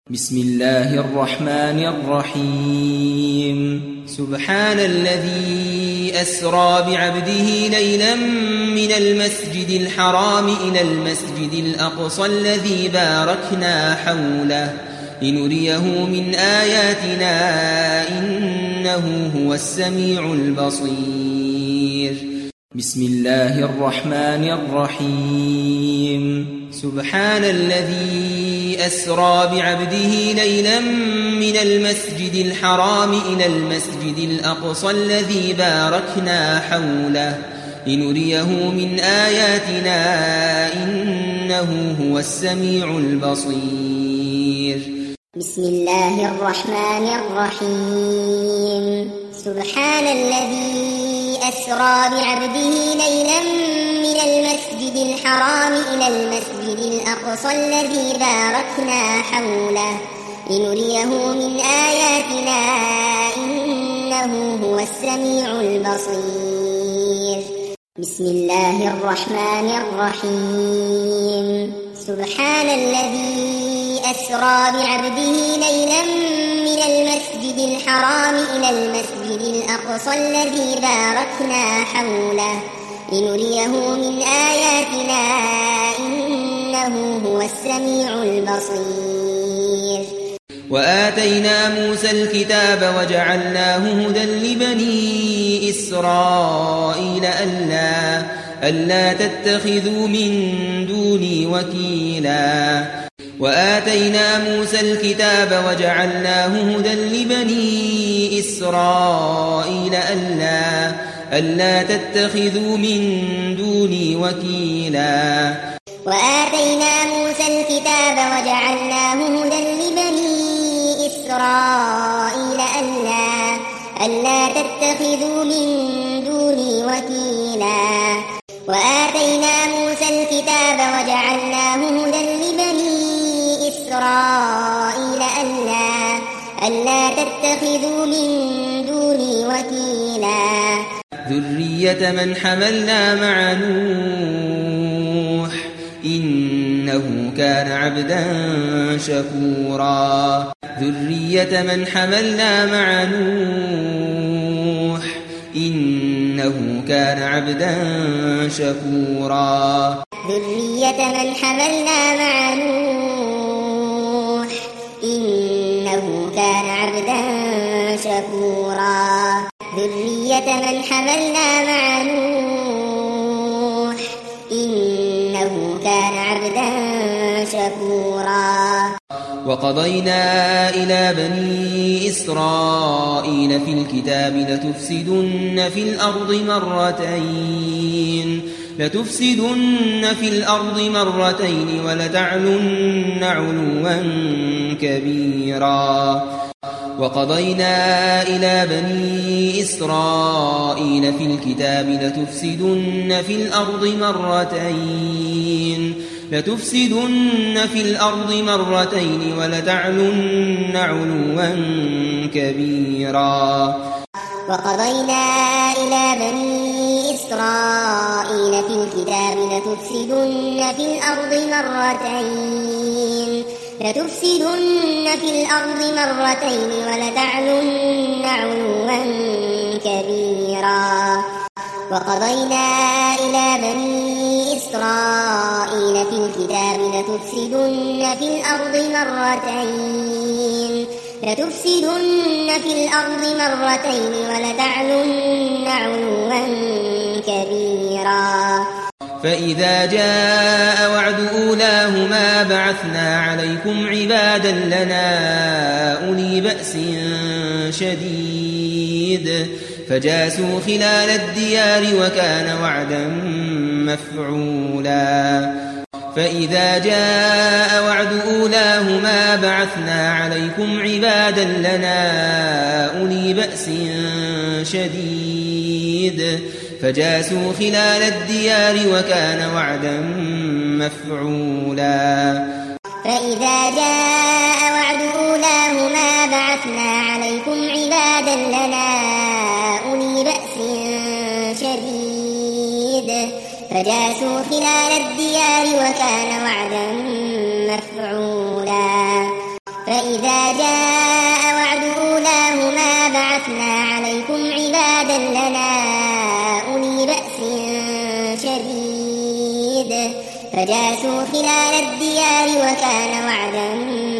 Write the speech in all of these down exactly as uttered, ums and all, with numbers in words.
بسم الله الرحمن الرحيم سبحان الذي أسرى بعبده ليلا من المسجد الحرام إلى المسجد الأقصى الذي باركنا حوله لنريه من آياتنا إنه هو السميع البصير بسم الله الرحمن الرحيم سبحان الذي أسرى بعبده ليلا من المسجد الحرام إلى المسجد الأقصى الذي باركنا حوله لنريه من آياتنا إنه هو السميع البصير بسم الله الرحمن الرحيم سبحان الذي أسرى بعبده ليلا من المسجد الحرام إلى المسجد الأقصى الذي باركنا حوله لنريه من آياتنا إنه هو السميع البصير بسم الله الرحمن الرحيم سبحان الذي أسرى بعبده ليلا من المسجد الحرام إلى المسجد الأقصى الذي باركنا حوله لنريه من آياتنا إنه هو السميع البصير وآتينا موسى الكتاب وجعلناه هدى لبني إسرائيل ألا, ألا تتخذوا من دوني وكيلا وآتينا موسى الكتاب وجعلناه هدى لبني إسرائيل ألا, ألا تتخذوا من دوني وكيلا وآتينا موسى الكتاب وجعلناه هدى لبني إسرائيل ألا, ألا تتخذوا من دوني وكيلا وآتينا موسى الكتاب وجعلناه هدى لبني إسرائيل ألا, ألا تتخذوا من دوني وكيلا ذرية من حملنا مع نوح إنه كان عبدا شكورا ذرية من حملنا مع نوح إنه كان عبدا شكورا ذرية من حملنا مع نوح إنه كان عبدا شكورا ذرية من حملنا مع نوح إنه كان عبدا شكورا وقضينا إلى بني إسرائيل في الكتاب لتفسدن في الأرض مرتين لتفسدن في الأرض مرتين ولتعلن علوا كبيرا وقضينا إلى بني إسرائيل في الكتاب لتفسدن في الأرض مرتين لتفسدن في الأرض مرتين ولتعلن علوا كبيرا وقضينا إلى بني إسرائيل في الكتاب لتفسدن في الأرض مرتين لتفسدن في الأرض مرتين ولتعلن علوا كبيرا وقضينا إلى بني إسرائيل في الكتاب لتفسدن في الأرض مرتين لتفسدن في الأرض مرتين ولتعلن علوا كبيرا فإذا جاء وعد أولاهما بعثنا عليكم عبادا لنا أولي بأس شديد فجاسوا خلال الديار وكان وعدا مفعولا فإذا جاء وعد أولاهما بعثنا عليكم عبادا لنا أولي بأس شديد فجاسوا خلال الديار وكان وعدا مفعولا فإذا جاء وعد أولاهما بعثنا عليكم عبادا لنا أولي بأس شديد فجاسوا خلال الديار وكان وعدا مفعولا فإذا جاء وعد أولاهما بعثنا عليكم عبادا لنا أولي بأس شديد فجاسوا خلال الديار وكان وعدا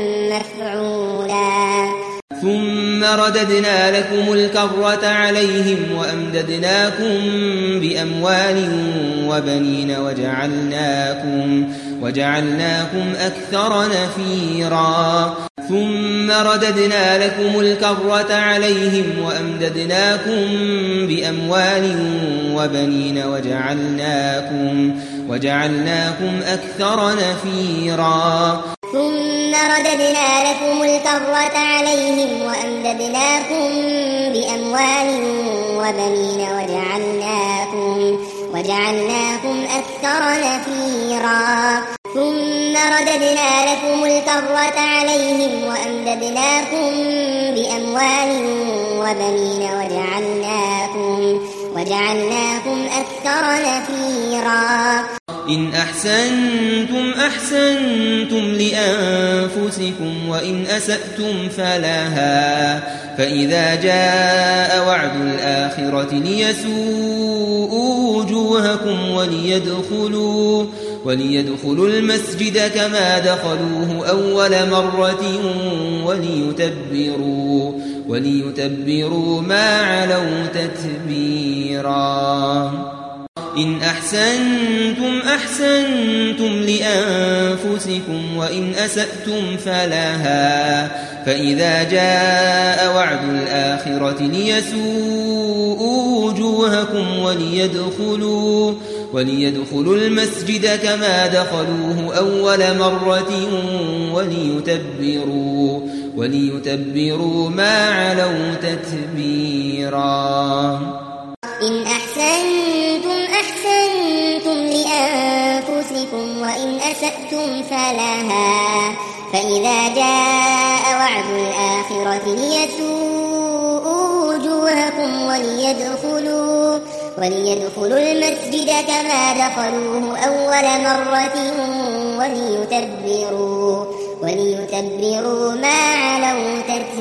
مفعولا ثم رددنا لكم الكرة عليهم وأمددناكم بأموال وبنين وجعلناكم, وجعلناكم أكثر نفيرا ثم رددنا لكم الكرة عليهم وأمددناكم بأموال وبنين وجعلناكم, وجعلناكم أكثر نفيرا ثم رددنا لكم الكرة عليهم وأمددناكم بأموال وبنين وجعلناكم, وجعلناكم أكثر نفيرا ثم رددنا لكم الكرة عليهم وأمددناكم بأموال وبنين وجعلناكم, وجعلناكم أكثر نفيرا إن أحسنتم أحسنتم لأنفسكم وإن أسأتم فلها فإذا جاء وعد الآخرة ليسوءوا وجوهكم وليدخلوا, وليدخلوا المسجد كما دخلوه أول مرة وليتبروا, وليتبروا ما علوا تتبيرا إن أحسنتم أحسنتم لأنفسكم وإن أسأتم فلها فإذا جاء وعد الآخرة ليسوءوا وجوهكم وليدخلوا, وليدخلوا المسجد كما دخلوه أول مرة وليتبروا, وليتبروا ما علوا تتبيرا إن أحسنتم أحسنتم لأنفسكم وإن أسأتم فلها فإذا جاء وعد الآخرة ليسوءوا وجوهكم وليدخلوا, وليدخلوا المسجد كما دخلوه أول مرة وليتبروا, وليتبروا ما علوا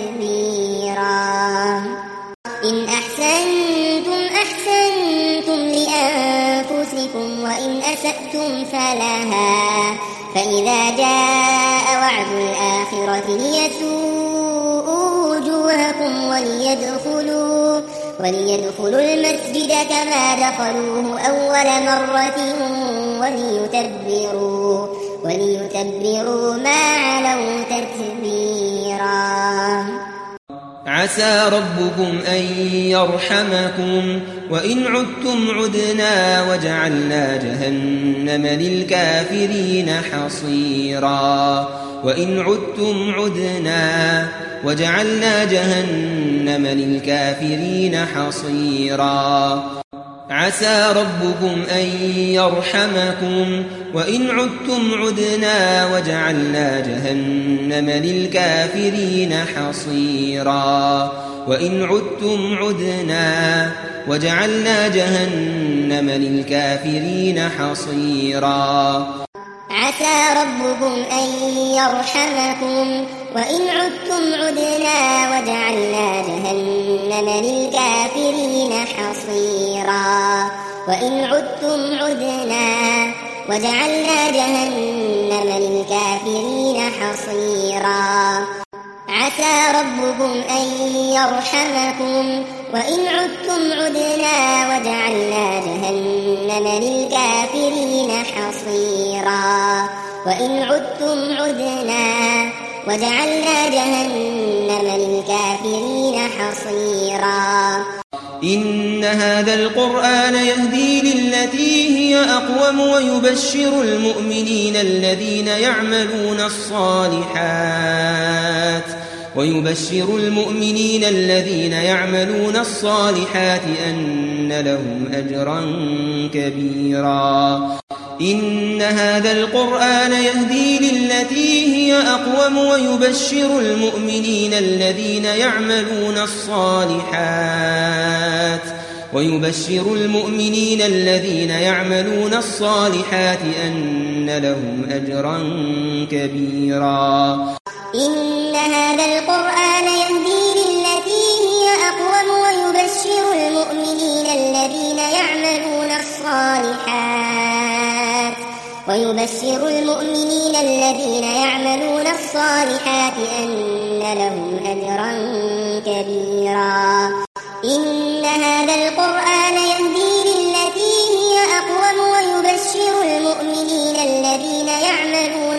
تتبيرا إن أحسنتم أحسنتم لأنفسكم وإن أسأتم فلها فإذا جاء وعد الآخرة ليسوءوا وجوهكم وليدخلوا, وليدخلوا المسجد كما دخلوه أول مرة وليتبروا, وليتبروا ما علوا تتبيرا عسى ربكم أن يرحمكم وإن عدتم عدنا وجعلنا جهنم للكافرين حصيرا وإن عدتم عدنا وجعلنا جهنم للكافرين حصيرا عسى ربكم أن يرحمكم وإن عدتم عدنا وجعلنا جهنم للكافرين حصيرا وإن عدتم عدنا وجعلنا جهنم للكافرين حصيرا عسى ربكم أن يرحمكم وإن عدتم عدنا وجعلنا جهنم للكافرين حصيرا وإن عدتم عدنا وجعلنا جهنم للكافرين حصيرا عسى ربكم أن يرحمكم وإن عدتم عدنا وجعلنا جهنم للكافرين حصيرا وإن عدتم عدنا وجعلنا جهنم للكافرين حصيرا إن هذا القرآن يهدي للتي هي أقوم ويبشر المؤمنين الذين يعملون الصالحات ويبشر المؤمنين الذين يعملون الصالحات أن لهم أجرا كبيرا إن هذا القرآن يهدي للتي هي أقوم ويبشر المؤمنين الذين يعملون الصالحات ويبشر المؤمنين الذين يعملون الصالحات أن لهم أجرا كبيرا إن هذا القرآن يهدي للتي هي أقوم ويبشر المؤمنين الذين يعملون الصالحات ويبشر المؤمنين الذين يعملون الصالحات أن لهم أجرا كبيرا إن هذا القرآن يهدي للتي هي أقوم ويبشر المؤمنين الذين يعملون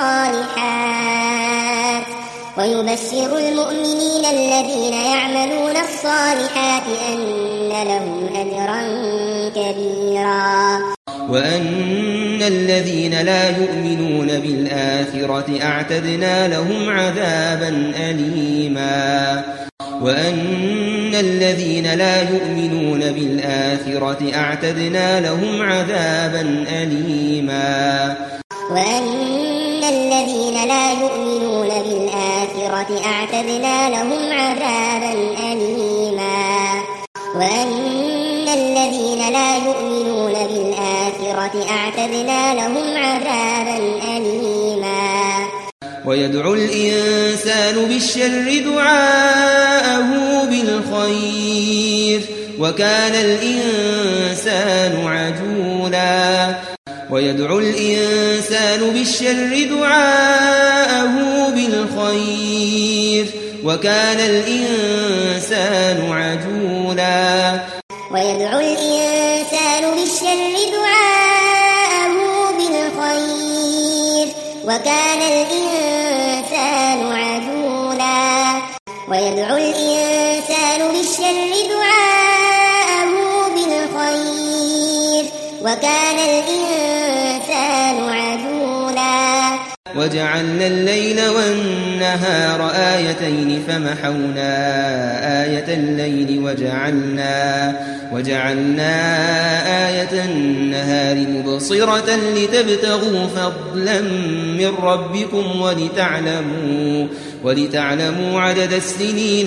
الصالحات ويبشر المؤمنين الذين يعملون الصالحات أن لهم أجرا كبيرا وأن الذين لا يؤمنون بالآخرة أعتدنا لهم عذابا أليما وأن الذين لا يؤمنون بالآخرة أعتدنا لهم عذابا أليما وأن الذين لا يؤمنون بالآخرة أعتدنا لهم عذابا أليما وأن الذين لا يؤمنون بالآخرة أعتدنا لهم عذابا أليما ويدعو الإنسان بالشر دعاءه بالخير وكان الإنسان عجولا ويدعو الإنسان بالشر دعاءه بالخير وكان الإنسان عجولا ويدعو الإنسان بالشر دعاءه بالخير وكان الإنسان عجولا ويدعو الإنسان بالشر دعاءه بالخير وكان الإنسان عجولا وجعلنا الليل والنهار آيتين فمحونا آية الليل وجعلنا وجعلنا آية النهار مبصرة لتبتغوا فضلا من ربكم ولتعلموا ولتعلموا عدد السنين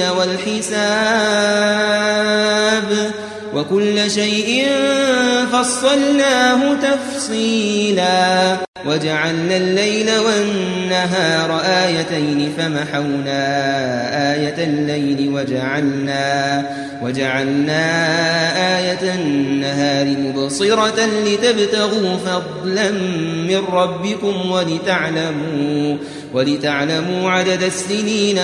والحساب وكل شيء فصلناه تفصيلا وجعلنا الليل والنهار آيتين فمحونا آية الليل وجعلنا وجعلنا آية النهار مبصرة لتبتغوا فضلا من ربكم ولتعلموا ولتعلموا عدد السنين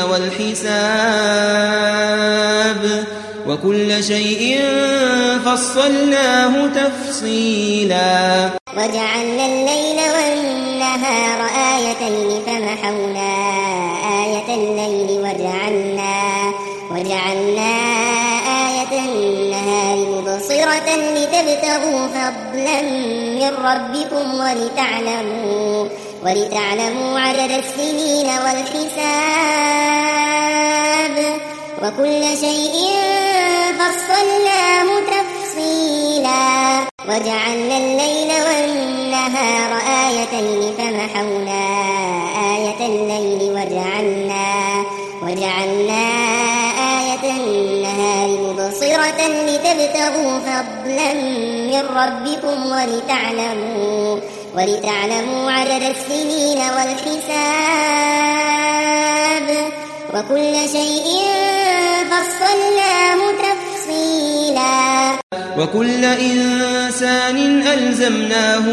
والحساب وكل شيء فصلناه تفصيلا وجعلنا الليل والنهار آيتين فمحونا آية الليل وجعلنا وجعلنا آية النهار مبصرة لتبتغوا فضلا من ربكم ولتعلموا ولتعلموا عدد السنين والحساب وكل شيء فصلناه تفصيلا وجعلنا الليل والنهار آيتين فمحونا آية الليل وجعلنا وجعلنا آية النهار مبصرة لتبتغوا فضلا من ربكم ولتعلموا ولتعلموا عدد السنين والحساب وكل شيء فصلناه تفصيلا وكل إنسان ألزمناه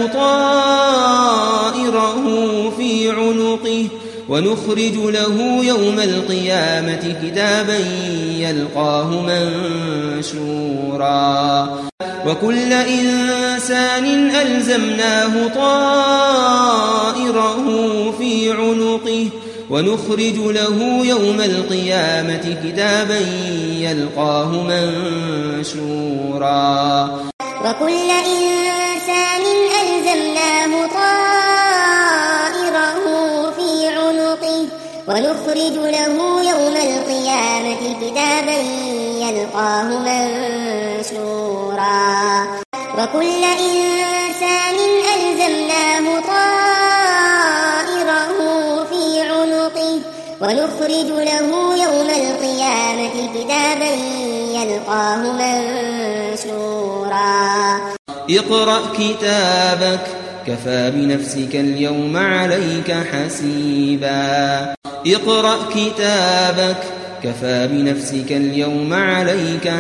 طائره في عنقه ونخرج له يوم القيامة كتابا يلقاه منشورا وكل إنسان ألزمناه طائره في عنقه ونخرج له يوم القيامة كتابا يلقاه منشورا وكل إنسان ألزمناه طائره في عنقه ونخرج له يوم القيامة كتابا يلقاه منشورا وكل إنسان ألزمناه طائره في عنقه ونخرج له يوم القيامة كتابا يلقاه منشورا اقرأ كتابك كفى بنفسك اليوم عليك حسيبا اقرأ كتابك كفى بنفسك اليوم عليك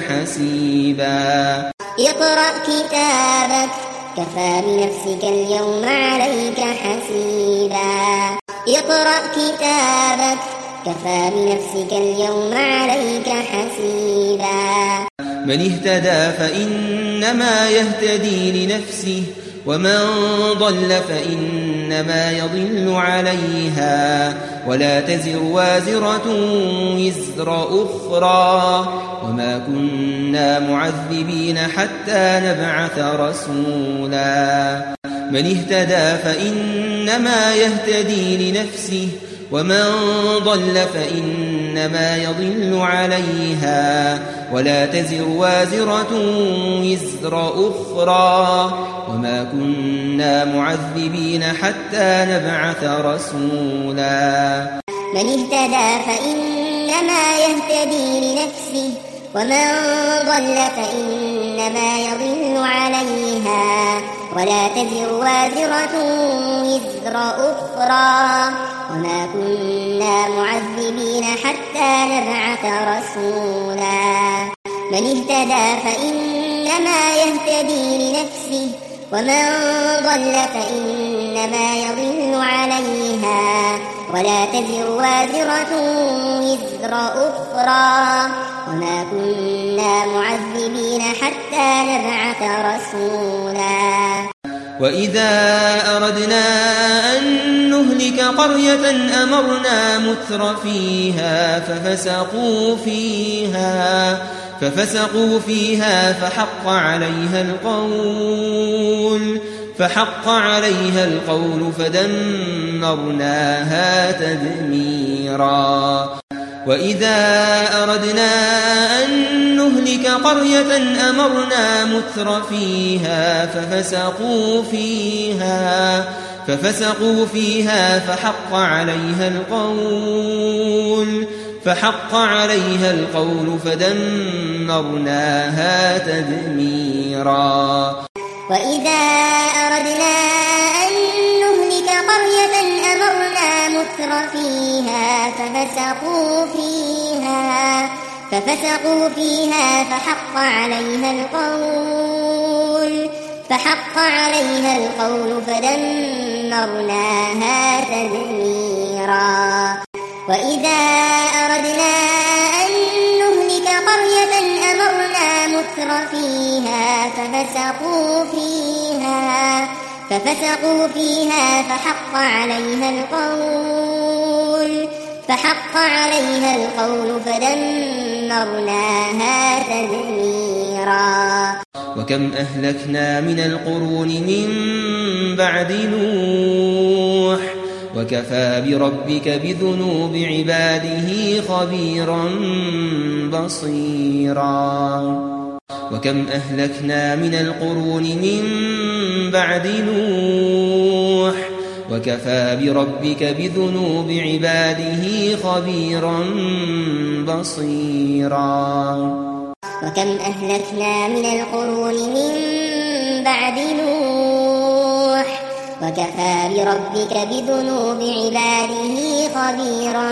حسيبا اقرأ كتابك كفى بنفسك اليوم عليك حسيبا اقرأ كتابك كفى بنفسك اليوم عليك حسيبا من اهتدى فإنما يهتدي لنفسه ومن ضل فإنما يضل عليها ولا تزر وازرة وزر أخرى وما كنا معذبين حتى نبعث رسولا من اهتدى فإنما يهتدي لنفسه ومن ضل فإنما يضل عليها ولا تزر وازرة وزر أخرى وما كنا معذبين حتى نبعث رسولا من اهتدى فإنما يهتدي لنفسه ومن ضل فإنما يضل عليها ولا تزر وازرة وزر أخرى وما كنا معذبين حتى نبعث رسولا من اهتدى فإنما يهتدي لنفسه ومن ضل فإنما يضل عليها ولا تزر وازرة وزر أخرى وما كنا معذبين حتى نبعث رسولا وإذا أردنا أن نهلك قرية أمرنا متر فيها ففسقوا فيها ففسقوا فيها فحق عليها القول فحق عليها القول فدمرناها تدميرا وإذا أردنا أن نهلك قرية أمرنا متر فيها ففسقوا فيها ففسقوا فيها فحق عليها القول فحق عليها القول فدمرناها تدميرا وإذا أردنا أن نهلك قرية أمرنا متر فيها ففسقوا فيها ففسقوا فيها فحق عليها القول فحق عليها القول فدمرناها تدميرا وإذا أردنا أن نهلك قرية أمرنا متر فيها ففسقوا فيها ففسقوا فيها فحق عليها القول فحق عليها القول فدمرناها تدميرا وكم أهلكنا من القرون من بعد نوح وكفى بربك بذنوب عباده خبيرا بصيرا وكم أهلكنا من القرون من بعد نوح وكفى بربك بذنوب عباده خبيرا بصيرا وكم أهلكنا من القرون من بعد نوح وكفى بربك بذنوب عباده خبيرا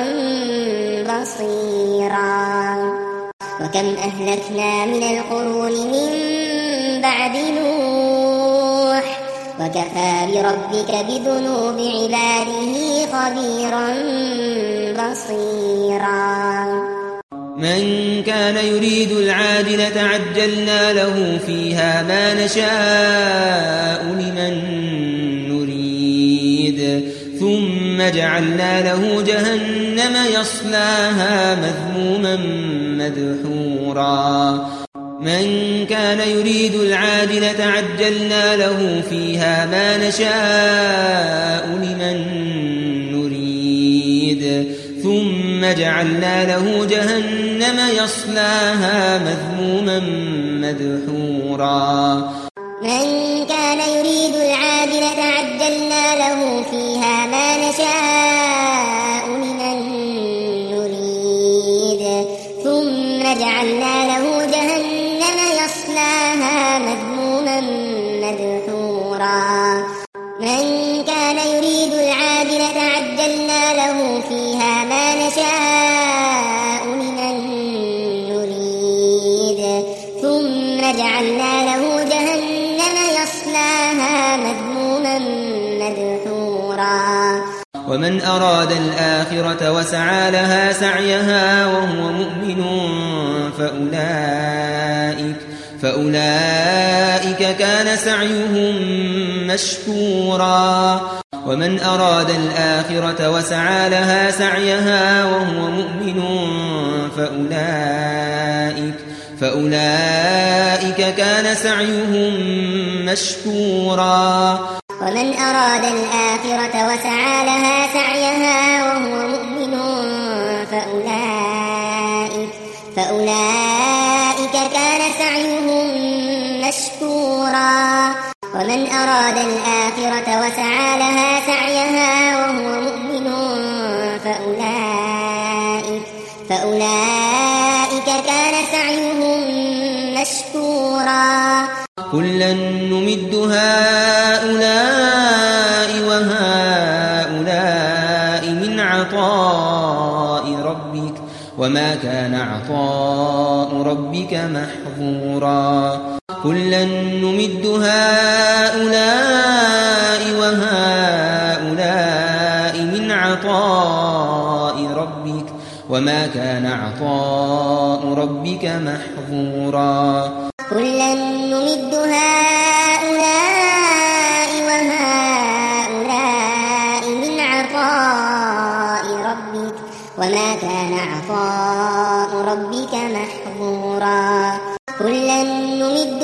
بصيرا وكم أهلكنا من القرون من بعد نوح وكفى بربك بذنوب عباده خبيرا بصيرا من كان يريد العاجلة عجلنا له فيها ما نشاء لمن نريد ثم جعلنا له جهنم يصلاها مذموما مدحورا من كان يريد العاجلة عجلنا له فيها ما نشاء لمن نريد ثم جعلنا له جهنم يصلاها مذموما مدحورا من كان يريد العاجلة عجلنا له فيها ما نشاء لمن نريد ثم جعلنا له جهنم يصلاها مذموما مدحورا من كان يريد العاجلة عجلنا له فيها ما نشاء لمن نريد ثم جعلنا له جهنم يصلاها مذموما مدحورا من كان يريد العاجلة عجلنا له فيها ما أراد الآخرة وسعى لها سعيها وهو مؤمن فأولئك, فأولئك كان سعيهم مشكورا ومن أراد الآخرة وسعى لها سعيها وهو مؤمن فأولئك, فأولئك كان سعيهم مشكورا ومن أراد الآخرة وسعى لها سعيها وهو مؤمن فأولئك, فأولئك كان سعيهم مشكورا ومن أراد الآخرة وسعى لها سعيها وهو مؤمن فأولئك, فأولئك كان سعيهم مشكورا كلا نمد هؤلاء وهؤلاء من عطاء ربك وما كان عطاء ربك محظورا كلا نمد هؤلاء وهؤلاء من عطاء ربك وما كان عطاء ربك محظورا كلا نمد هؤلاء وهؤلاء من عطاء ربك وما كان عطاء ربك محظورا كلا نمد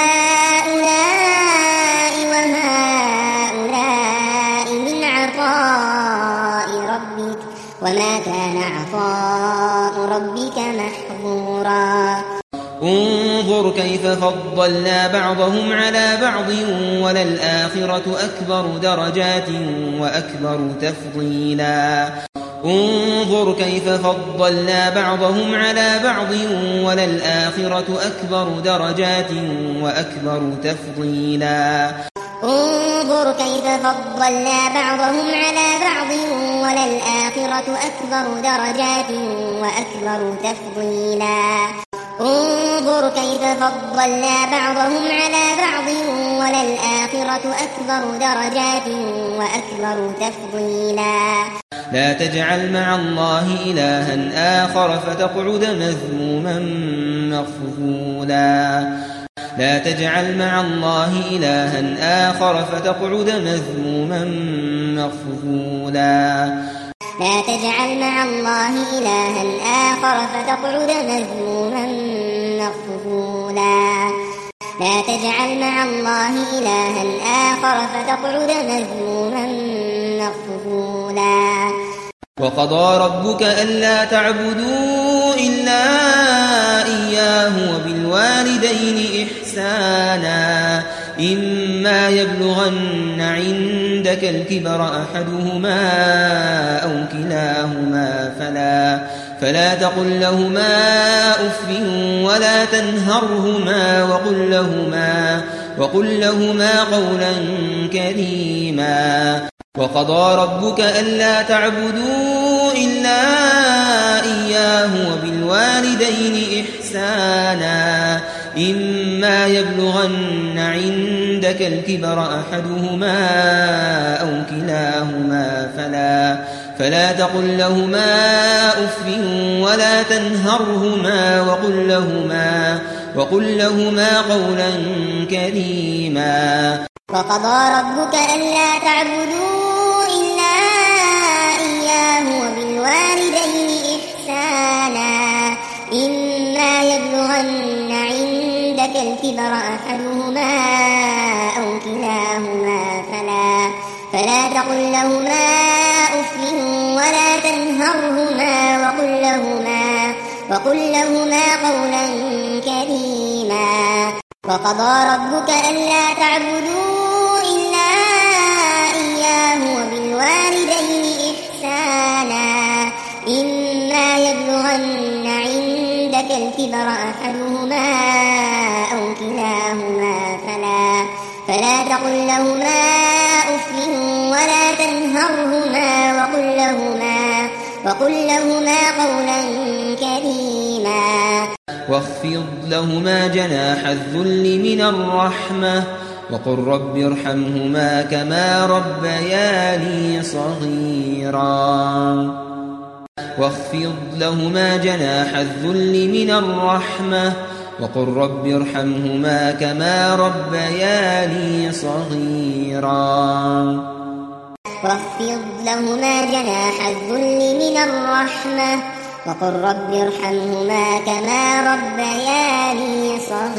هؤلاء وهؤلاء من عطاء ربك وما كان عطاء ربك محظورا انظر كيف فضلنا بعضهم على بعض وللآخرة أكبر درجات وأكبر تفضيلا انظر كيف فضلنا بعضهم على بعض وللآخرة أكبر درجات وأكبر تفضيلا انظر كيف فضلنا بعضهم على بعض وللآخرة أكبر درجات وأكبر تفضيلا انظر كيف فضلنا بعضهم على بعض وللآخرة أكبر درجات وأكبر تفضيلا لا تجعل مع الله إلها آخر فتقعد مذموما مخذولا لا تجعل مع الله إلها آخر فتقعد مذموما مخذولا لا تجعل مع الله إلها آخر فتقعد مذموما مخذولا لا تجعل مع الله إلها آخر فتقعد مذموما مخذولا وقضى ربك ألا تعبدوا إلا إياه وبالوالدين إحسانا إما يبلغن عندك الكبر أحدهما أو كلاهما فلا فلا تقل لهما أف ولا تنهرهما وقل لهما وقل لهما قولا كريما وقضى ربك ألا تعبدوا إلا إياه وبالوالدين إحسانا إما يبلغن عندك الكبر أحدهما أو كلاهما فلا فلا تقل لهما أف ولا تنهرهما وقل لهما وقل لهما قولا كريما وقضى ربك ألا تعبدوا إلا إياه وبالوالدين إحسانا إما يبلغن عندك الكبر أحدهما أو كلاهما فلا فلا تقل لهما أف ولا تنهرهما وقل لهما وقل لهما قولا كريما وقضى ربك ألا تعبدوا إلا إياه وبالوالدين إحسانا إما يبلغن عندك الكبر أحدهما أو كلاهما فلا فلا تقل لهما أف ولا تنهرهما وقل لهما وقل لهما قولا كريما واخفض لهما جناح الذل من الرحمة وقل رب ارحمهما كما ربياني صغيرا واخفض لهما جناح الذل من الرحمة وقل رب ارحمهما كما ربياني صغيرا واخفض لهما جناح الذل من الرحمة وقل رب ارحمهما كما ربياني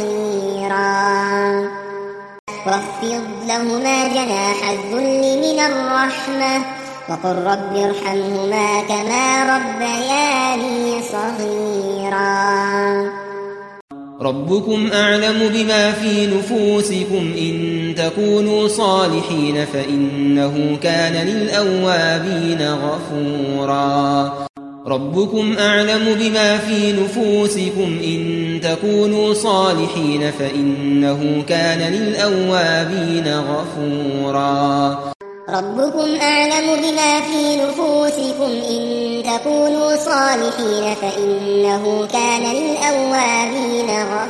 صغيرا واخفض لهما جناح الذل من الرحمة وقل رب ارحمهما كما ربياني صغيرا ربكم أعلم بما في نفوسكم إن تكونوا صالحين فإنه كان للأوابين غفورا ربكم أعلم بما في نفوسكم إن تكونوا صالحين فإنه كان للأوابين غفورا ربكم أعلم بما في نفوسكم إن تكونوا صالحين فإنه كان للأوابين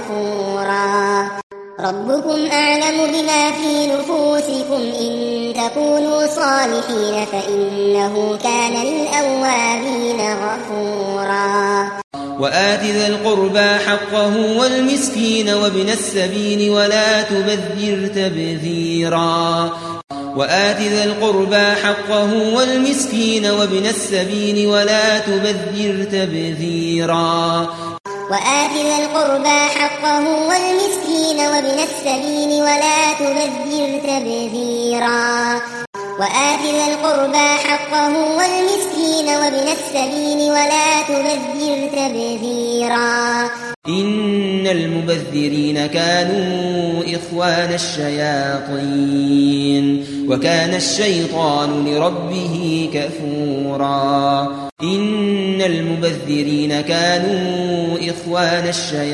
غفورا ربكم أعلم بما في نفوسكم إن تكونوا صالحين فإنه كان للأوابين غفورا وآت ذا القربى حقه والمسكين وابن السبيل ولا تبذر تبذيرا وآت ذا القربى حقه والمسكين وابن السبيل ولا تبذر تبذيرا وآت ذا القربى حقه والمسكين وابن السبيل ولا تبذر تبذيرا وآت ذا القربى حقه والمسكين وابن السبيل ولا تبذر تبذيرا إن المبذرين كانوا إخوان الشياطين وكان الشيطان لربه كفورا إن المبذرين كانوا إخوان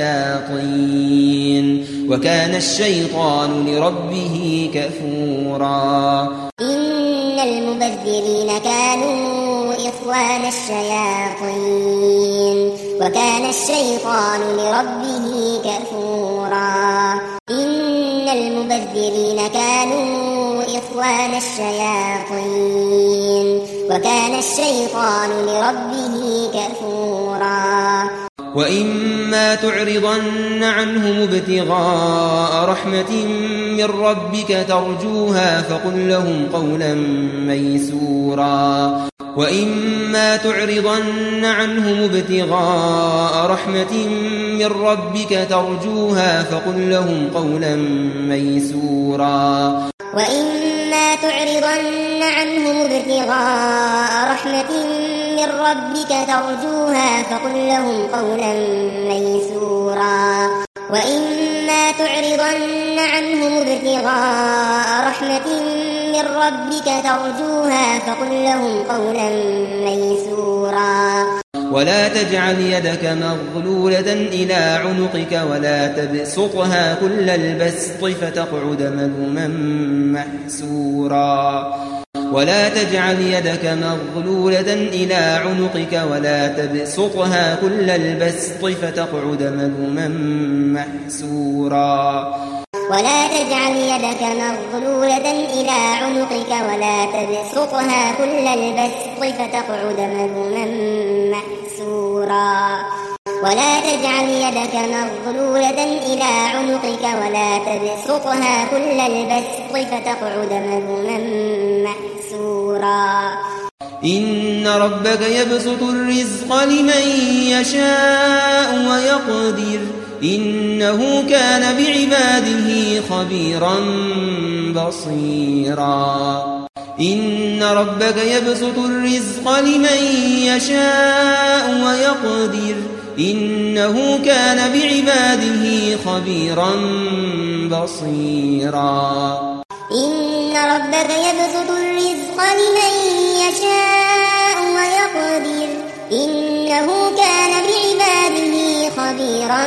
الشياطين وكان الشيطان لربه كفورا إن المبذرين كانوا إخوان الشياطين وكان الشيطان لربه كفورا إن المبذرين كانوا إخوان الشياطين وكان الشيطان لربه كفورا وإما تعرضن عنهم ابتغاء رحمة من ربك ترجوها فقل لهم قولا ميسورا وإما تعرضن عنهم ابتغاء رحمة من ربك ترجوها فقل لهم قولا ميسورا وإما تعرضن عنهم ابتغاء رحمة من ربك ترجوها فقل لهم قولا ميسورا وإما تعرضن عنهم ابتغاء رحمة من ربك ترجوها فقل لهم قولا ميسورا ولا تجعل يدك مغلولة إلى عنقك ولا تبسطها كل البسط فتقعد ملوما محسورا ولا تجعل يدك مغلولة إلى عنقك ولا تبسطها كل البسط فتقعد ملوما محسورا ولا تجعل يدك مغلولة إلى عنقك ولا تبسطها كل البسط فتقعد ملوما محسورا ولا تجعل يدك مغلولة إلى عنقك ولا تبسطها كل البسط فتقعد ملوما محسورا إن ربك يبسط الرزق لمن يشاء ويقدر إنه كان بعباده خبيرا بصيرا إن ربك يبسط الرزق لمن يشاء ويقدر إنه كان بعباده خبيرا بصيرا إن ربك يبسط الرزق لمن يشاء ويقدر إنه كان بعباده خبيرا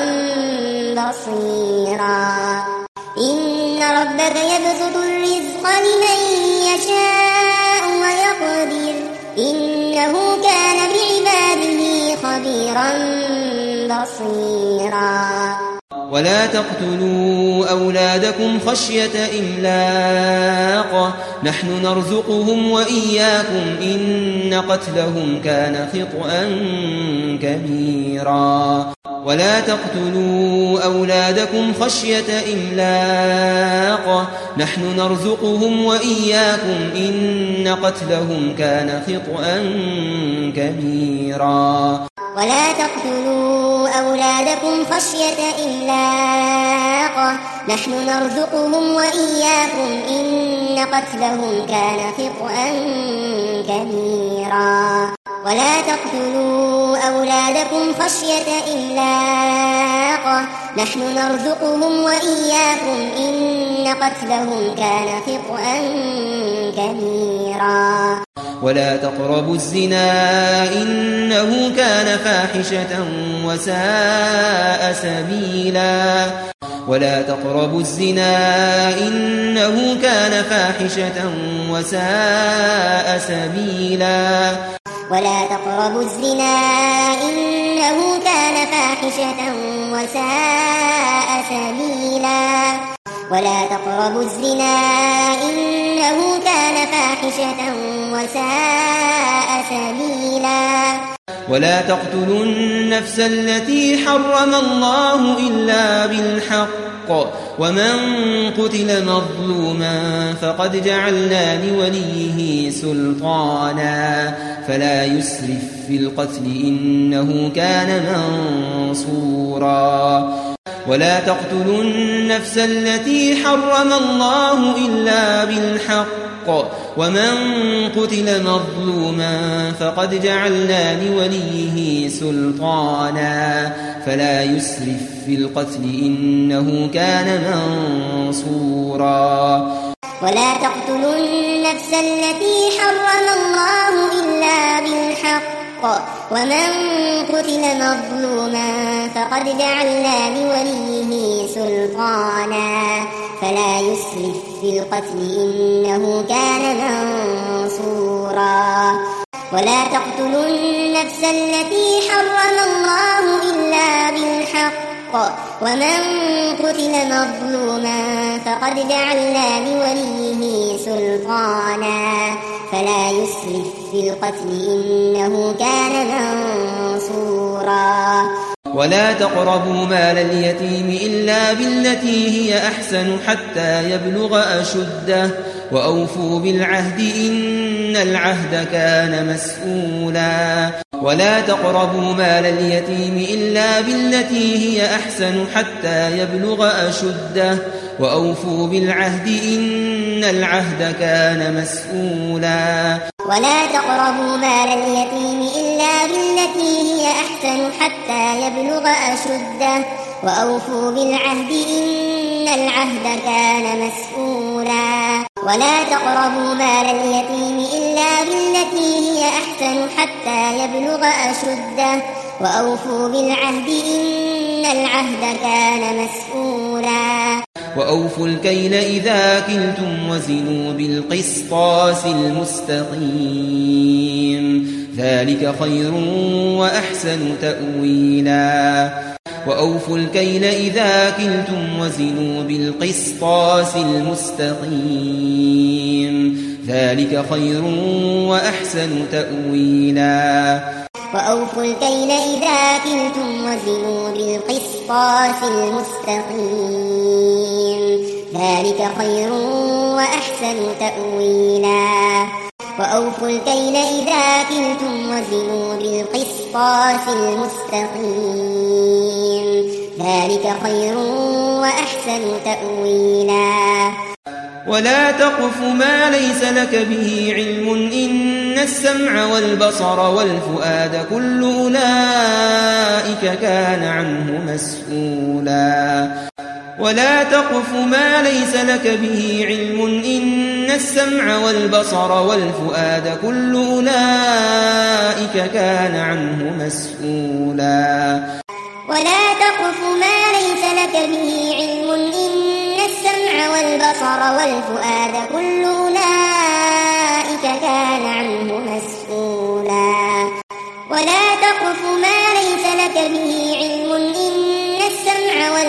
بصيرا إن ربك يبسط الرزق لمن يشاء ويقدر إنه كان بعباده خبيرا بصيرا ولا تقتلوا أولادكم خشية إملاق نحن نرزقهم وإياكم إن قتلهم كان خطأ كبيرا ولا تقتلوا أولادكم خشية إملاق نحن نرزقهم وإياكم إن قتلهم كان خطأ كبيرا ولا تقتلوا أولادكم خشية إملاق نحن نرزقهم وإياكم إن قتلهم كان خطأ كبيرا ولا تقتلوا أولادكم خشية إملاق نحن نرزقهم وإياكم إن قتلهم كان خطأ كبيرا ولا تقربوا الزنا إنه كان فاحشة وساء سبيلا ولا تقربوا الزنا إنه كان فاحشة وساء سبيلا ولا تقربوا الزنا إنه كان فاحشة وساء سبيلا ولا تقربوا الزنا إنه كان فاحشة وساء سبيلا ولا تقتلوا النفس التي حرم الله إلا بالحق ومن قتل مظلوما فقد جعلنا لوليه سلطانا فلا يسرف في القتل إنه كان منصورا ولا تقتلوا النفس التي حرم الله إلا بالحق ومن قتل مظلوما فقد جعلنا لوليه سلطانا فلا يسرف في القتل إنه كان منصورا ولا تقتلوا النفس التي حرم الله إلا بالحق ومن قتل مظلوما فقد جعلنا لوليه سلطانا فلا يسرف في القتل إنه كان منصورا ولا تقتلوا النفس التي حرم الله إلا بالحق ومن قتل مظلوما فقد جعلنا لوليه سلطانا فلا يسرف في القتل إنه كان منصورا ولا تقربوا مال اليتيم إلا بالتي هي أحسن حتى يبلغ أشده وأوفوا بالعهد إن العهد كان مسؤولا ولا تقربوا مال اليتيم إلا بالتي هي أحسن حتى يبلغ أشده وأوفوا بالعهد إن العهد كان مسؤولا ولا تقربوا مال اليتيم إلا بالتي هي أحسن حتى يبلغ أشده وأوفوا بالعهد إن العهد كان مسؤولا ولا تقربوا مال اليتيم إلا بالتي هي أحسن حتى يبلغ أشده وأوفوا بالعهد إن العهد كان مسؤولا وأوفوا الكيل إذا كلتم وزنوا بالقسطاس المستقيم ذلك خير وأحسن تأويلا وأوفوا الكيل إذا كلتم وزنوا بالقسطاس المستقيم ذلك خير وأحسن تأويلا وأوفوا الكيل إذا كلتم وزنوا بالقسطاس المستقيم ذلك خير وأحسن تأويلا وأوفوا الكيل إذا كلتم وزنوا بالقسطاس المستقيم ذلك خير وأحسن تأويلا ولا تقف ما ليس لك به علم إن السمع والبصر والفؤاد كل أولئك كان عنه مسؤولا ولا تقف ما ليس لك به علم إن السمع والبصر والفؤاد كل أولئك كان عنه مسؤولا ولا تقف ما ليس لك به علم إن السمع والبصر والفؤاد كل أولئك كان عنه مسؤولا ولا تقف ما ليس لك به علم إن السمع والبصر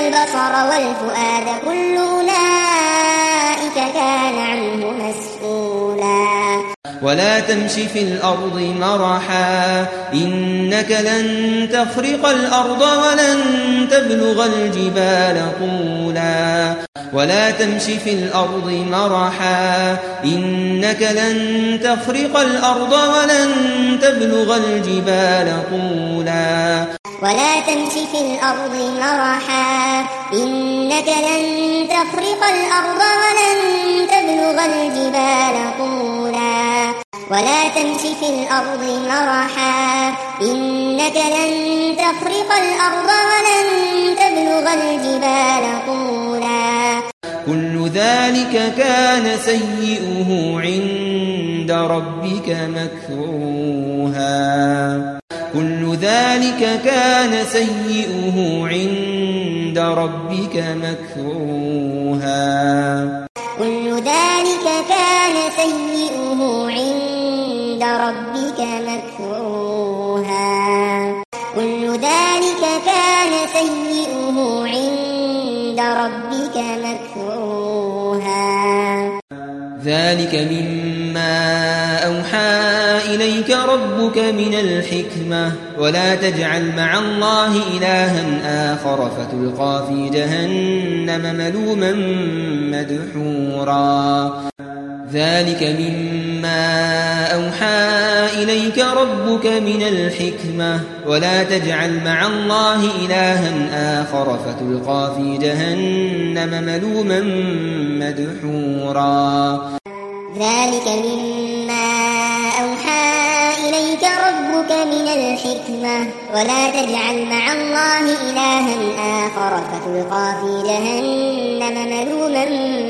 والبصر والفؤاد كل أولئك كان عنه مسؤولا ولا تمش في الأرض مرحا إنك لن تخرق الأرض ولن تبلغ الجبال طولا ولا تمش في الأرض مرحا إنك لن تخرق الأرض ولن تبلغ الجبال طولا ولا تمش في الأرض مرحا إنك لن تخرق الأرض ولن تبلغ الجبال طولا ولا تمش في الأرض مرحا إنك لن تخرق الأرض ولن تبلغ الجبال طولا كل ذلك كان سيئه عند ربك مكروها كل ذلك كان سيئه عند ربك مكروها كل ذلك كان سيئه عند ربك مكروها كل ذلك كان سيئه عند ربك مكروها ذلك مما أوحى إليك ربك من الحكمة ولا تجعل مع الله إلها آخر فتلقى في جهنم ملوما مدحورا ذلك مما أوحى إليك ربك من الحكمة ولا تجعل مع الله إلها آخر فتلقى في جهنم ملوما مدحورا ذلك مما أوحى إليك ربك من الحكمة ولا تجعل مع الله إلها آخر فتلقى في جهنم ملوما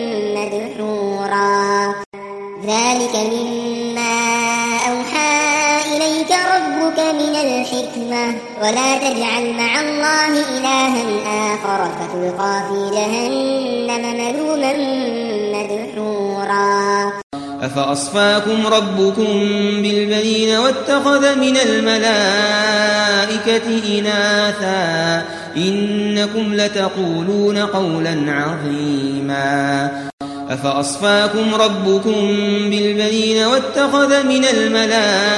مدحورا ذلك مما أوحى إليك ربك من الحكمة ولا تجعل مع الله إلها آخر فتلقى في جهنم ملوما مدحورا أفأصفاكم ربكم بالبنين واتخذ من الملائكة إناثا إنكم لتقولون قولا عظيما أفأصفاكم ربكم بالبنين واتخذ من الملائكة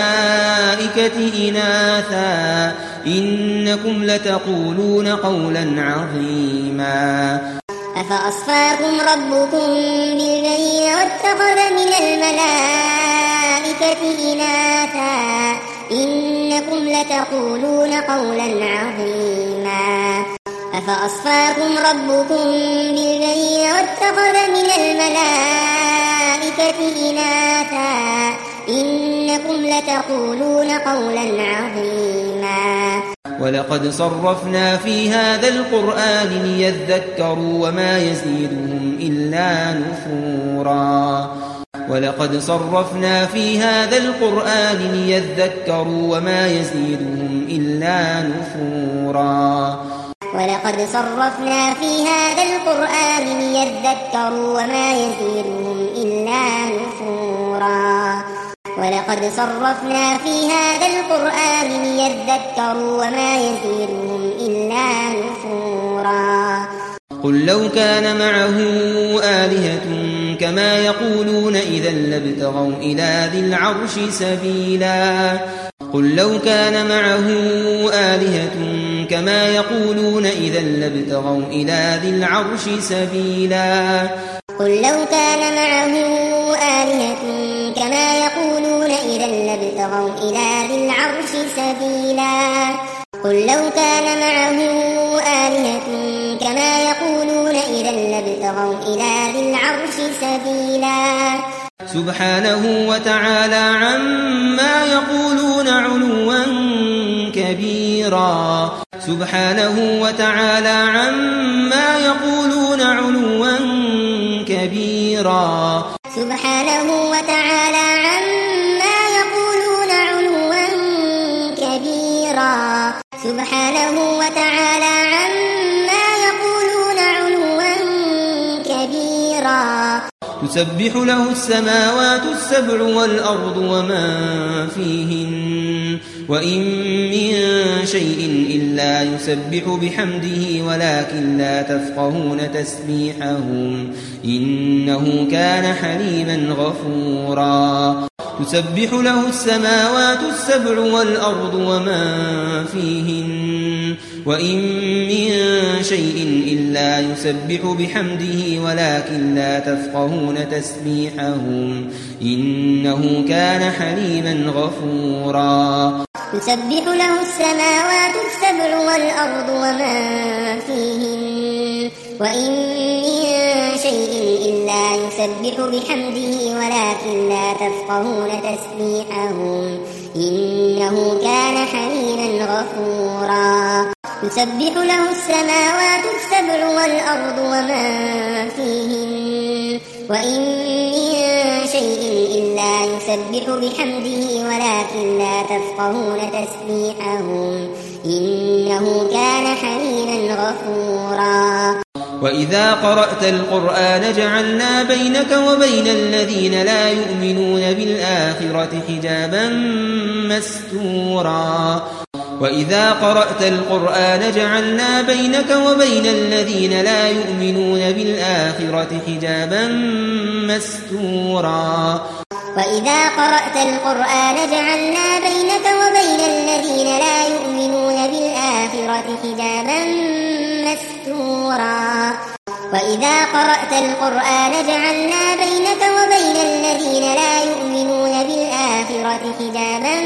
إناثا إنكم لتقولون قولا عظيما أفأصفاكم ربكم بالبنين واتخذ من الملائكة إناثا إنكم لتقولون قولا عظيما أفأصفاكم ربكم بالبنين واتخذ من الملائكة إناثا إنكم لتقولون قولا عظيما ولقد صرفنا في هذا القرآن ليذكروا وما يزيدهم إلا نفورا ولقد صرفنا في هذا القرآن ليذكروا وما يزيدهم إلا نفورا ولقد صرفنا في هذا القرآن ليذكروا وما يزيدهم إلا نفورا ولقد صرفنا في هذا القرآن ليذكروا وما يزيدهم إلا نفورا قل لو كان معه آلهة كما يقولون إذا لابتغوا إلى ذي العرش سبيلا قل لو كان معه آلهة كما يقولون إذا لابتغوا إلى ذي العرش سبيلا قل لو كان معه آلهة كما يقولون إذا لابتغوا إلى ذي العرش سبيلا قل لو كان معه آلهة كما يقولون إذا لابتغوا إلى ذي العرش سبيلا سبحانه وتعالى عما يقولون علوا كبيرا سبحانه وتعالى عما يقولون علوا كبيرا سبحانه وتعالى عما يقولون علوا كبيرا سبحانه وتعالى عما يقولون علوا كبيرا تسبح له السماوات السبع والأرض ومن فيهن وإن من شيء إلا يسبح بحمده ولكن لا تفقهون تسبيحهم إنه كان حليما غفورا تسبح له السماوات السبع والأرض ومن فيهن وإن من شيء إلا يسبح بحمده ولكن لا تفقهون تسبيحهم إنه كان حليما غفورا تسبح له السماوات السبع والأرض ومن فيهن وإن من شيء إلا يسبح بحمده ولكن لا تفقهون تسبيحهم إنه كان حليما غفورا تسبح له السماوات السبع والأرض ومن فيهن وإن من شيء إلا يسبح بحمده ولكن لا تفقهون تسبيحهم إنه كان حليما غفورا وإذا قرأت القرآن جعلنا بينك وبين الذين لا يؤمنون بالآخرة حجابا مستورا وإذا قرأت القرآن جعلنا بينك وبين الذين لا يؤمنون بالآخرة حجابا مستورا وإذا قرأت القرآن جعلنا بينك وبين الذين لا يؤمنون بالآخرة حجابا مستورا وإذا قرأت القرآن جعلنا بينك وبين الذين لا يؤمنون بالآخرة حجابا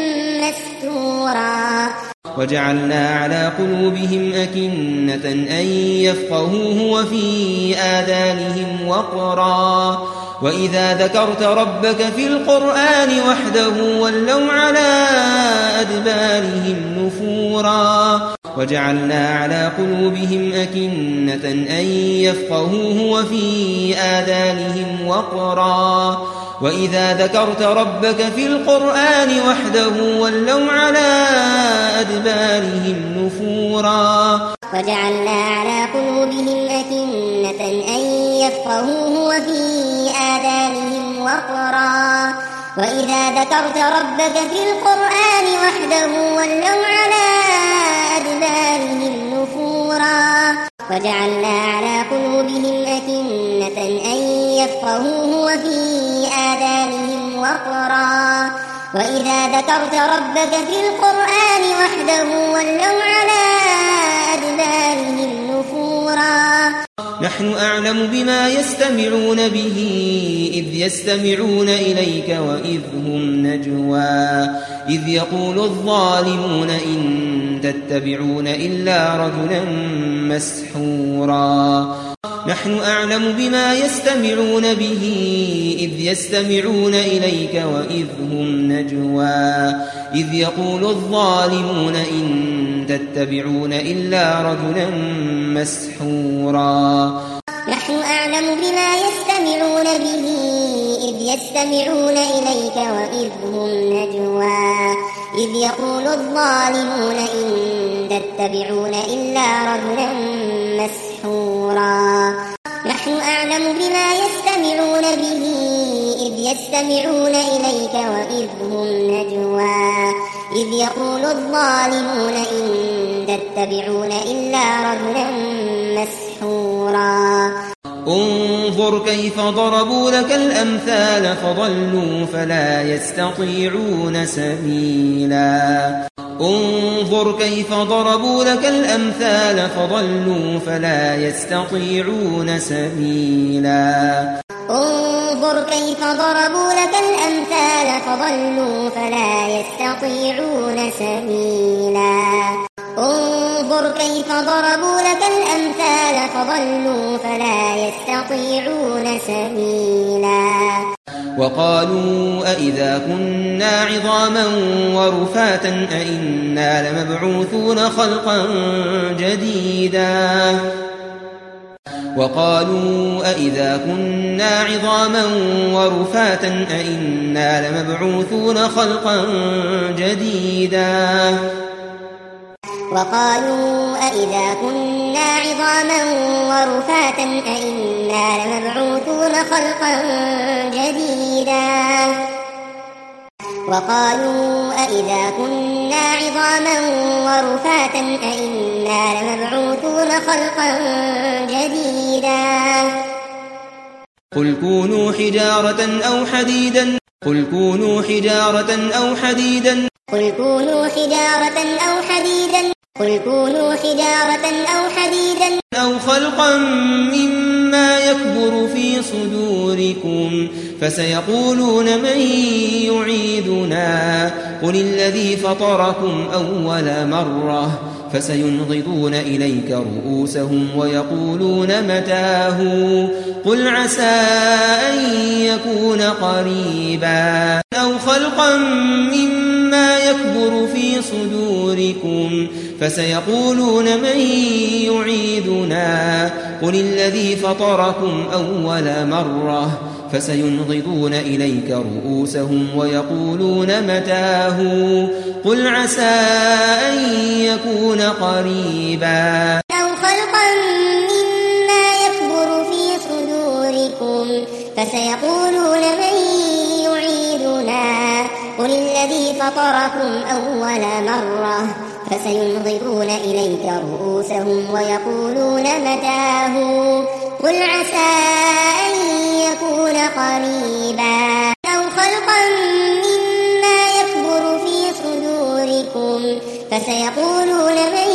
مستورا وجعلنا على قلوبهم أكنة أن يفقهوه وفي آذانهم وقرا وإذا ذكرت ربك في القرآن وحده ولوا على أدبارهم نفورا وجعلنا على قلوبهم أكنة أن يفقهوه وفي آذانهم وقرا وإذا ذكرت ربك في القرآن وحده ولوا على أدبارهم نفورا وجعلنا على قلوبهم أكنة أن يفقهوه وفي آذانهم وقرا وإذا ذكرت ربك في القرآن وحده ولوا على أدبارهم نفورا وجعلنا على قلوبهم أكنة أن يفقهوه وفي آذانهم وقرا وإذا ذكرت ربك في القرآن وحده ولوا على أدبارهم نفورا نحن أعلم بما يستمعون به إذ يستمعون إليك وإذ هم نجوى إذ يقول الظالمون إن تتبعون إلا رجلا مسحورا نحن أعلم بما يستمعون به إذ يستمعون إليك وإذ هم نجوى إذ يقول الظالمون إن تتبعون إلا رجلا مسحورا نحن أعلم بما يستمعون به إذ يستمعون إليك وإذ هم نجوى إذ يقول الظالمون إن تتبعون إلا رجلا مسحورا نحن أعلم بما يستمعون به إذ يستمعون إليك وإذ هم نجوى إذ يقول الظالمون إن تتبعون إلا رجلا مسحورا انظر كيف ضربوا لك الأمثال فضلوا فلا يستطيعون سبيلا انظر كيف ضربوا لك الأمثال فضلوا فلا يستطيعون سبيلا انظر كيف ضربوا لك الأمثال فضلوا فلا يستطيعون سبيلا انظر كيف ضربوا لك الأمثال فضلوا فلا يستطيعون سبيلا وقالوا أئذا كنا عظاما ورفاتا أئنا لمبعوثون خلقا جديدا وقالوا أئذا كنا عظاما ورفاتا أئنا لمبعوثون خلقا جديدا وقالوا أئذا كنا عظاما ورفاتا أئنا لمبعوثون خلقا جديدا وقالوا أئذا كنا عظاما ورفاتا أئنا لمبعوثون خلقا جديدا قل كونوا حجارة أو حديدا قل كونوا حجارة أو حديدا قل كونوا حجارة أو حديدا قل كونوا حجارة أو حديدا أو خلقا مما يكبر في صدوركم فسيقولون من يعيدنا قل الذي فطركم أول مرة فسينغضون إليك رؤوسهم ويقولون متاه قل عسى أن يكون قريبا أو خلقا مما يكبر في صدوركم فسيقولون من يعيدنا قل الذي فطركم أول مرة فسينغضون إليك رؤوسهم ويقولون متاه قل عسى أن يكون قريبا أو خلقا مما يكبر في صدوركم فسيقولون من يعيدنا قل الذي فطركم أول مرة فسينغضون إليك رؤوسهم ويقولون متاه قل عسى أن يكون قريبا أو خلقا مما يكبر في صدوركم فسيقولون من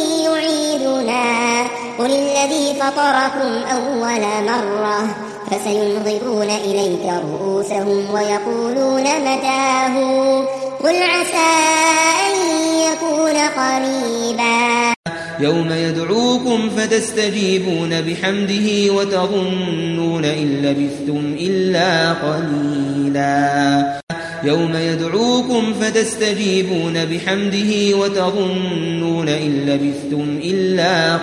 يعيدنا قل الذي فطركم أول مرة فسينغضون إليك رؤوسهم ويقولون متاه قل عسى أن يكون قريبا يوم يدعوكم فتستجيبون بحمده وتظنون إن لبثتم إلا قليلا يوم يدعوكم فتستجيبون بحمده وتظنون إن لبثتم إلا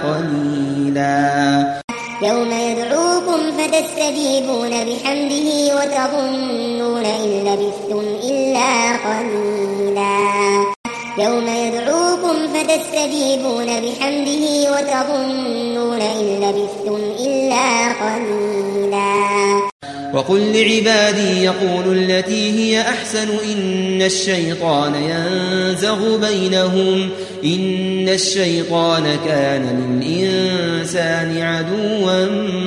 قليلا يوم يدعوكم فتستجيبون بحمده وتظنون إن لبثتم إلا قليلا يوم يدعوكم فتستجيبون بحمده وتظنون إن لبثتم إلا قليلا وقل لعبادي يقولوا التي هي أحسن إن الشيطان ينزغ بينهم إن الشيطان كان للإنسان عدوا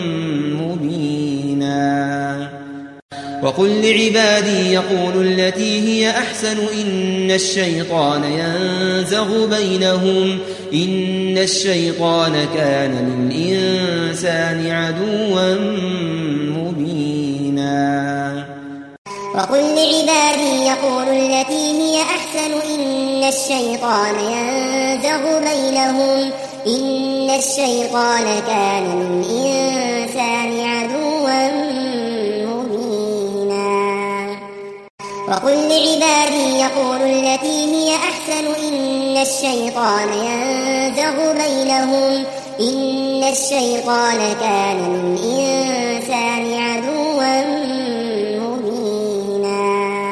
مبينا وقل لعبادي يقولوا التي هي أحسن إن الشيطان ينزغ بينهم إن الشيطان كان للإنسان عدوا مبينا وقل لعبادي يقولوا التي هي أحسن إن الشيطان ينزغ بينهم إن الشيطان كان للإنسان عدوا مبينا وقل لعبادي يقولوا التي هي أحسن إن الشيطان ينزغ بينهم إن الشيطان كان للإنسان عدوا مبينا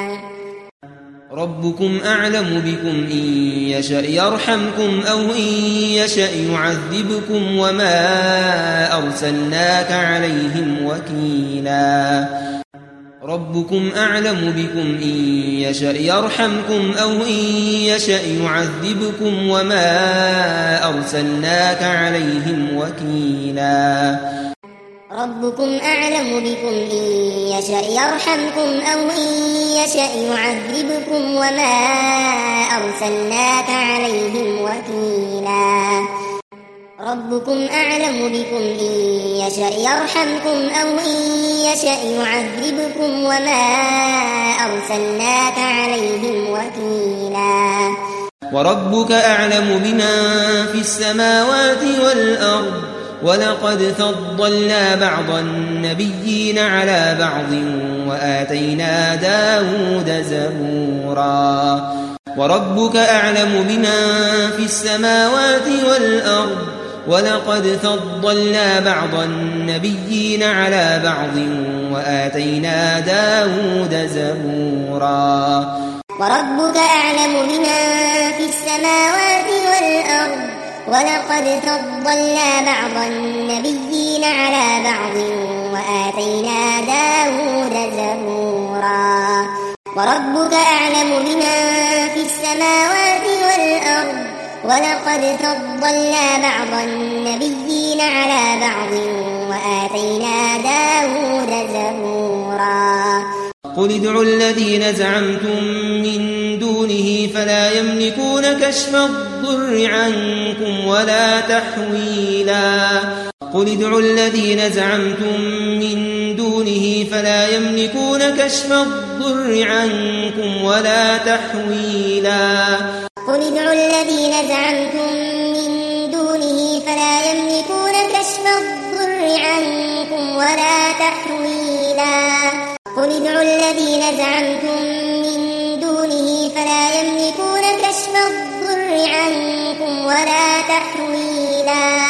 ربكم أعلم بكم إن يشأ يرحمكم أو إن يشأ يعذبكم وما أرسلناك عليهم وكيلا ربكم أعلم بكم إن يشأ يرحمكم أو إن يشأ يعذبكم وما أرسلناك عليهم وكيلا ربكم أعلم بكم إن يشأ يرحمكم أو إن يشأ يعذبكم وما أرسلناك عليهم وكيلا ربكم أعلم بكم إن يشأ يرحمكم أو إن يشأ يعذبكم وما أرسلناك عليهم وكيلا وربك أعلم بمن في السماوات والأرض ولقد فضلنا بعض النبيين على بعض وآتينا داود زبورا وربك أعلم بمن في السماوات والأرض ولقد فضلنا بعض النبيين على بعض وآتينا داود زبورا وربك أعلم بمن في السماوات والأرض ولقد فضلنا بعض النبيين على بعض وآتينا داود زبورا وربك أعلم بمن في السماوات والأرض ولقد فضلنا بعض النبيين على بعض وآتينا داود زبورا قل ادعوا الذين زعمتم من دونه فلا يملكون كشف الضر عنكم ولا تحويلا قل ادعوا الذين زعمتم من دونه فلا يملكون كشف الضر عنكم ولا تحويلا قل ادعوا الذين زعمتم من دونه فلا يملكون كشف الضر عنكم ولا تحويلا قل ادعوا الذين زعمتم من دونه فلا يملكون كشف الضر عنكم ولا تحويلا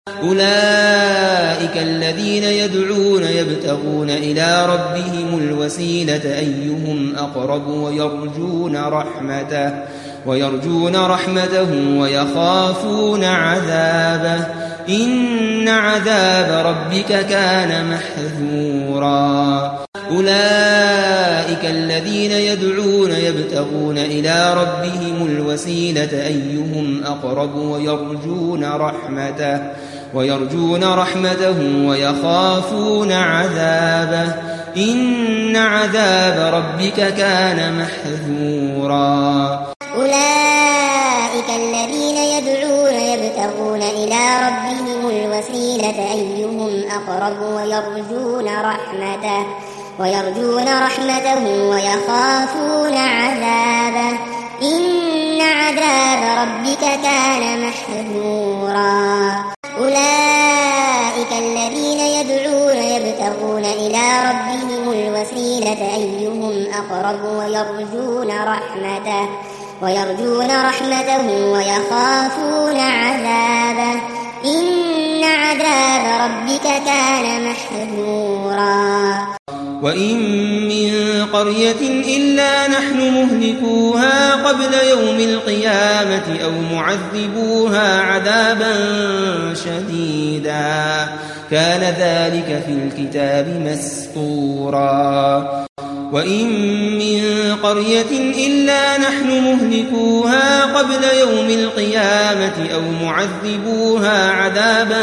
أولئك الذين يدعون يبتغون إلى ربهم الوسيلة أيهم أقرب ويرجون رحمته ويرجون رحمته ويخافون عذابه إن عذاب ربك كان محذورا أولئك الذين يدعون يبتغون إلى ربهم الوسيلة أيهم أقرب ويرجون رحمته ويرجون رحمته ويخافون عذابه إن عذاب ربك كان محذورا أولئك الذين يدعون يبتغون إلى ربهم الوسيلة أيهم أقرب ويرجون رحمته ويرجون رحمته ويخافون عذابه إن عذاب ربك كان محذورا أولئك الذين يدعون يبتغون إلى ربهم الوسيلة أيهم أقرب ويرجون رحمته ويرجون رحمته ويخافون عذابه إن عذاب ربك كان محذورا وإن من قرية إلا نحن مهلكوها قبل يوم القيامة أو معذبوها عذابا شديدا كان ذلك في الكتاب مسطورا وإن من قرية إلا نحن مهلكوها قبل يوم القيامة أو معذبوها عذابا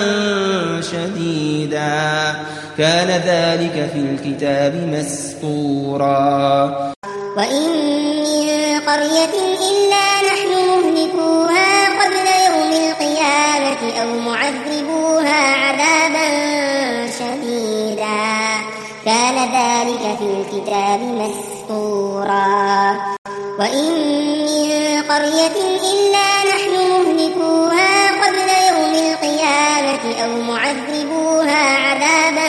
شديدا كان ذلك في الكتاب مسطورا وإن من قرية إلا نحن مهلكوها قبل يوم القيامة أو معذبوها عذابا شديدا كان ذلك في الكتاب مسطورا وإن من قرية إلا نحن مهلكوها قبل يوم القيامة أو معذبوها عذابا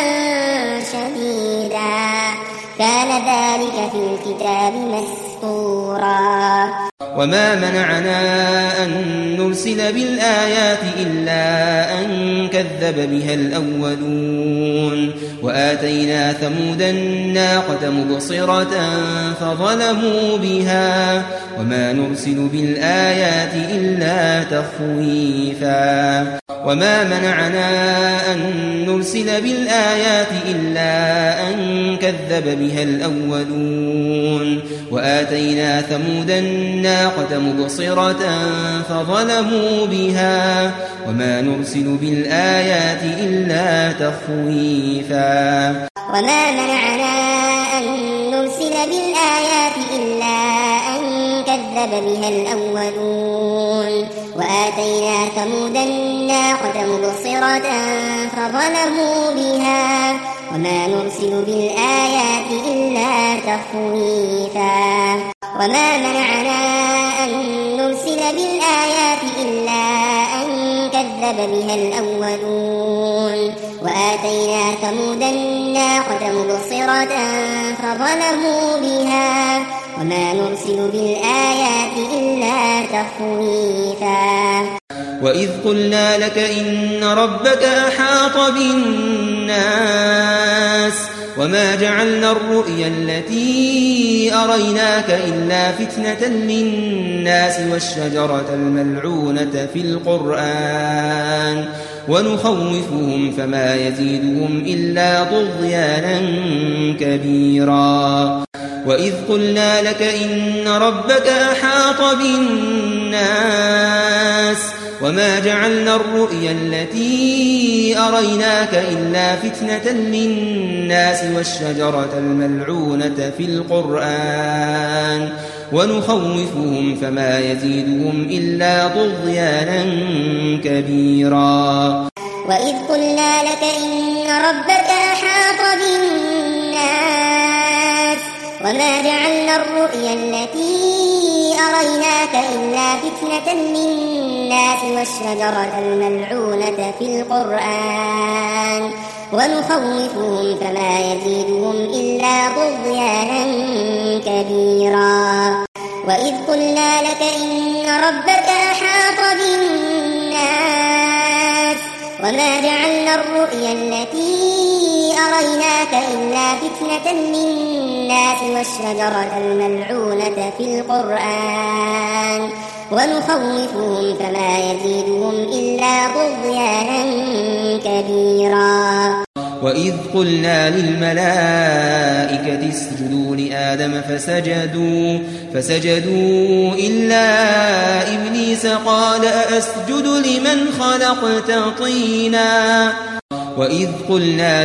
شديدا كان ذلك في الكتاب مسطورا وما منعنا أن نرسل بالآيات إلا أن كذب بها الأولون وآتينا ثمود الناقة مبصرة فظلموا بها وما نرسل بالآيات إلا تخويفا وما منعنا أن نرسل بالآيات إلا أن كذب بها الأولون وآتينا ثمود الناقة مبصرة فظلموا بها وما نرسل بالآيات إلا تخويفا وما منعنا أن نرسل بالآيات إلا أن كذب بها الأولون وآتينا ثمود الناقة مبصرة فظلموا بها وما نرسل بالآيات إلا تخويفا وما منعنا أن نرسل بالآيات إلا أن كذب بها الأولون وآتينا ثمود الناقة مبصرة فظلموا بها وما نرسل بالآيات إلا تخويفا وإذ قلنا لك إن ربك أحاط بالناس وما جعلنا الرؤيا التي أريناك إلا فتنة للناس والشجرة الملعونة في القرآن ونخوفهم فما يزيدهم إلا طغيانا كبيرا وإذ قلنا لك إن ربك أحاط بالناس وما جعلنا الرؤيا التي أريناك إلا فتنة للناس والشجرة الملعونة في القرآن ونخوفهم فما يزيدهم إلا طغيانا كبيرا. وإذ قلنا لك إن ربك أحاط بالناس وما جعلنا الرؤيا التي أريناك إلا فتنة للناس والشجرة الملعونة في القرآن ونخوفهم فما يزيدهم إلا طغيانا كبيرا. وإذ قلنا لك إن ربك أحاط بالناس وما جعلنا الرؤيا التي أريناك إلا فتنة للناس والشجرة الملعونة في القرآن ونخوفهم فما يزيدهم إلا طغيانا كبيرا. وإذ قلنا للملائكة اسجدوا لآدم فسجدوا فسجدوا إلا إبليس قال أأسجد لمن خلقت طينا. وإذ قلنا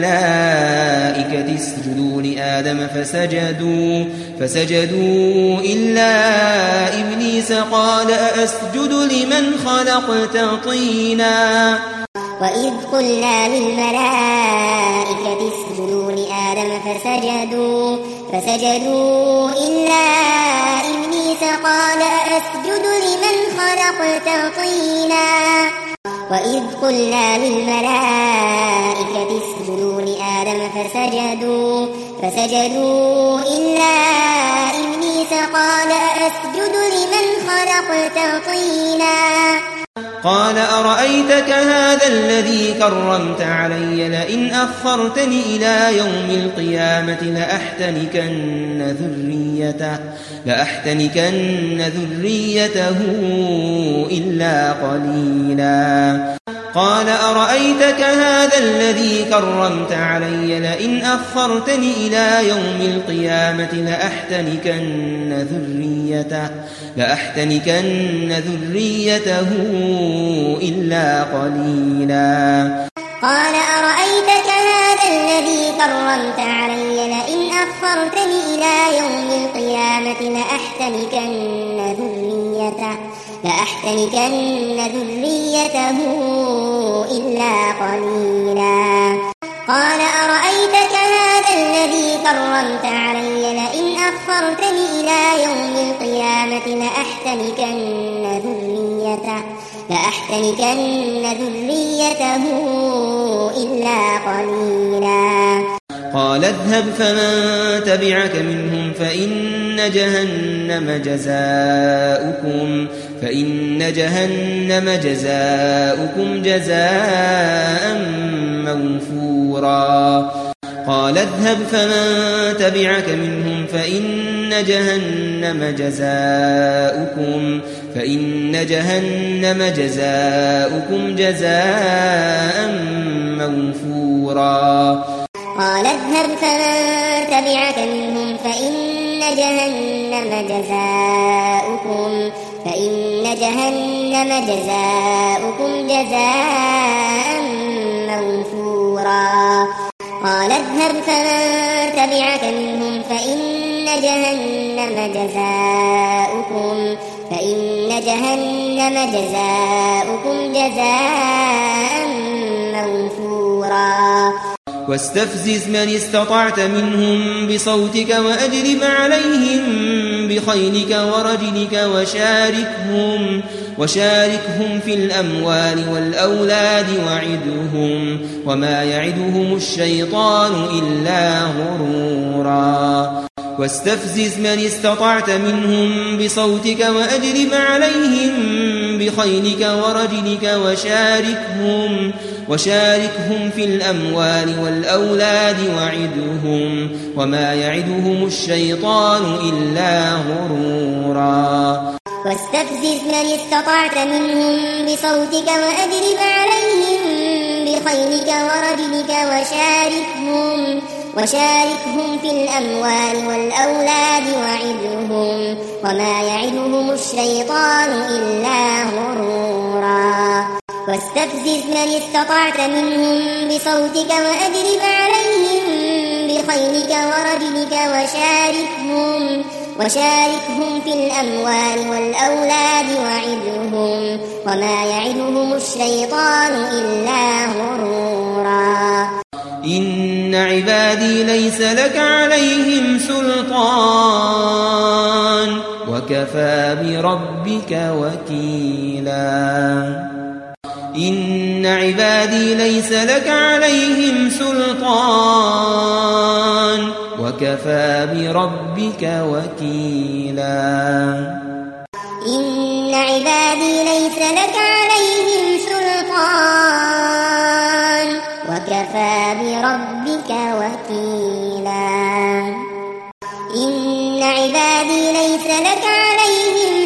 للملائكة اسجدوا لآدم فسجدوا فسجدوا إلا إبليس قال أأسجد لمن خلقت طينا. وإذ قلنا للملائكة اسجدوا لآدم فسجدوا فسجدوا إلا إبليس قال أسجد لمن خلقت طينا. وإذ قلنا للملائكة اسجدوا لآدم فسجدوا فسجدوا إلا إبليس قال أسجد لمن خلقت طينا. قال أرأيتك هذا الذي كرمت علي لئن أخرتني إلى يوم القيامة لأحتنكن ذريته لأحتنكن ذريته إلا قليلا. قال أرأيتك هذا الذي كرمت علي لئن أخرتني إلى يوم القيامة لأحتنكن ذريته لأحتنكن ذريته إلا قليلا. قال أرأيتك هذا الذي كرمت علي لئن أخرتني إلى يوم القيامة لأحتنكن ذريته لأحتنكن ذريته إلا قليلا. قال أرأيتك هذا الذي كرمت علي لئن أخرتني إلى يوم القيامة لأحتنكن ذريته لأحتنكن ذريته إلا قليلا. قال اذهب فمن تبعك منهم فإن جهنم جزاؤكم فإن جهنم جزاؤكم جزاء موفورا. قال اذهب فمن تبعك منهم فإن جهنم جزاؤكم فإن جهنم جزاؤكم جزاء موفورا. قال اذهب فمن تبعك منهم فإن جهنم جزاؤكم فإن جهنم جزاؤكم جزاء موفورا. قال اذهب فمن تبعك منهم فإن جهنم جزاؤكم فإن جهنم جزاؤكم جزاء موفورا. واستفزز من استطعت منهم بصوتك وأجلب عليهم بخيلك ورجلك وشاركهم وشاركهم في الأموال والأولاد وعدهم وما يعدهم الشيطان إلا غرورا. واستفزز من استطعت منهم بصوتك وأجلب عليهم بخيلك ورجلك وشاركهم وشاركهم في الأموال والأولاد وعدهم وما يعدهم الشيطان إلا غرورا. واستفزز من استطعت منهم بصوتك وأجلب عليهم بخيلك ورجلك وشاركهم وشاركهم في الأموال والأولاد وعدهم وما يعدهم الشيطان إلا غرورا واستفزز من استطعت منهم بصوتك وأجلب عليهم بخيلك ورجلك وشاركهم وشاركهم في الأموال والأولاد وعدهم وما يعدهم الشيطان إلا غرورا إن عبادي ليس لك عليهم سلطان وكفى بربك وكيلا إن عبادي ليس لك عليهم سلطان وكفى بربك وكيلا إن عبادي ليس لك عليهم سلطان وكفى بربك وكيلا إن عبادي ليس لك عليهم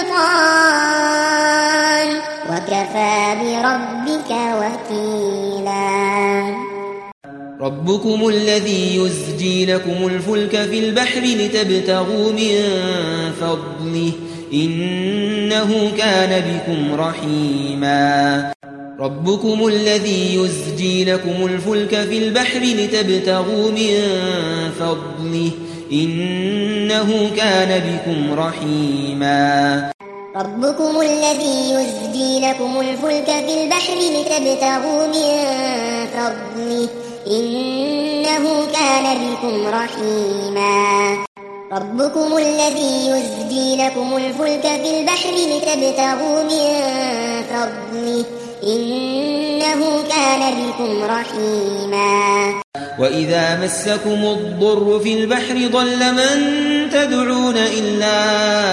سلطان وكفى بربك وكيلا ربكم الذي يزجي لكم الفلك في البحر لتبتغوا من فضله إنه كان بكم رحيما ربكم الذي يزجي لكم الفلك في البحر لتبتغوا من فضله إنه كان بكم رحيما ربكم الذي يزجي لكم الفلك في البحر لتبتغوا من فضله إنه كان بكم رحيما ربكم الذي يزجي لكم الفلك في البحر لتبتغوا من فضله إنه كان بكم رحيما وإذا مسكم الضر في البحر ضل من تدعون إلا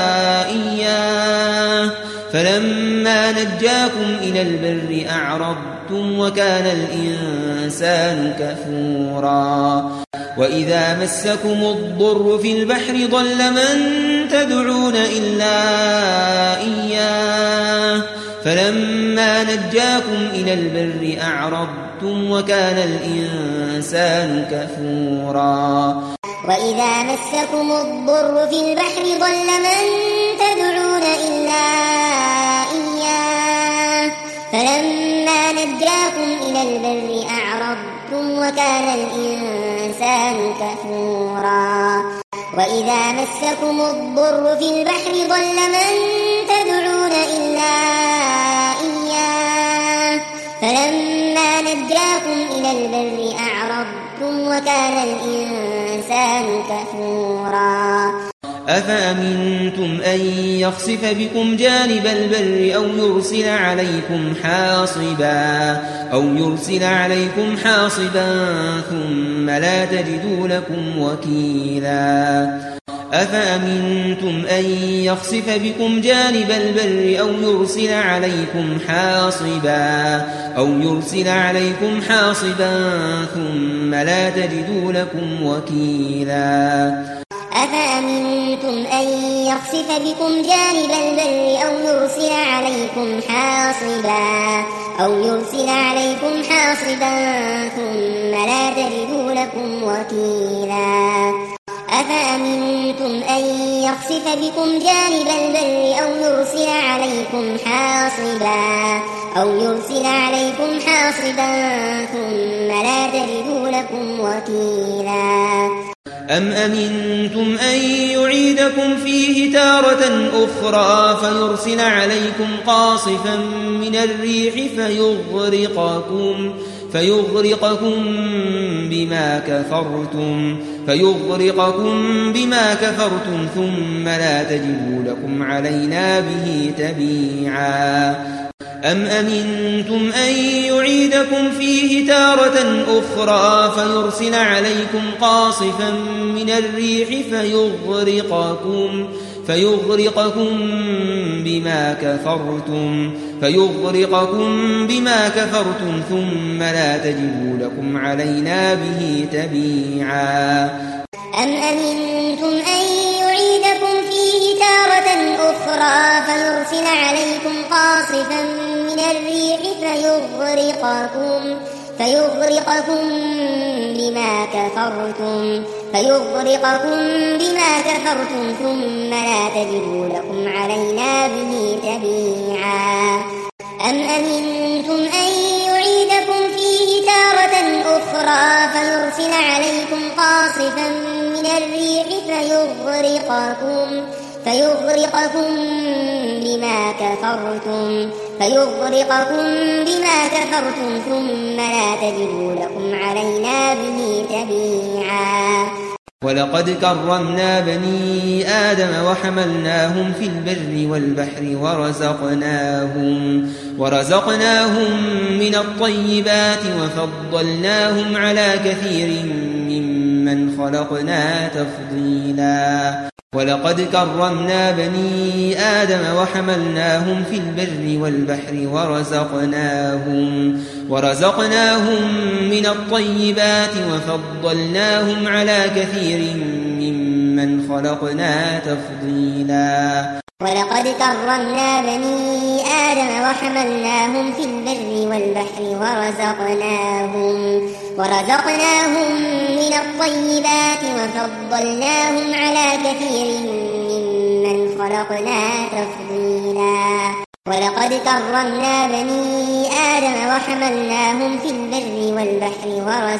إياه فلما نجاكم إلى البر أعرضتم وكان الإنسان كفورا وإذا مسكم الضر في البحر ضل من تدعون إلا إياه فلما نجاكم إلى البر أعرضتم وكان الإنسان كفورا وإذا مسكم الضر في البحر ضل من تدعون إلا إياه فلما نجاكم إلى البر أعرضتم وكان الإنسان كفورا وإذا مسكم الضر في البحر ضل من تدعون إلا إياه فلما نجاكم إلى البر أعرضتم وكان الإنسان كفورا أفأمنتم أن يخسف بكم جانب البر أو يرسل عليكم حاصبا أو يرسل عليكم حاصبا ثم لا تجدوا لكم وكيلا أفأمنتم أن يخسف بكم جانب البر أو يرسل عليكم حاصبا أو يرسل عليكم حاصبا ثم لا تجدوا لكم وكيلا أفأمنتم أن يخسف بكم جانب البر أو يرسل عليكم حاصبا أو يرسل عليكم حاصبا ثم لا تجدوا لكم وكيلا أفأمنتم أن يخسف بكم جانب البر أو يرسل عليكم حاصبا أو يرسل عليكم حاصبا ثم لا تجدوا لكم وكيلا أم أمنتم أن يعيدكم فيه تارة أخرى فيرسل عليكم قاصفا من الريح فيغرقكم فيغرقكم بما كفرتم فيغرقكم بما كفرتم ثم لا تجدوا لكم علينا به تبيعا أم أمنتم أن يعيدكم فيه تارة أخرى فيرسل عليكم قاصفا من الريح فيغرقكم فيغرقكم بما كفرتم فيغرقكم بما كفرتم ثم لا تجدوا لكم علينا به تبيعا أم أمنتم أن يعيدكم فيه تارة أخرى فيرسل عليكم قاصفا من الريح فيغرقكم فيغرقكم بما كفرتم فيغرقكم بما كفرتم ثم لا تجدوا لكم علينا به تبيعا أم أمنتم أن يعيدكم فيه تارة أخرى فيرسل عليكم قاصفا من الريح فيغرقكم فيغرقكم بما كفرتم فيغرقكم بما كفرتم ثم لا تجدوا لكم علينا به تبيعا ولقد كرمنا بني آدم وحملناهم في البر والبحر ورزقناهم ورزقناهم من الطيبات وفضلناهم على كثير ممن خلقنا تفضيلا ولقد كرمنا بني آدم وحملناهم في البر والبحر ورزقناهم ورزقناهم من الطيبات وفضلناهم على كثير ممن خلقنا تفضيلا ولقد كرمنا بني آدم وحملناهم في البر والبحر ورزقناهم ورزقناهم من الطيبات وفضلناهم على كثير ممن خلقنا تفضيلا ولقد كرمنا بني آدم وحملناهم في البر والبحر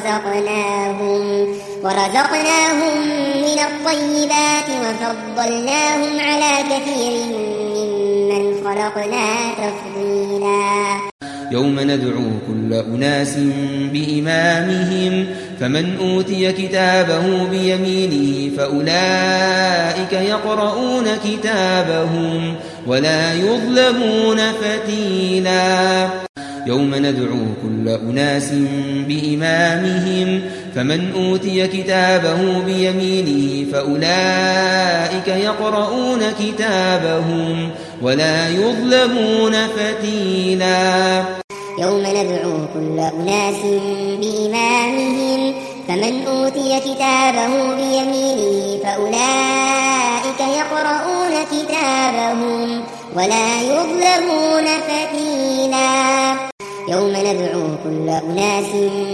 ورزقناهم ورزقناهم من الطيبات وفضلناهم على كثير ممن خلقنا تفضيلا يوم ندعو كل أناس بإمامهم فمن أوتي كتابه بيمينه فأولئك يقرؤون كتابهم ولا يظلمون فتيلا يوم ندعو كل أناس بإمامهم فمن أوتي كتابه بيمينه فأولئك يقرؤون كتابهم ولا يظلمون فتيلا يوم ندعو كل أناس بإمامهم فمن أوتي كتابه بيمينه فأولئك يقرؤون كتابهم ولا يظلمون فتيلا يوم ندعو كل أناس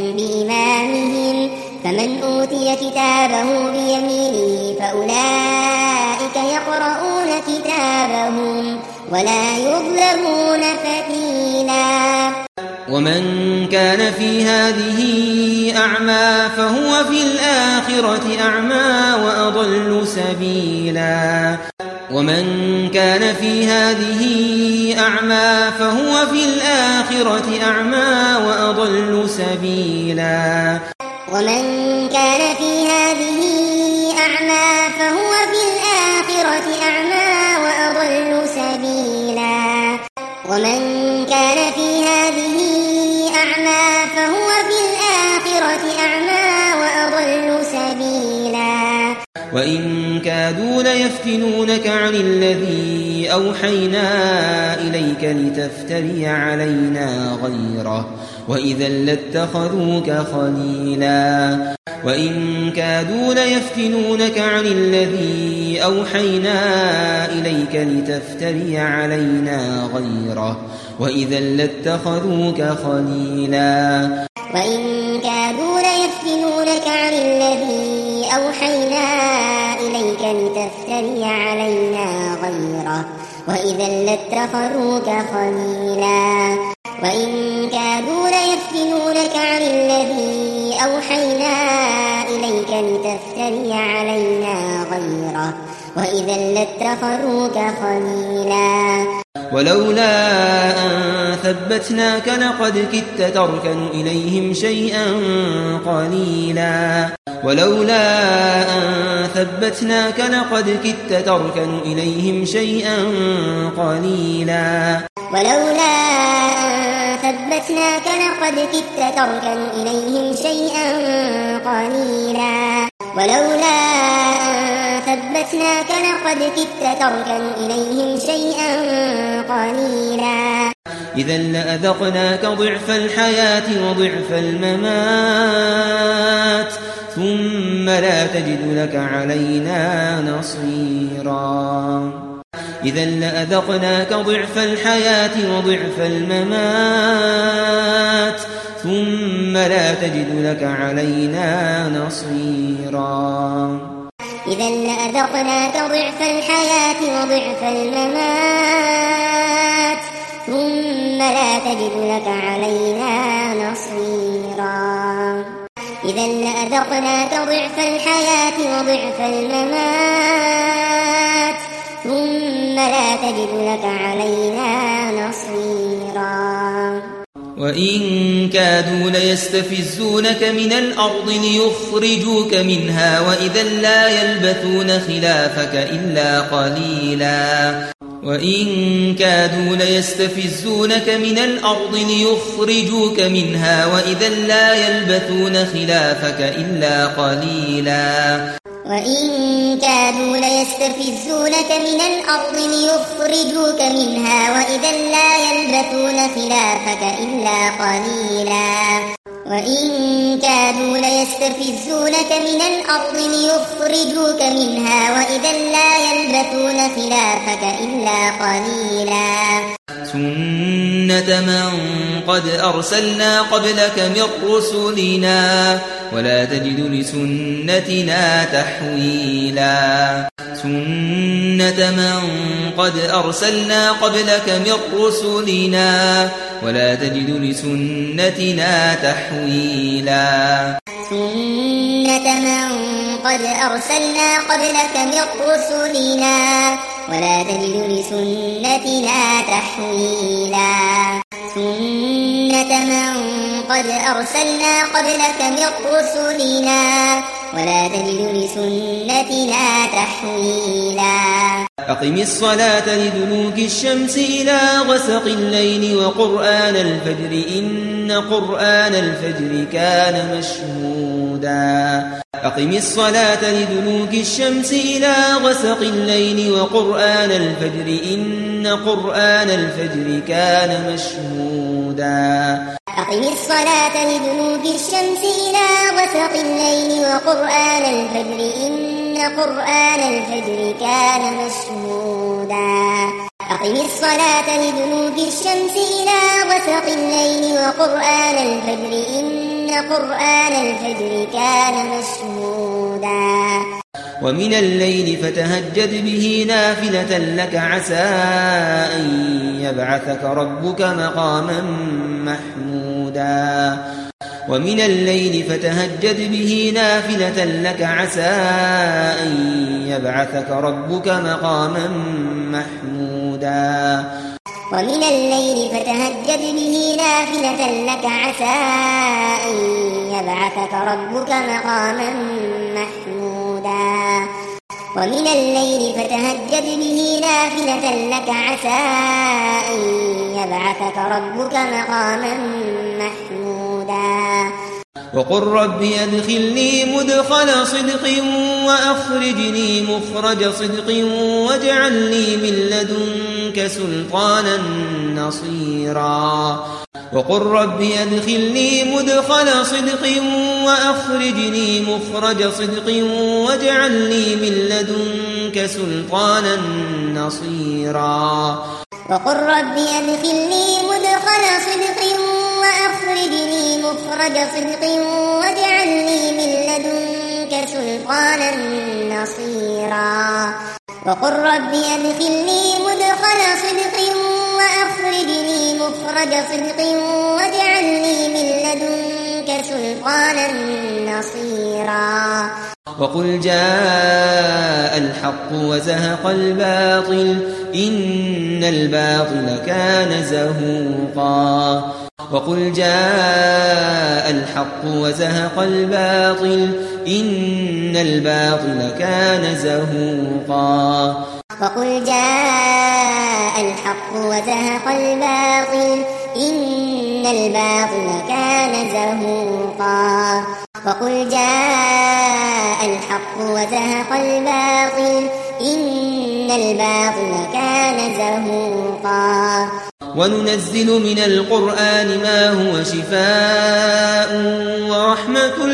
بإمامهم فمن أوتي كتابه بيمينه فأولئك يقرؤون كتابهم ولا يظلمون فتيلا ومن كان في هذه أعمى فهو في الآخرة أعمى وأضل سبيلا ومن كان في هذه أعمى فهو في الآخرة أعمى وأضل سبيلا ومن كان في هذه أعمى فهو في الآخرة أعمى وأضل سبيلا ومن كان في هذه أعمى فهو في الآخرة أعمى وأضل سبيلا وإن كادوا ليفتنونك عن الذي أوحينا إليك لتفتري علينا غيره وإذا لاتخذوك خليلا وإن كادوا ليفتنونك عن الذي أوحينا إليك لتفتري علينا غيره وإذا لاتخذوك خليلا وإن كادوا ليفتنونك عن الذي أوحينا إليك لتفتري علينا غيره وإذا لاتخذوك خليلا وإن كادوا ليفتنونك عن الذي أوحينا إليك لتفتري علينا غيره وإذا لاتخذوك خليلا ولولا أن ثبتناك لقد كدت تركن إليهم شيئا قليلا ولولا أن ثبتناك لقد كدت تركن إليهم شيئا قليلا ولولا أن ثبتناك لقد كدت تركن إليهم شيئا قليلا ولولا أن ثبتناك لقد كدت تركن إليهم شيئا قليلا إذا لأذقناك ضعف الحياة وضعف الممات ثم لا تجد لك علينا نصيرا إذا لأذقناك ضعف الحياة وضعف الممات ثم ثم لا تجد لك علينا نصيرا إذا لأذقناك ضعف الحياة وضعف الممات ثم لا تجد لك علينا نصيرا إذا لأذقناك ضعف الحياة وضعف الممات ثم لا تجد لك علينا نصيرا وإن كادوا ليستفزونك من الأرض ليخرجوك منها وإذا لا يلبثون خلافك إلا قليلا وإن كادوا ليستفزونك من الأرض ليخرجوك منها وإذا لا يلبثون خلافك إلا قليلا وإن كادوا ليستفزونك من الأرض ليخرجوك منها وإذا لا يلبثون خلافك إلا قليلا وإن كادوا ليستفزونك من الأرض ليخرجوك منها وإذا لا يلبثون خلافك إلا قليلا سنة من قد أرسلنا قبلك من رسلنا ولا تجد لسنتنا تحويلا سنة من قد أرسلنا قبلك من رسلنا ولا تجد لسنتنا تحويلا سنة من قد أرسلنا قبلك من رسلنا ولا تجد لسنتنا تحويلا سنة من قد أرسلنا قبلك من رسلنا ولا تجد لسنتنا تحويلا أقم الصلاة لدلوك الشمس إلى غسق الليل وقرآن الفجر إن قرآن الفجر كان مشهودا أقم الصلاة لدلوك الشمس إلى غسق الليل وقرآن الفجر إن قرآن الفجر كان مشهودا أقم الصلاة لدلوك الشمس إلى غسق الليل وقرآن الفجر إن قرآن الفجر كان مشهودا أقم الصلاة لدلوك الشمس إلى غسق الليل وقرآن الفجر إن قرآن الفجر كان مشهودا ومن الليل فتهجد به نافلة لك عسى أن يبعثك ربك مقاما محمودا ومن الليل فتهجد به نافلة لك عسى أن يبعثك ربك مقاما محمودا ومن الليل فتهجد به نافلة لك عسى أن يبعثك ربك مقاما محمودا ومن الليل فتهجد به نافلة لك عسى أن يبعثك ربك مقاما محمودا وقل رب أدخلني مدخل صدق وأخرجني مخرج صدق واجعل لي من لدنك سلطانا نصيرا وقل رب أدخلني مدخل صدق وأخرجني مخرج صدق واجعل لي من لدنك سلطانا نصيرا وقل رب أدخلني مدخل صدق وأخرجني مخرج صدق واجعل لي من لدنك سلطانا نصيرا وقل رب أدخلني مدخل صدق وأخرجني مخرج صدق واجعل لي من لدنك سلطانا نصيرا وقل جاء الحق وزهق الباطل إن الباطل كان زهوقا وقل جاء الحق وزهق الباطل إن الباطل كان زهوقا وقل جاء الحق وزهق الباطل إن الباطل كان زهوقا وقل جاء الحق وزهق الباطل إن الباطل كان زهوقا وننزل من القرآن ما هو شفاء ورحمة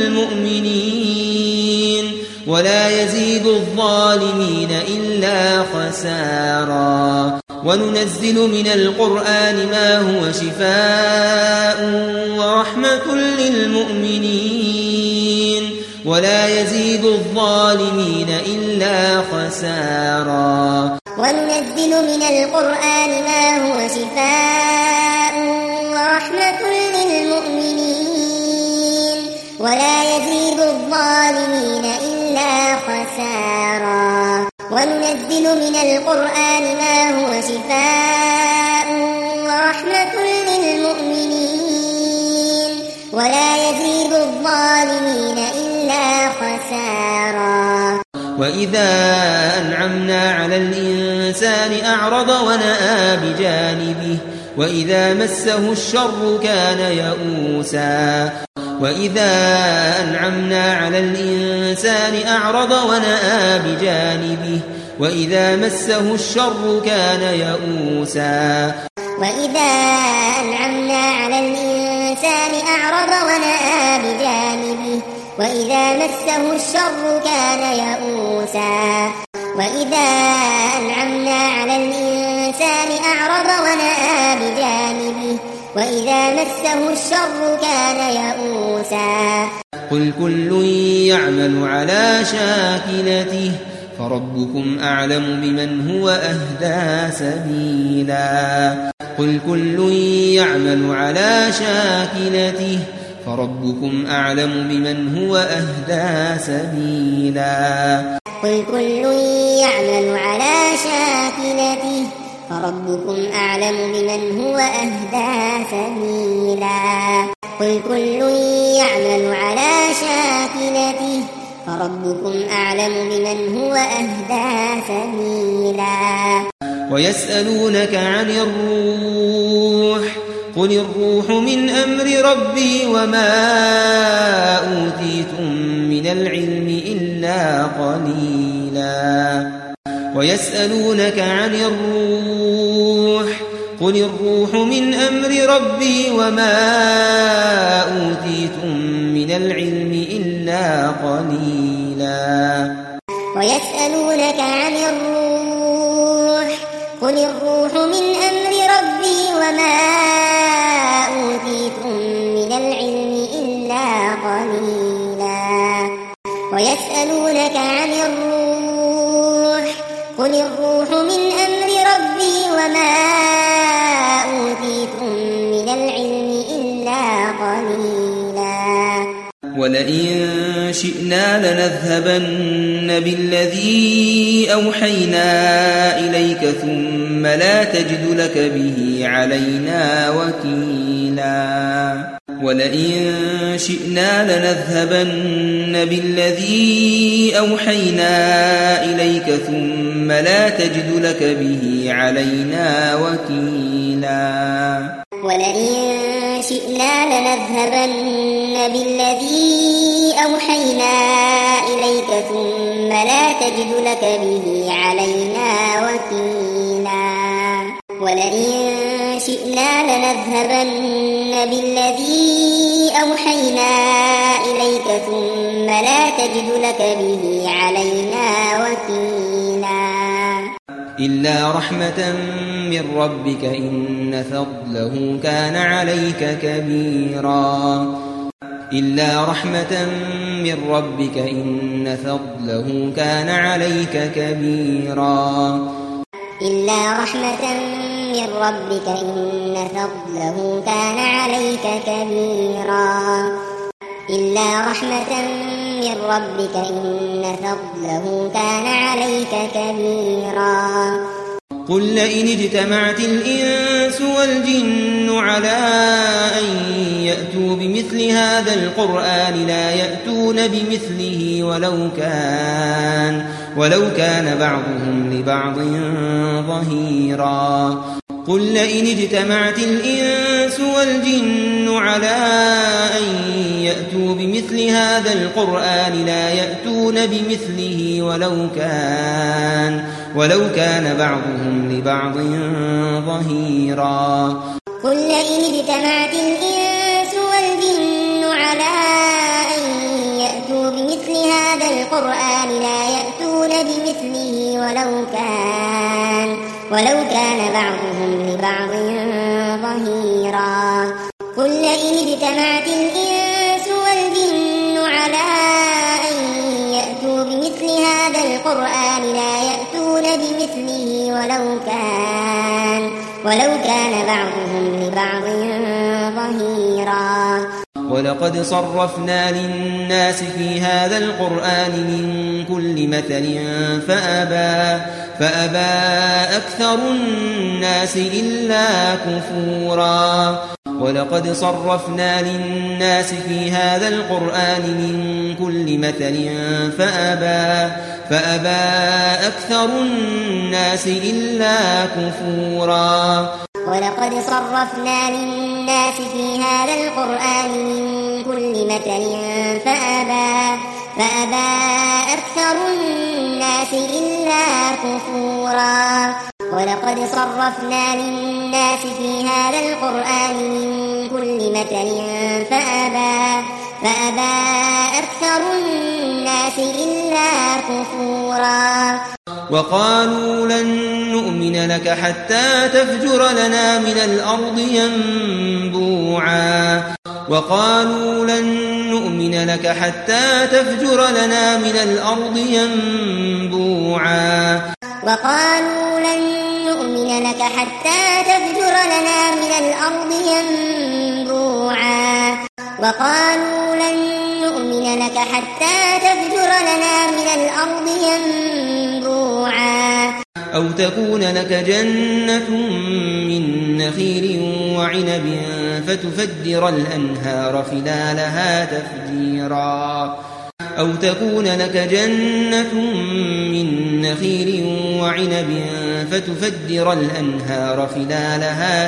للمؤمنين ولا يزيد الظالمين إلا خسارا وننزل من القرآن ما هو شفاء ورحمة للمؤمنين ولا يزيد الظالمين إلا خسارا وننزل من القرآن ما هو شفاء ورحمة للمؤمنين ولا يزيد الظالمين إلا خسارا وننزل من القرآن ما هو شفاء ورحمة للمؤمنين ولا يزيد الظالمين إلا خسارا وإذا أنعمنا على الإنسان أعرض ونأى بجانبه وإذا مسه الشر كان يئوسا وإذا أنعمنا على الإنسان أعرض ونأى بجانبه وإذا مسه الشر كان يئوسا وإذا أنعمنا على الإنسان أعرض ونأى بجانبه وإذا مسه الشر كان يئوسا وإذا أنعمنا على الإنسان أعرض ونأى بجانبه وإذا مسه الشر كان يئوسا قل كل يعمل على شاكلته فربكم أعلم بمن هو أهدى سبيلا قل كل يعمل على شاكلته فربكم أعلم بمن هو أهدى سبيلا قل كل يعمل على شاكلته فربكم أعلم بمن هو أهدى سبيلا قل كل يعمل على شاكلته فربكم أعلم بمن هو أهدى سبيلا ويسألونك عن الروح قل الروح من أمر ربي وما أوتيتم من العلم إلا قليلا ويسألونك عن الروح قل الروح من أمر ربي وما أوتيتم من العلم إلا قليلا ويسألونك عن الروح قل الروح من أمر ربي وما أوتيتم من العلم إلا قليلا ويسألونك عن الروح قل الروح من أمر ربي وما أوتيتم من العلم إلا قليلا ولئن شئنا لنذهبن بالذي أوحينا إليك ثم لا تجد لك به علينا وكيلا ولئن شئنا لنذهبن بالذي أوحينا إليك ثم لا تجد لك به علينا وكيلا ولئن شئنا لنذهبن بالذي أوحينا إليك ثم لا تجد لك به علينا وكيلا ولئن شئنا لنذهبن بالذي أوحينا إليك ثم لا تجد لك به علينا وكيلا إلا رحمة من ربك إن فضله كان عليك كبيرا إلا رحمة من ربك إن فضله كان عليك كبيرا إلا رحمة من ربك إن فضله كان عليك كبيرا إلا رحمة من ربك إن فضله كان عليك كبيرا قل لئن اجتمعت الإنس والجن على أن يأتوا بمثل هذا القرآن لا يأتون بمثله ولو كان ولو كان بعضهم لبعض ظهيرا قل لئن اجتمعت الإنس والجن على أن يأتوا بمثل هذا القرآن لا يأتون بمثله ولو كان ولو كان بعضهم لبعض ظهيرا قل لئن اجتمعت الإنس والجن على أن يأتوا بمثل هذا القرآن لا يأتون بمثله ولو كان ولو كان لبعض ظهيرا قل لئن اجتمعت الإنس والجن على أن يأتوا بمثل هذا القرآن لا يأتون بمثله ولو كان ولو كان بعضهم لبعض ظهيرا ولقد صرفنا للناس في هذا القرآن من كل مثل فأبى فأبى أكثر الناس إلا كفورا ولقد صرفنا للناس في هذا القرآن من كل مثل فأبى فأبى أكثر الناس إلا كفورا ولقد صرفنا للناس في هذا القرآن من كل مثل فأبى فأبى أكثر الناس إلا كفورا ولقد صرفنا للناس في هذا القرآن من كل مثل فأبى فأبى أكثر الناس إلا كفورا وقالوا لن نؤمن لك حتى تفجر لنا من الأرض ينبوعا وقالوا لن نؤمن لك حتى تفجر لنا من الأرض ينبوعا وقالوا لن نؤمن لك حتى تفجر لنا من الأرض ينبوعا وقالوا لن نؤمن لك حتى تفجر لنا من الأرض ينبوعا أو تكون لك جنة من نخيل وعنب فتفجر الأنهار خلالها تفجيرا أو تكون لك جنة من نخيل وعنب فتفجر الأنهار خلالها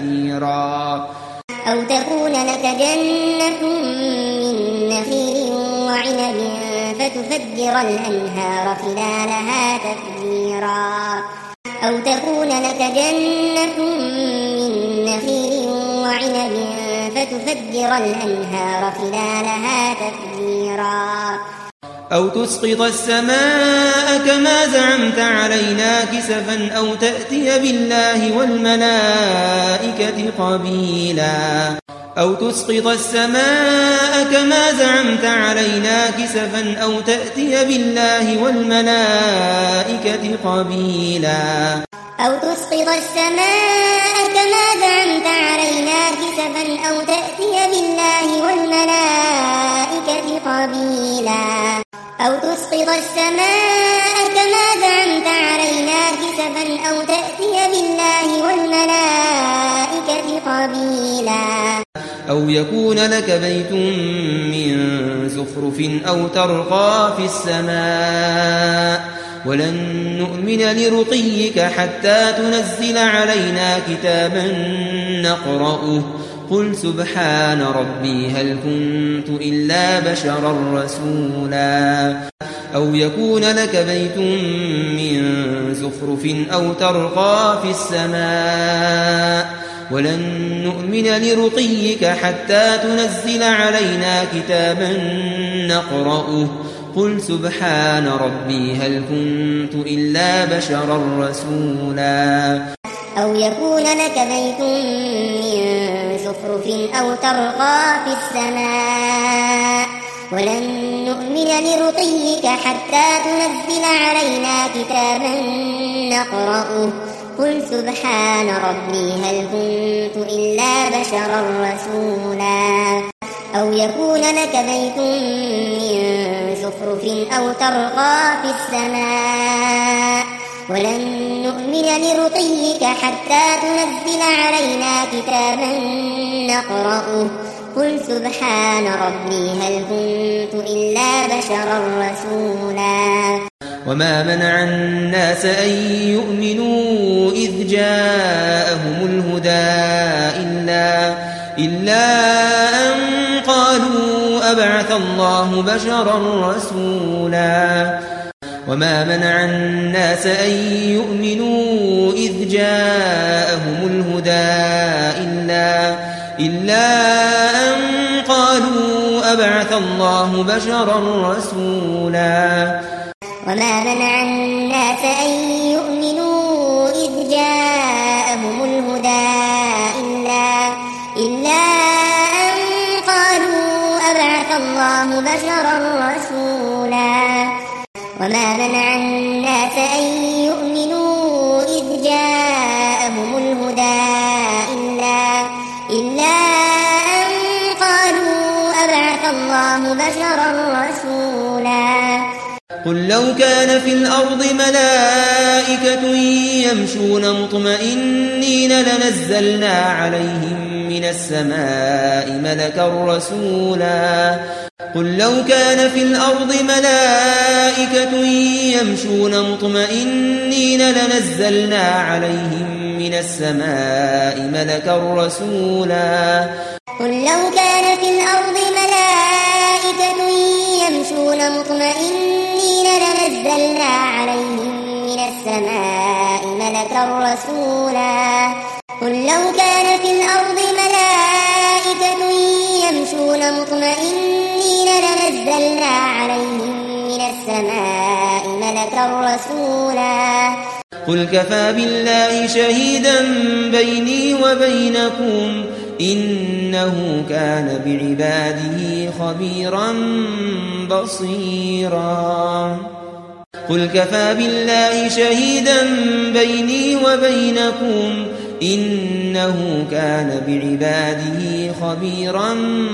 تفجيرا أو تكون لك جنة من نخيل وعنب فتفجر الأنهار خلالها تفجيرا أو تكون لك جنة من نخيل وعنب فتفجر الأنهار خلالها تفجيرا أو تسقط السماء كما زعمت علينا كسفا أو تأتي بالله والملائكة قبيلا أو تسقط السماء كما زعمت علينا كسفا أو تأتي بالله والملائكة قبيلا أو تسقط السماء كما زعمت علينا كسفا أو تأتي بالله والملائكة قبيلا أو تسقط السماء كما زعمت علينا كسفا أو تأتي بالله والملائكة قبيلا أو يكون لك بيت من زخرف أو ترقى في السماء ولن نؤمن لرقيك حتى تنزل علينا كتابا نقرأه قل سبحان ربي هل كنت إلا بشرا رسولا أو يكون لك بيت من زخرف أو ترقى في السماء ولن نؤمن لرقيك حتى تنزل علينا كتابا نقرأه قل سبحان ربي هل كنت إلا بشرا رسولا أو يكون لك بيت من زخرف أو ترقى في السماء ولن نؤمن لرقيك حتى تنزل علينا كتابا نقرأه قل سبحان ربي هل كنت إلا بشرا رسولا أو يكون لك بيت من زخرف أو ترقى في السماء ولن نؤمن لرقيك حتى تنزل علينا كتابا نقرأه قل سبحان ربي هل كنت إلا بشرا رسولا وما منع الناس أن يؤمنوا إذ جاءهم الهدى إلا, إلا أن قالوا أبعث الله بشرا رسولا وما منع الناس أن يؤمنوا إذ جاءهم الهدى إلا, إلا أن قالوا أبعث الله بشرا رسولا وما منع الناس أن يؤمنوا إذ جاءهم الهدى الله بشرا رسولا وما منع الناس أن يؤمنوا إذ جاءهم الهدى إلا, إلا أن قالوا أبعث الله بشرا رسولا قل لو كان في الأرض ملائكة يمشون مطمئنين لنزلنا عليهم من السماء ملكا رسولا قل لو كان في الأرض ملائكة يمشون مطمئنين لنزلنا عليهم من السماء ملكا رسولا قل لو كان في الأرض ملائكة يمشون مطمئنين لنزلنا عليهم من السماء ملكا رسولا قل لو كان في الأرض ملائكة يمشون مطمئنين لنزلنا عليهم من السماء ملكا رسولا قل كفى بالله شهيدا بيني وبينكم إنه كان بعباده خبيرا بصيرا قل كفى بالله شهيدا بيني وبينكم إنه كان بعباده خبيرا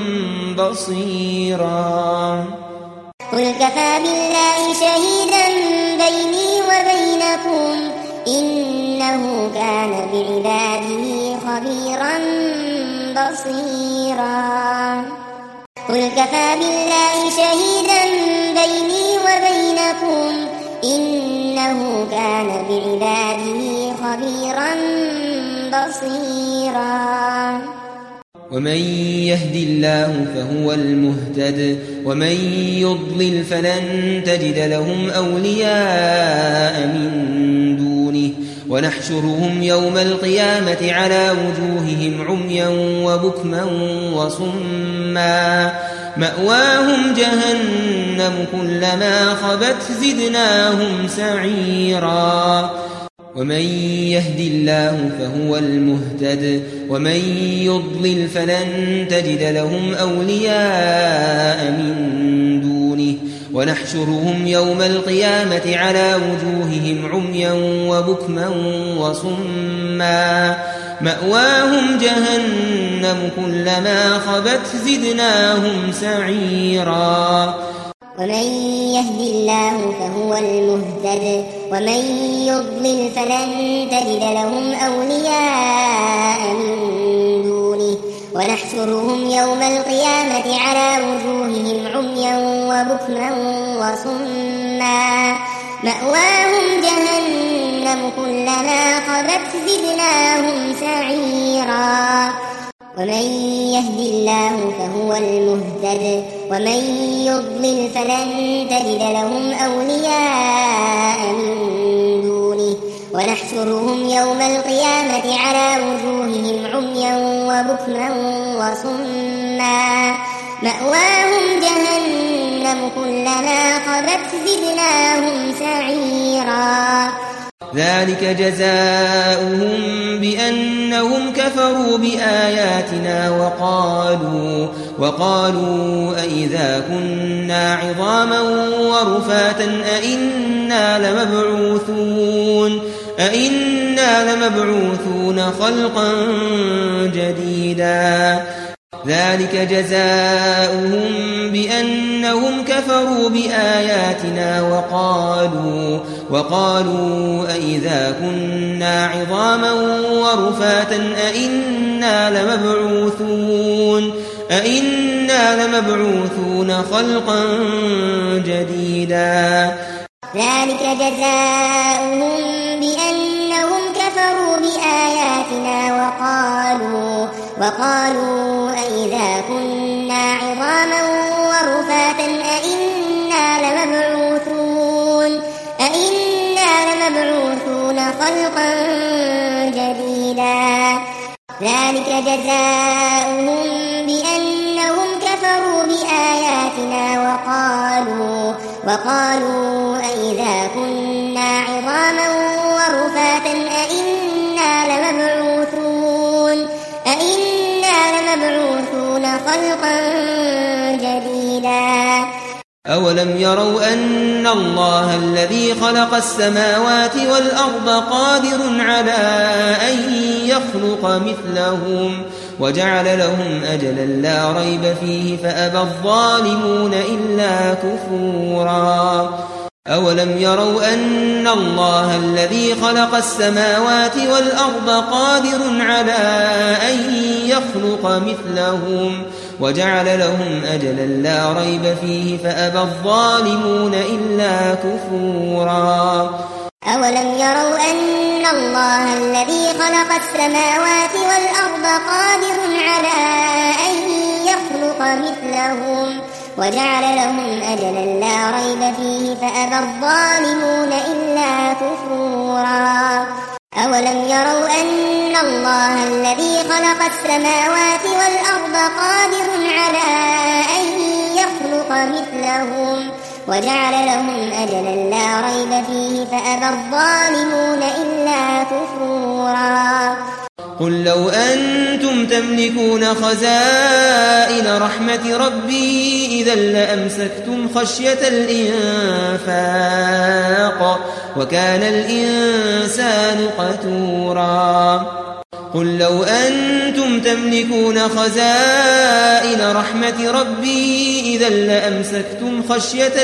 بصيرا قل كفى بالله شهيدا بيني وبينكم إنه كان بعباده خبيرا بصيرا قل كفى بالله شهيدا بيني وبينكم إنه كان بعباده خبيرا بصيرا ومن يهد الله فهو المهتد ومن يضلل فلن تجد لهم أولياء من دونه ونحشرهم يوم القيامة على وجوههم عميا وبكما وصما مأواهم جهنم كلما خبت زدناهم سعيرا ومن يهد الله فهو المهتد ومن يضلل فلن تجد لهم أولياء من دونه ونحشرهم يوم القيامة على وجوههم عميا وبكما وصما مأواهم جهنم كلما خبت زدناهم سعيرا ومن يهد الله فهو المهتد ومن يضلل فلن تجد لهم أولياء من دونه ونحشرهم يوم القيامة على وجوههم عميا وبكما وصما مأواهم جهنم كلما خبت زدناهم سعيرا ومن يهد الله فهو المهتد ومن يضلل فلن تجد لهم أولياء من دونه ونحشرهم يوم القيامة على وجوههم عميا وبكما وصما مأواهم جهنم كلما خبت زدناهم سعيرا ذلك جزاؤهم بأنهم كفروا بآياتنا وقالوا وقالوا أئذا كنا عظاما ورفاتا أئنا لمبعوثون أئنا لمبعوثون خلقا جديدا ذلك جزاؤهم بأنهم كفروا بآياتنا وقالوا وقالوا أئذا كنا عظاما ورفاتا أئنا لمبعوثون أئنا لمبعوثون خلقا جديدا ذلك جزاؤهم بأنهم كفروا بآياتنا وقالوا وقالوا أئذا كنا عظاما ورفاتا أئنا لمبعوثون أئنا لمبعوثون خلقا جديدا ذلك جزاؤهم بأنهم كفروا بآياتنا وقالوا وقالوا أئذا كنا عظاما ورفاتا أئنا لمبعوثون أئنا لمبعوثون خلقا جديدا سبيلا أولم يروا أن الله الذي خلق السماوات والأرض قادر على أن يخلق مثلهم وجعل لهم أجلا لا ريب فيه فأبى الظالمون إلا كفورا أولم يروا أن الله الذي خلق السماوات والأرض قادر على أن يخلق مثلهم وجعل لهم أجلا لا ريب فيه فأبى الظالمون إلا كفورا أولم يروا أن الله الذي خلق السماوات والأرض قادر على أن يخلق مثلهم وجعل لهم أجلا لا ريب فيه فأبى الظالمون إلا كفورا أولم يروا أن الله الذي خلق السماوات والأرض قادر على أن يخلق مثلهم وجعل لهم أجلا لا ريب فيه فأبى الظالمون إلا كفورا قل لو أنتم تملكون خزائن رحمة ربي إذا لأمسكتم خشية الإنفاق وكان الإنسان قتورا قل لو أنتم تملكون خزائن رحمة ربي إذا لأمسكتم خشية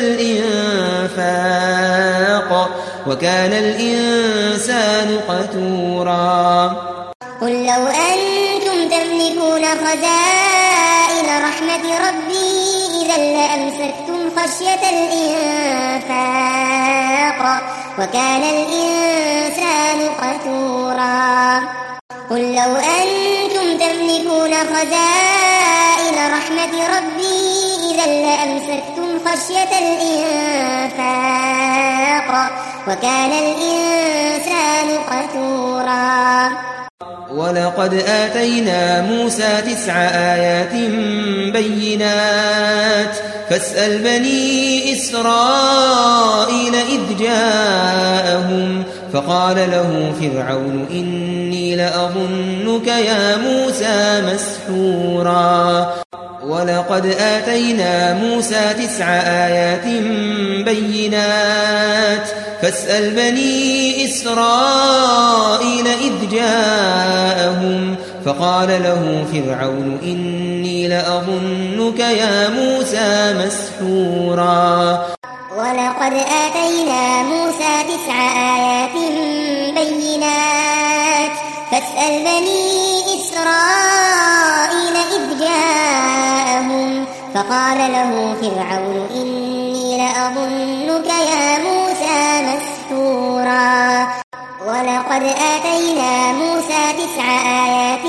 الإنفاق وكان الإنسان قتورا قل لو أنتم تملكون خزائن رحمة ربي إذا لأمسكتم خشية الإنفاق وكان الإنسان قتورا قل لو أنتم تملكون خزائن رحمة ربي إذا لأمسكتم خشية الإنفاق وكان الإنسان قتورا ولقد آتينا موسى تسع آيات بينات فاسأل بني إسرائيل إذ جاءهم فقال له فرعون إني لأظنك يا موسى مسحورا ولقد آتينا موسى تسع آيات بينات فاسأل بني إسرائيل إذ جاءهم فقال له فرعون إني لأظنك يا موسى مسحورا ولقد آتينا موسى تسع آيات بينات فاسأل بني إسرائيل إذ جاءهم فقال له فرعون إني لأظنك يا موسى مسحورا ولقد آتينا موسى تسع آيات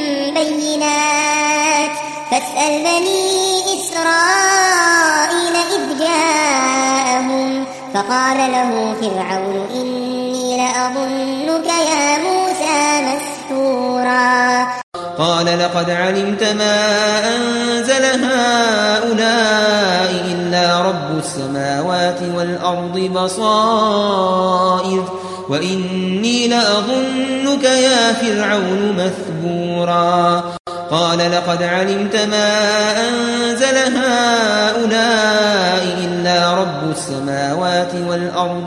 بينات فاسأل بني إسرائيل إذ جاءهم فقال له فرعون إني لأظنك يا موسى مسحورا قال لقد علمت ما أنزل هؤلاء إلا رب السماوات والأرض بصائر وإني لأظنك يا فرعون مثبورا قال لقد علمت ما أنزل هؤلاء إلا رب السماوات والأرض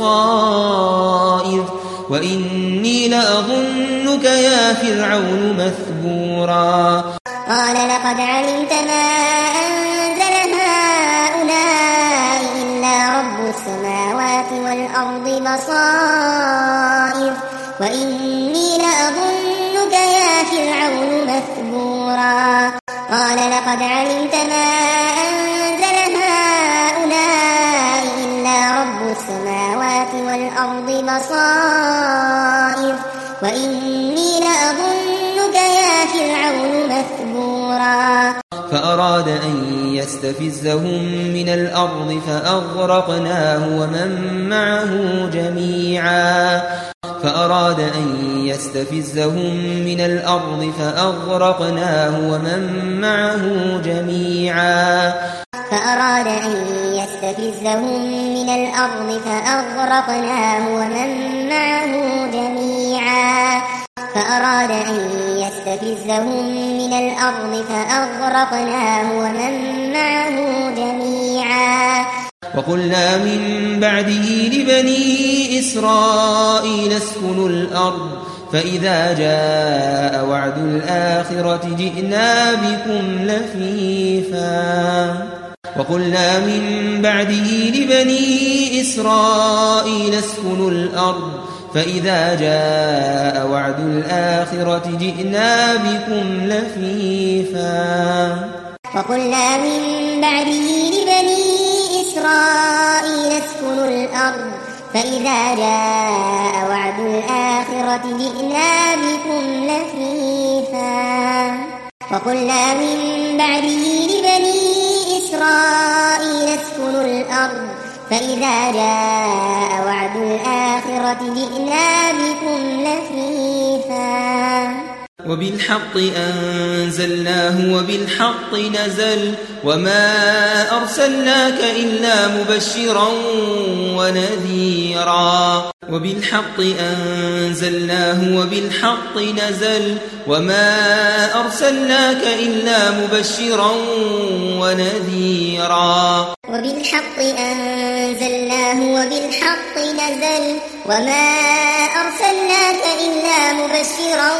بصائر وإني لأظنك يا فرعون مثبورا قال لقد علمت ما أنزل هؤلاء إلا رب السماوات والأرض بصائر وإني لأظنك يا فرعون مثبورا قال لقد علمت ما أنزل هؤلاء إلا رب السماوات والأرض بصائر وإني لأظنك يا فرعون مثبورا فأراد أن يستفزهم من الأرض فأغرقناه ومن معه جميعا فأراد أن يستفزهم من الأرض فأغرقناه ومن معه جميعا فأراد أن يستفزهم من الأرض فأغرقناه ومن معه جميعا فأراد أن ليستفزهم من الأرض فأغرقناه ومن معه جميعا. وقلنا من بعده لبني إسرائيل اسكنوا الأرض فإذا جاء وعد الآخرة جئنا بكم لفيفا. وقلنا من بعده لبني إسرائيل اسكنوا الأرض فإذا جاء وعد الآخرة جئنا بكم لفيفا. وقلنا من بعده لبني إسرائيل اسكنوا الأرض فإذا جاء وعد الآخرة جئنا بكم لفيفا. وقلنا من بعده لبني إسرائيل اسكنوا الأرض فإذا جاء وعد الآخرة جئنا بكم لفيفا. وبالحق أنزلناه وبالحق نزل وما أرسلناك إلا مبشرا ونذيرا. وبالحق أنزلناه وبالحق نزل وما أرسلناك إلا مبشرا ونذيرا. وبالحق أنزلناه وبالحق نزل وما أرسلناك إلا مبشرا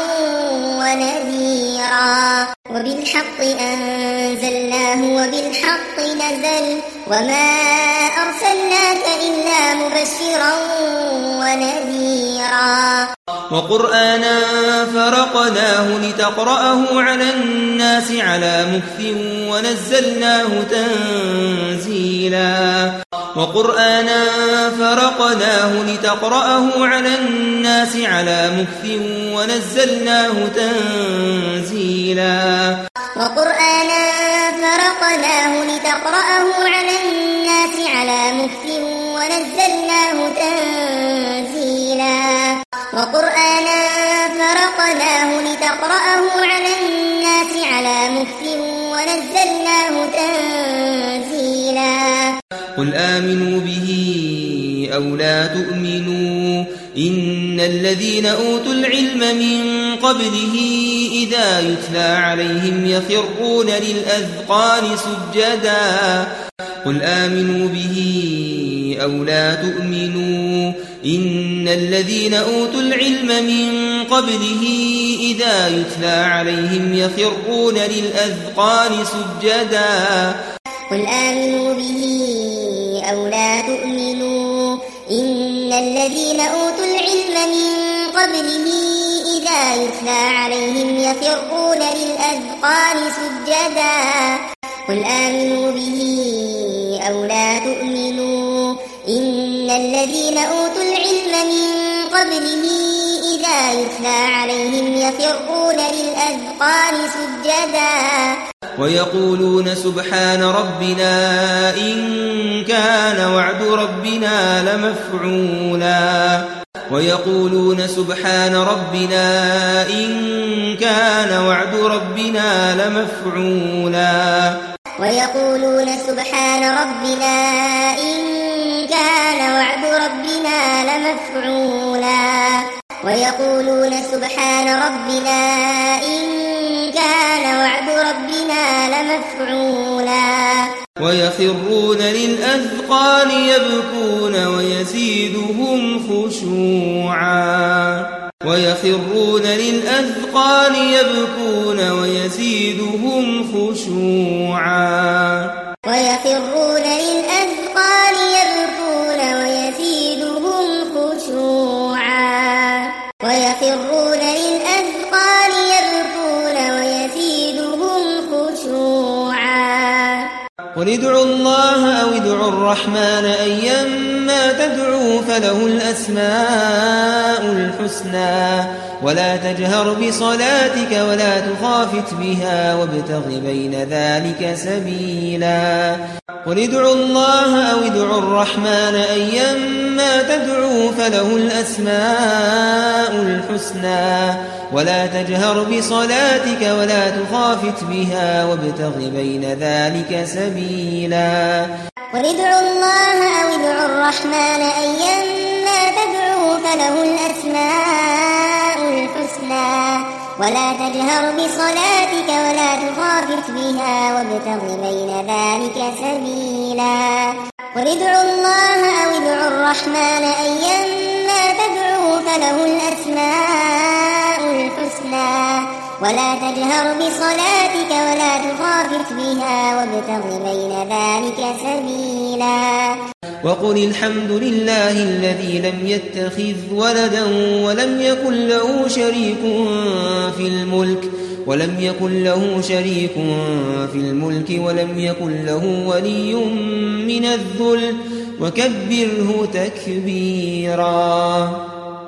ونذيرا. وبالحق أنزلناه وبالحق نزل وما أرسلناك إلا مبشرا ونذيرا. وقرآنا فرقناه لتقرأه على الناس على مكث ونزلناه تنزيلا. وقرآنا فرقناه لتقرأه على الناس على مكث ونزلناه تنزيلا. وقرآنا فرقناه لتقرأه على الناس على مكث ونزلناه تنزيلا. وقرآنا فرقناه لتقرأه على الناس على مكث ونزلناه تنزيلا. قل آمنوا به أو لا تؤمنوا إن الذين أوتوا العلم من قبله إذا يتلى عليهم يخرون للأذقان سجدا. قل آمنوا به أو لا تؤمنوا إن الذين أوتوا العلم من قبله إذا يتلى عليهم يخرون للأذقان سجدا. قل آمنوا به أو لا تؤمنوا إن الذين أوتوا العلم من قبله إذا يتلى عليهم يخرون للأذقان سجدا. قل آمنوا به أو لا تؤمنوا إن الذين أوتوا العلم من قبله إذا يتلى عليهم يخرون للأذقان سجدا. ويقولون سبحان ربنا إن كان وعد ربنا لمفعولا. ويقولون سبحان ربنا إن كان وعد ربنا لمفعولا. ويقولون سبحان ربنا إن كان وعد ربنا لمفعولا. ويقولون سبحان ربنا إن كان وعد ربنا لمفعولا. ويخرون للأذقان يبكون ويزيدهم خشوعا. ويخرون للأذقان يبكون ويزيدهم خشوعا. ويخرون للأذقان يبكون ويزيدهم خشوعا. ويخرون للأذقان يبكون ويزيدهم خشوعا. قل ادعوا الله أو ادعوا الرحمن أيما تدعوا فله الأسماء الحسنى ولا تجهر بصلاتك ولا تخافت بها وابتغ بين ذلك سبيلا. قل ادعوا الله أو ادعوا الرحمن أيما تدعوا فله الأسماء الحسنى ولا تجهر بصلاتك ولا تخافت بها وابتغ بين ذلك سبيلا. قل ادعوا الله أو ادعوا الرحمن أيما تدعوا فله الأسماء الحسنى ولا تجهر بصلاتك ولا تخافت بها وابتغ بين ذلك سبيلا قل ادعوا الله أو ادعوا الرحمن أيما تدعوا فله الأسماء الحسنى ولا تجهر بصلاتك ولا تخافت بها وابتغ بين ذلك سبيلا وقل الحمد لله الذي لم يتخذ ولدا ولم يكن له شريك في الملك ولم يكن له شريك في الملك ولم يكن له ولي من الذل وكبره تكبيرا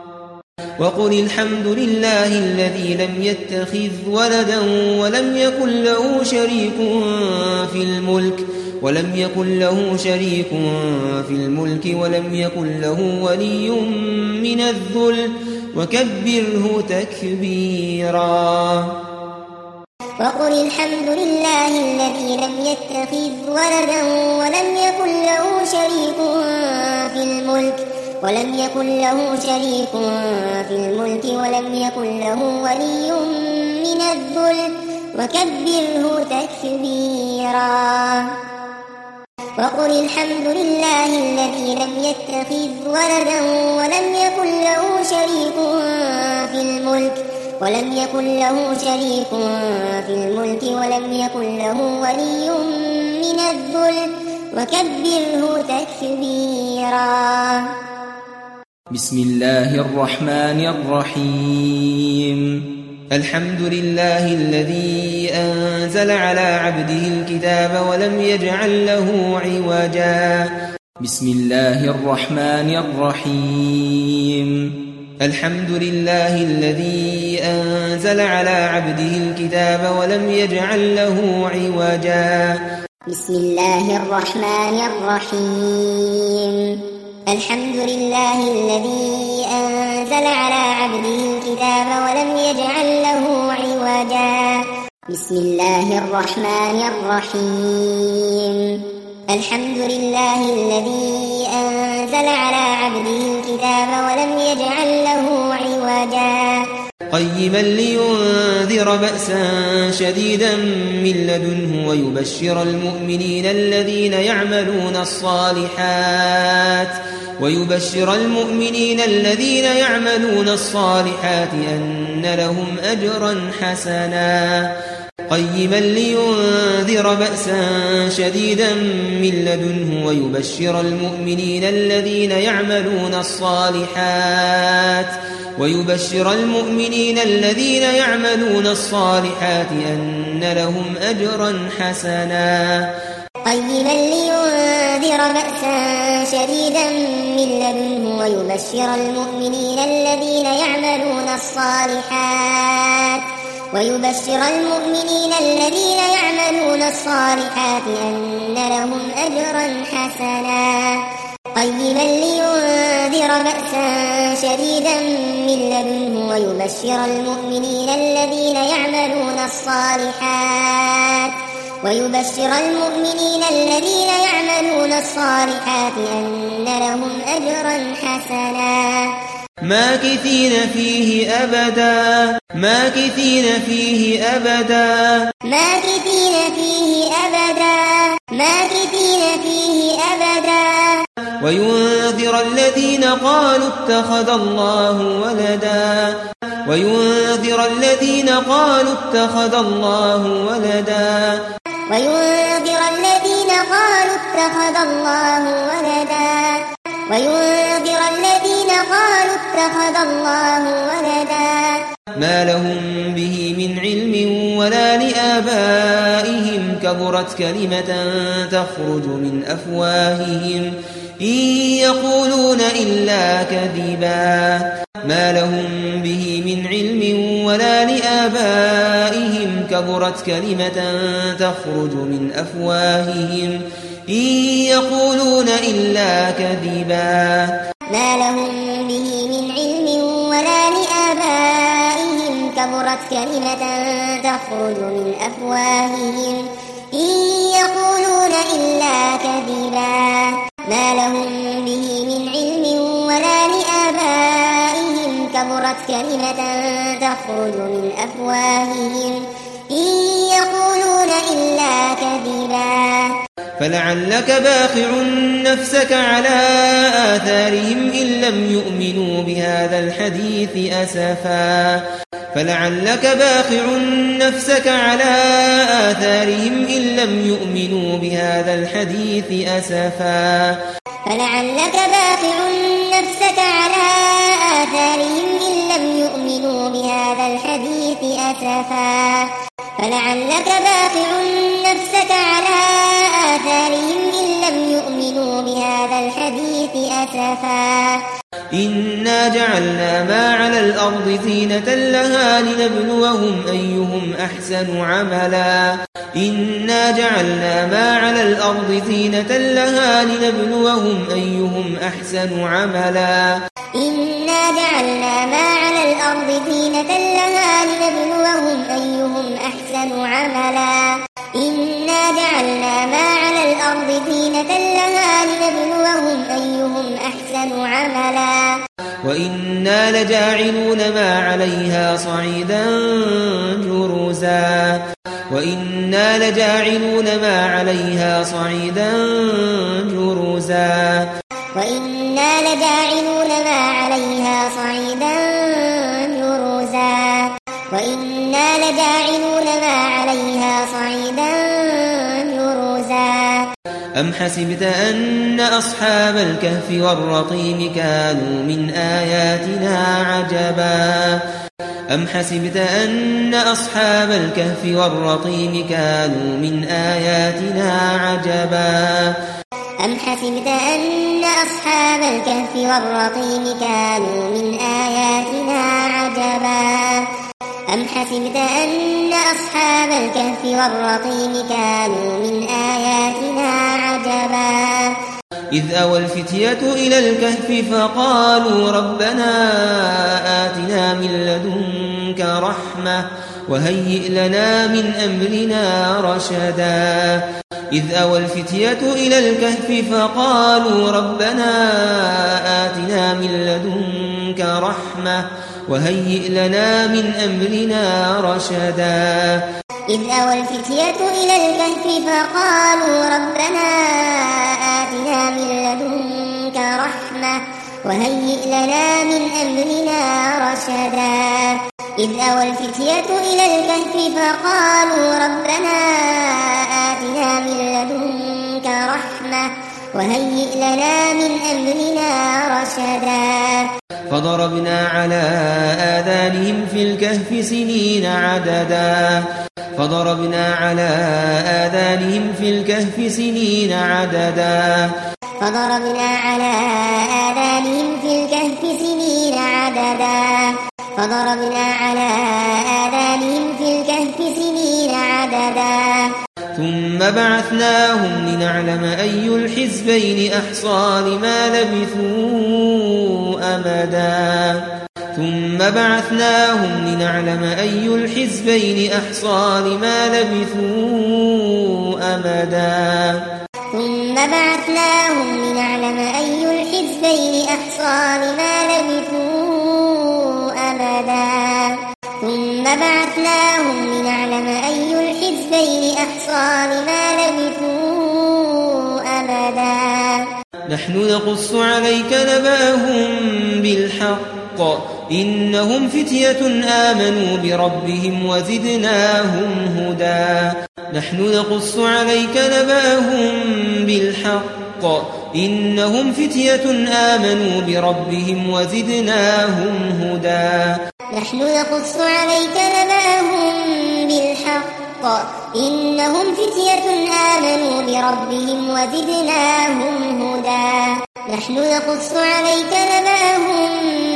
وقل الحمد لله الذي لم يتخذ ولدا ولم يكن له شريك في الملك ولم يكن له شريك في الملك ولم يكن له ولي من الذل وكبره تكبيرا وقل الحمد لله الذي لم يتخذ ولدا ولم يكن له شريك في الملك ولم يكن له شريك في الملك ولم يكن له ولي من الذل وكبره تكبيرا وقل الحمد لله الذي لم يتخذ ولدا ولم يكن له شريك في الملك ولم يكن له شريك في الملك ولم يكن له ولي من الذل وكبره تكبيرا بسم الله الرحمن الرحيم الحمد لله الذي أنزل على عبده الكتاب ولم يجعل له عوجا بسم الله الرحمن الرحيم الحمد لله الذي أنزل على عبده الكتاب ولم يجعل له عوجا بسم الله الرحمن الرحيم الحمد لله الذي أنزل على عبده الكتاب ولم يجعل له عوجا بسم الله الرحمن الرحيم الحمد لله الذي أنزل على عبده الكتاب ولم يجعل له عوجا قيما لينذر بأسا شديدا من لدنه ويبشر المؤمنين الذين يعملون الصالحات ويبشر المؤمنين الذين يعملون الصالحات أن لهم أجرا حسنا قيما لينذر بأسا شديدا من لدنه ويبشر المؤمنين الذين يعملون الصالحات ويبشر المؤمنين الذين يعملون الصالحات أن لهم أجرا حسنا قيما لينذر بأسا شديدا من لدنه ويبشر المؤمنين الذين يعملون الصالحات ويبشر المؤمنين الذين يعملون الصالحات أن لهم أجرا حسنا قيما لينذر بأسا شديدا من لدنه ويبشر المؤمنين الذين يعملون الصالحات ويبشر المؤمنين الذين يعملون الصالحات أن لهم أجرا حسنا ماكثين فيه أبدا ماكثين فيه أبدا ماكثين فيه أبدا ماكثين فيه أبدا وينذر الذين قالوا اتخذ الله ولدا وينذر الذين قالوا اتخذ الله ولدا وينذر الذين قالوا اتخذ الله ولدا وينذر الذين قالوا اتخذ الله ولدا ما لهم به من علم ولا لآبائهم كبرت كلمة تخرج من أفواههم إن يقولون إلا كذبا ما لهم به من علم ولا لآبائهم كبرت كلمة تخرج من أفواههم إن يقولون إلا كذبا ما لهم به من علم ولا لآبائهم كبرت كلمة تخرج من أفواههم إن يقولون إلا كذبا ما لهم به من علم ولا لآبائهم كبرت كلمة يخرج من أفواههم إن يقولون إلا كذبا فلعلك باخع نفسك على آثارهم إن لم يؤمنوا بهذا الحديث أسفا فلعلك باخع نفسك على آثارهم إن لم يؤمنوا بهذا الحديث أسفا فلعلك باخع نفسك على آثارهم إن لم يؤمنوا بهذا الحديث أسفا فلعلك باخع نفسك على آثارهم إن لم يؤمنوا بهذا الحديث أسفا إنا جعلنا ما على الأرض زينة لها لنبلوهم أيهم أحسن عملا إنا جعلنا ما على الأرض زينة لها لنبلوهم أيهم أحسن عملا إنا جعلنا ما على الأرض زينة لها لنبلوهم أيهم أحسن عملا إنا جعلنا ما على الأرض زينة لها لنبلوهم أيهم أحسن عملا وإنا لجاعلون ما عليها صعيدا جرزا وإنا لجاعلون ما عليها صعيدا جرزا وإنا لجاعلون ما عليها صعيدا جرزا وإنا لجاعلون ما عليها صعيدا جرزا أم حسبت أن أصحاب الكهف والرقيم كانوا من آياتنا عجبا أم حسبت أن أصحاب الكهف والرقيم كانوا من آياتنا عجبا أم حسبت أن أصحاب الكهف والرقيم كانوا من آياتنا عجبا أم حسبت أن أصحاب الكهف والرقيم كانوا من آياتنا عجبا إذ أوى الفتية إلى الكهف فقالوا ربنا آتنا من لدنك رحمة وهيئ لنا من أمرنا رشدا إذ أوى الفتية إلى الكهف فقالوا ربنا آتنا من لدنك رحمة وهيئ لنا من أمرنا رشدا إذ أوى الفتية إلى الكهف فقالوا ربنا آتنا من لدنك رحمة وهيئ لنا من أمرنا رشدا إذ أوى الفتية إلى الكهف فقالوا ربنا آتنا من لدنك رحمة وهيئ لنا من أمرنا رشدا فضربنا على آذانهم في الكهف سنين عددا فضربنا على آذانهم في الكهف سنين عددا فضربنا على آذانهم في الكهف سنين عددا فضربنا على آذانهم في الكهف سنين عددا ثم بعثناهم لنعلم أي الحزبين أحصى لما لبثوا أمدا ثم بعثناهم لنعلم أي الحزبين أحصى لما لبثوا أمدا ثم بعثناهم لنعلم أي الحزبين أحصى لما لبثوا أمدا ثم بعثناهم لنعلم أي الحزبين أحصى لما لبثوا أمدا نحن نقص عليك نبأهم بالحق إنهم فتية آمنوا بربهم وزدناهم هدى نحن نقص عليك نبأهم بالحق إنهم فتية آمنوا بربهم وزدناهم هدى نحن نقص عليك نبأهم بالحق إنهم فتية آمنوا بربهم وزدناهم هدى نحن نقص عليك نبأهم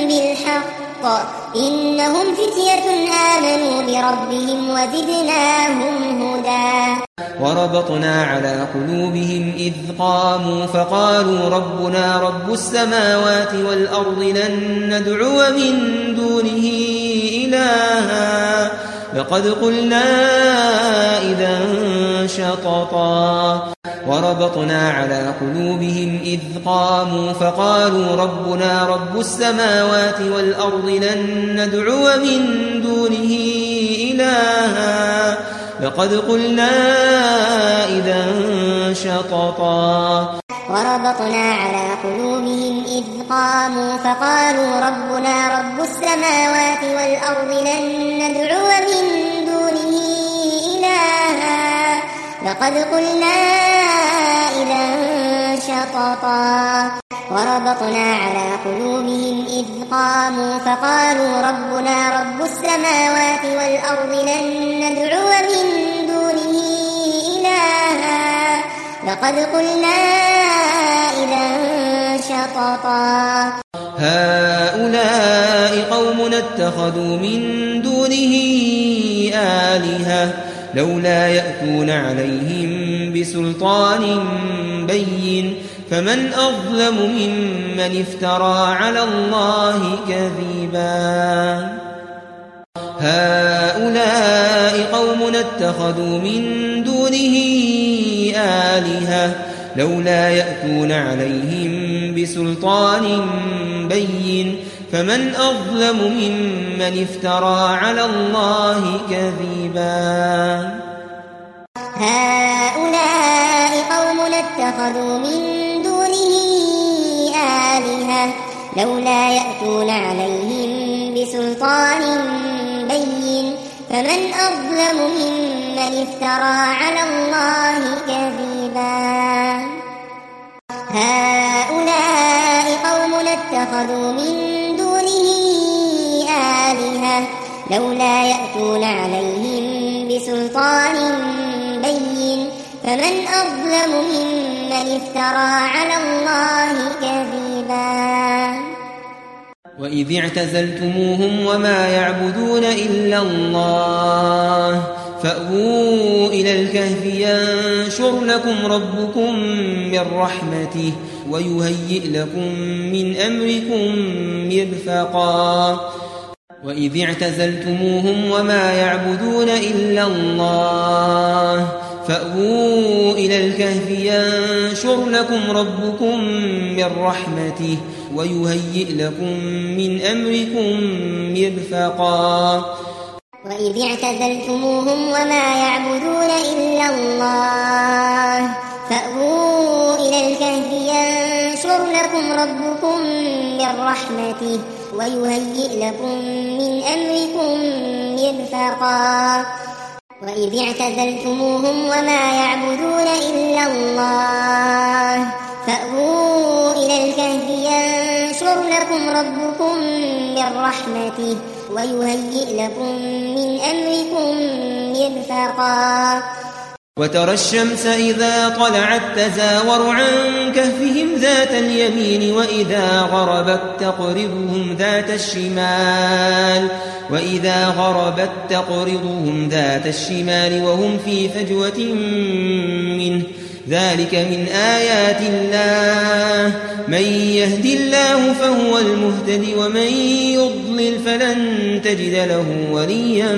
بالحق إنهم فتية آمنوا بربهم وزدناهم هدى وربطنا على قلوبهم إذ قاموا فقالوا ربنا رب السماوات والأرض لن ندعو من دونه إلها لقد قلنا إذا شططا وربطنا على قلوبهم إذ قاموا فقالوا ربنا رب السماوات والأرض لن ندعو من دونه إلها لقد قلنا إذا شططا وربطنا على قلوبهم إذ قاموا فقالوا ربنا رب السماوات والأرض لن ندعو من دونه إلها لقد قلنا إذا شططا وربطنا على قلوبهم إذ قاموا فقالوا ربنا رب السماوات والأرض لن ندعو من دونه إلها لقد قلنا إذا شططا هؤلاء قوم اتخذوا من دونه آلهة لولا يأتون عليهم بسلطان بين فمن أظلم ممن افترى على الله كذبا هؤلاء قوم اتخذوا من دونه آلهة لولا يأتون عليهم بسلطان بين فمن أظلم ممن افترى على الله كذبا هؤلاء قوم اتخذوا من دونه آلهة لولا يأتون عليهم بسلطان بين فمن أظلم ممن افترى على الله كذبا هؤلاء قوم اتخذوا من دونه آلهة لولا يأتون عليهم بسلطان بين فمن أظلم ممن افترى على الله كذبا وإذ اعتزلتموهم وما يعبدون إلا الله فأووا إلى الكهف ينشر لكم ربكم من رحمته ويهيئ لكم من أمركم مرفقا وإذ اعتزلتموهم وما يعبدون إلا الله فأووا إلى الكهف ينشر لكم ربكم من رحمته ويهيئ لكم من أمركم مرفقا وإذ اعتزلتموهم وما يعبدون إلا الله فأووا إلى الكهف ينشر لكم ربكم من رحمته ويهيئ لكم من أمركم مرفقا وإذ اعتزلتموهم وما يعبدون إلا الله فأووا إلى الكهف ينشر لكم ربكم من رحمته ويهيئ لكم من أمركم مرفقا وترى الشمس إذا طلعت تزاور عن كهفهم ذات اليمين وإذا غربت تقرضهم ذات الشمال وإذا غربت تقرضهم ذات الشمال وهم في فجوة منه ذلك من آيات الله من يهد الله فهو المهتد ومن يضلل فلن تجد له وليا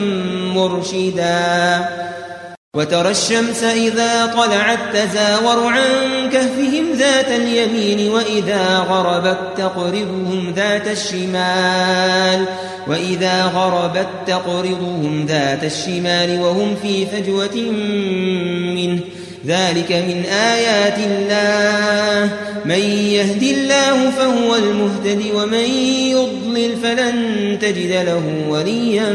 مرشدا وترى الشمس إذا طلعت تزاور عن كهفهم ذات اليمين وإذا غربت تقرضهم ذات الشمال وإذا غربت تقرضهم ذات الشمال وهم في فجوة منه ذلك من آيات الله من يهد الله فهو المهتد ومن يضلل فلن تجد له وليا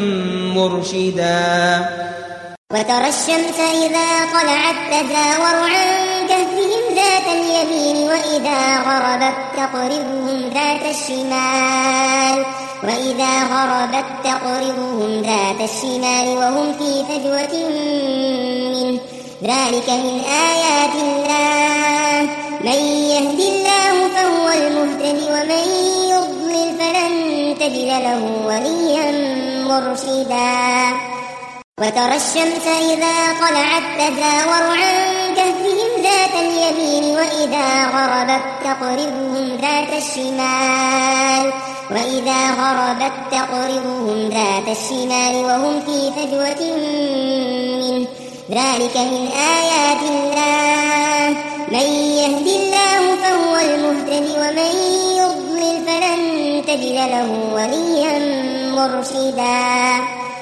مرشدا وترى الشمس إذا طلعت تزاور عن كهفهم ذات اليمين وإذا غربت تقرضهم ذات الشمال وإذا غربت تقرضهم ذات الشمال وهم في فجوة منه ذلك من آيات الله من يهد الله فهو المهتد ومن يضلل فلن تجد له وليا مرشدا وترى الشمس إذا طلعت تزاور عن كهفهم ذات اليمين وإذا غربت تقرضهم ذات الشمال وإذا غربت تقرضهم ذات الشمال وهم في فجوة منه ذلك من آيات الله من يهد الله فهو المهتد ومن يضلل فلن تجد له وليا مرشدا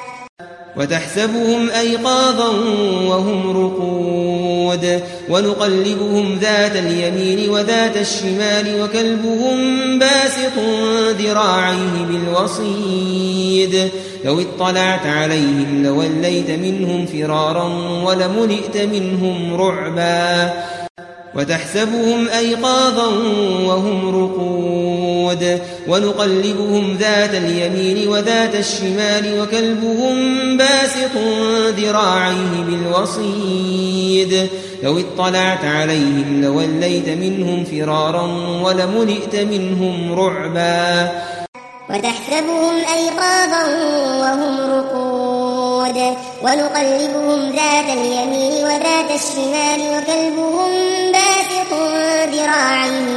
وتحسبهم أيقاظا وهم رقود ونقلبهم ذات اليمين وذات الشمال وكلبهم باسط ذراعيه بالوصيد لو اطلعت عليهم لوليت منهم فرارا ولملئت منهم رعبا وتحسبهم أيقاظا وهم رقود ونقلبهم ذات اليمين وذات الشمال وكلبهم باسط ذراعيه بالوصيد لو اطلعت عليهم لوليت منهم فرارا ولملئت منهم رعبا وتحسبهم أيقاظا وهم رقود ونقلبهم ذات اليمين وذات الشمال وكلبهم باسط ذراعيه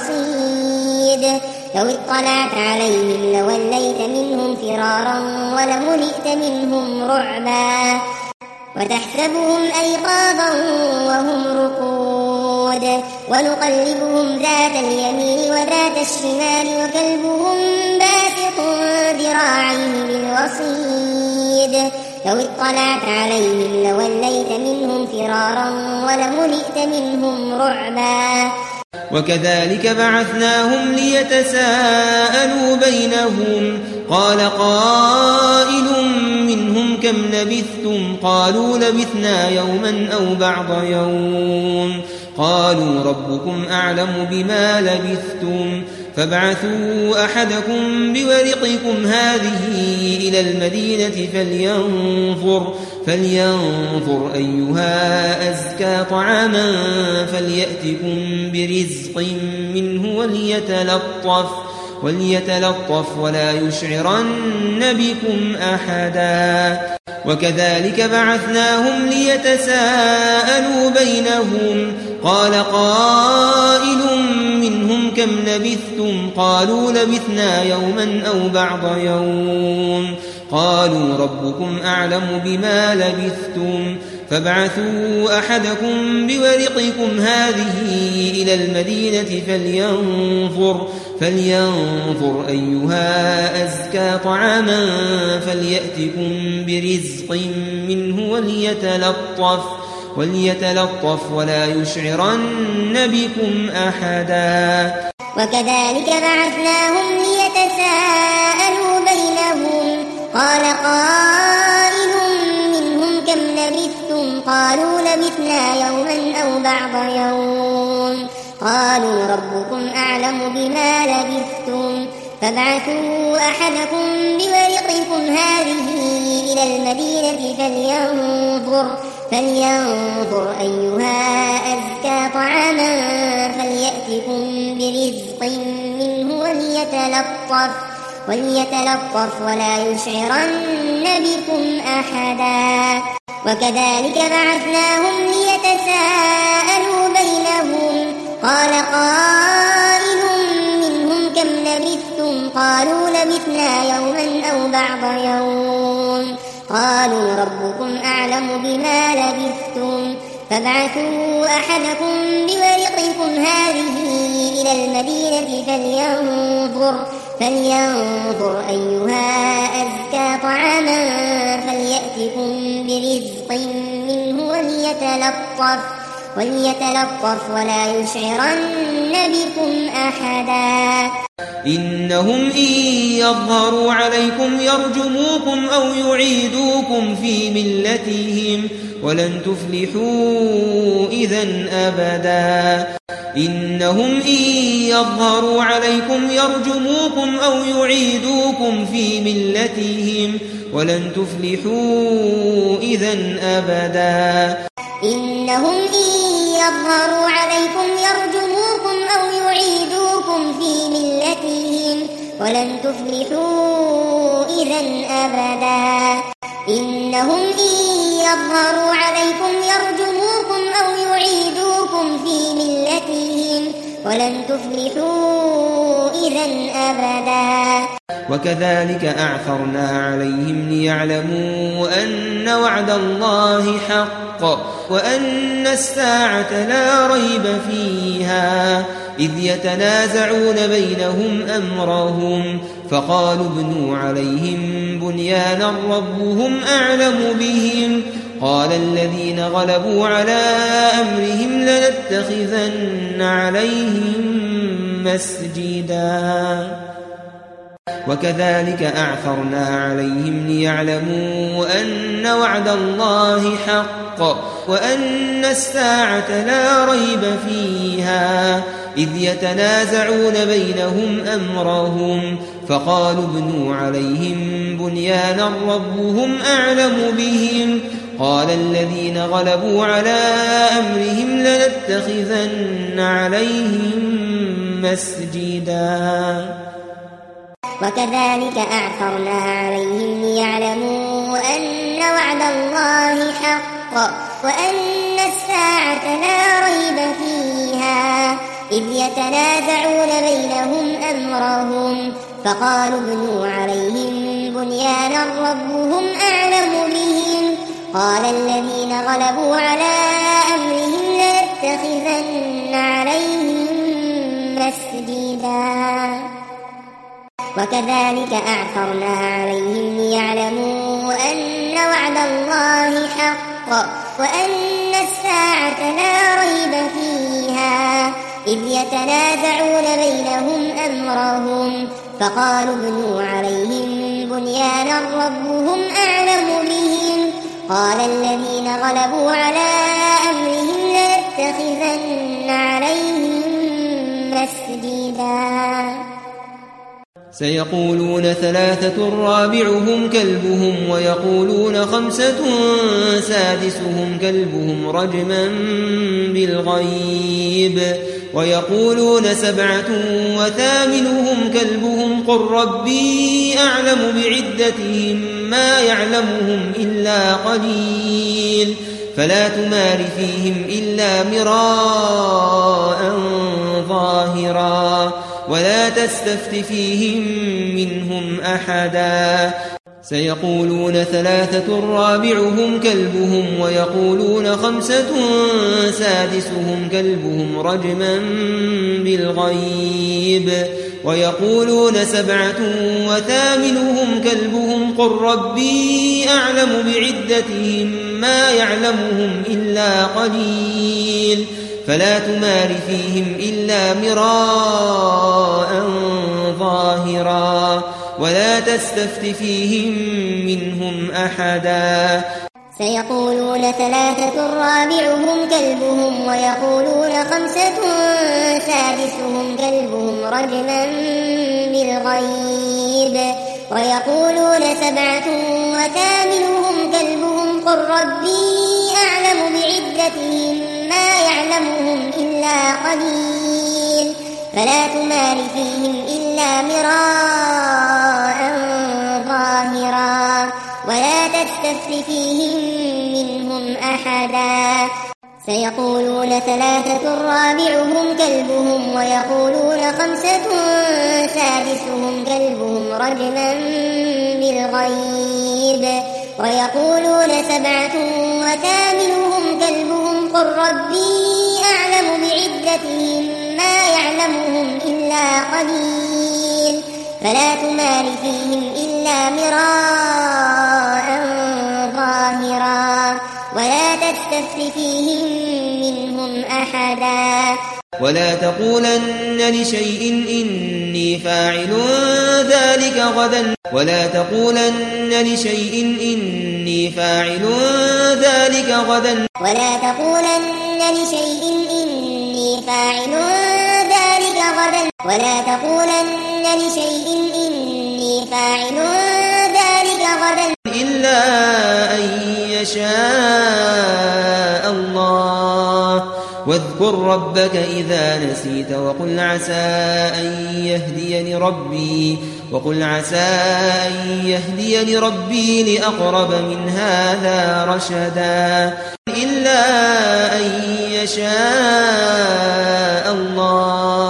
بالوصيد لو اطلعت عليهم لوليت منهم فرارا ولملئت منهم رعبا وتحسبهم أيقاظا وهم رقود ونقلبهم ذات اليمين وذات الشمال وكلبهم باسط ذراعيه بالوصيد لو اطلعت عليهم لوليت منهم فرارا ولملئت منهم رعبا وكذلك بعثناهم ليتساءلوا بينهم قال قائل منهم كم لبثتم قالوا لبثنا يوما أو بعض يوم قالوا ربكم أعلم بما لبثتم فابعثوا أحدكم بورقكم هذه إلى المدينة فلينظر, فلينظر أيها أزكى طعاما فليأتكم برزق منه وليتلطف, وليتلطف ولا يشعرن بكم أحدا وكذلك بعثناهم ليتساءلوا بينهم قال قائل منهم كم لبثتم قالوا لبثنا يوما أو بعض يوم قالوا ربكم أعلم بما لبثتم فابعثوا أحدكم بورقكم هذه إلى المدينة فلينظر, فلينظر أيها أزكى طعاما فليأتكم برزق منه وليتلطف, وليتلطف ولا يشعرن بكم أحدا وكذلك بعثناهم ليتساءلوا بينهم قال قائل منهم كم لبثتم قالوا لبثنا يوما أو بعض يوم قالوا ربكم أعلم بما لبثتم فابعثوا أحدكم بورقكم هذه إلى المدينة فلينظر, فلينظر أيها أزكى طعاما فليأتكم برزق منه وليتلطف, وليتلطف ولا يشعرن بكم أحدا وكذلك بعثناهم ليتساءلوا بينهم قال قائل منهم كم لبثتم قالوا لبثنا يوما أو بعض يوم قالوا ربكم أعلم بما لبثتم فابعثوا أحدكم بورقكم هذه إلى المدينة فلينظر, فلينظر أيها أزكى طعاما فليأتكم برزق منه وليتلطف, وليتلطف ولا يشعرن بكم أحدا إنهم إن يظهروا عليكم يرجموكم أو يعيدوكم في ملتهم ولن تفلحوا إذا أبدا إنهم إن يظهروا عليكم يرجموكم أو يعيدوكم في ملتهم ولن تفلحوا إذا أبدا إنهم إن يظهروا عليكم يرجموكم أو يعيدوكم في ملتهم ولن تفلحوا إذا أبدا إنهم إن يظهروا عليكم يرجموكم أو يعيدوكم في ملتهم ولن تفلحوا إذا أبدا. وكذلك أعثرنا عليهم ليعلموا أن وعد الله حق وأن الساعة لا ريب فيها إذ يتنازعون بينهم أمرهم فقالوا ابنوا عليهم بنيانا ربهم أعلم بهم قال الذين غلبوا على أمرهم لنتخذن عليهم مسجدا. وكذلك أعثرنا عليهم ليعلموا أن وعد الله حق وأن الساعة لا ريب فيها إذ يتنازعون بينهم أمرهم فقالوا ابنوا عليهم بنيانا ربهم أعلم بهم قال الذين غلبوا على أمرهم لنتخذن عليهم مسجدا. وكذلك أعثرنا عليهم ليعلموا أن وعد الله حق وأن الساعة لا ريب فيها إذ يتنازعون بينهم أمرهم فقالوا ابنوا عليهم بنيانا ربهم أعلم بهم قال الذين غلبوا على أمرهم لنتخذن عليهم مسجدا. وكذلك أعثرنا عليهم ليعلموا أن وعد الله حق وأن الساعة لا ريب فيها إذ يتنازعون بينهم أمرهم فقالوا ابنوا عليهم بنيانا ربهم أعلم بهم قال الذين غلبوا على أمرهم لنتخذن عليهم مسجدا. سيقولون ثلاثة رابعهم كلبهم ويقولون خمسة سادسهم كلبهم رجما بالغيب ويقولون سبعة وثامنهم كلبهم قل ربي أعلم بعدتهم ما يعلمهم إلا قليل فلا تمار فيهم إلا مراء ظاهرا ولا تستفت فيهم منهم أحدا. سيقولون ثلاثة رابعهم كلبهم ويقولون خمسة سادسهم كلبهم رجما بالغيب ويقولون سبعة وثامنهم كلبهم قل ربي أعلم بعدتهم ما يعلمهم إلا قليل فلا تمار فيهم إلا مراء ظاهرا ولا تستفت فيهم منهم أحدا. سيقولون ثلاثة رابعهم كلبهم ويقولون خمسة سادسهم كلبهم رجما بالغيب ويقولون سبعة وثامنهم كلبهم قل ربي أعلم بعدتهم ما يعلمهم إلا قليل فلا تمار فيهم إلا مراء ظاهرا ولا تستفت فيهم منهم أحدا. سيقولون ثلاثة رابعهم كلبهم ويقولون خمسة سادسهم كلبهم رجما بالغيب ويقولون سبعة وثامنهم كلبهم قل ربي أعلم بعدتهم ما يعلمهم إلا قليل فلا تمار فيهم إلا مراء ظاهرا ولا تستفت فيهم منهم أحدا. ولا تقولن لشيء إني فاعل ذلك غدا ولا تقولن لشيء إني فاعل ذلك غدا ولا تقولن لشيء إني فاعل ذلك غدا ولا تقولن لشيء إني فاعل ذلك غدا إلا أن يشاء الله واذكر ربك إذا نسيت وقل عسى أن يهديني ربي وقل عسى أن يهديني ربي لأقرب من هذا رشدا إلا أن يشاء الله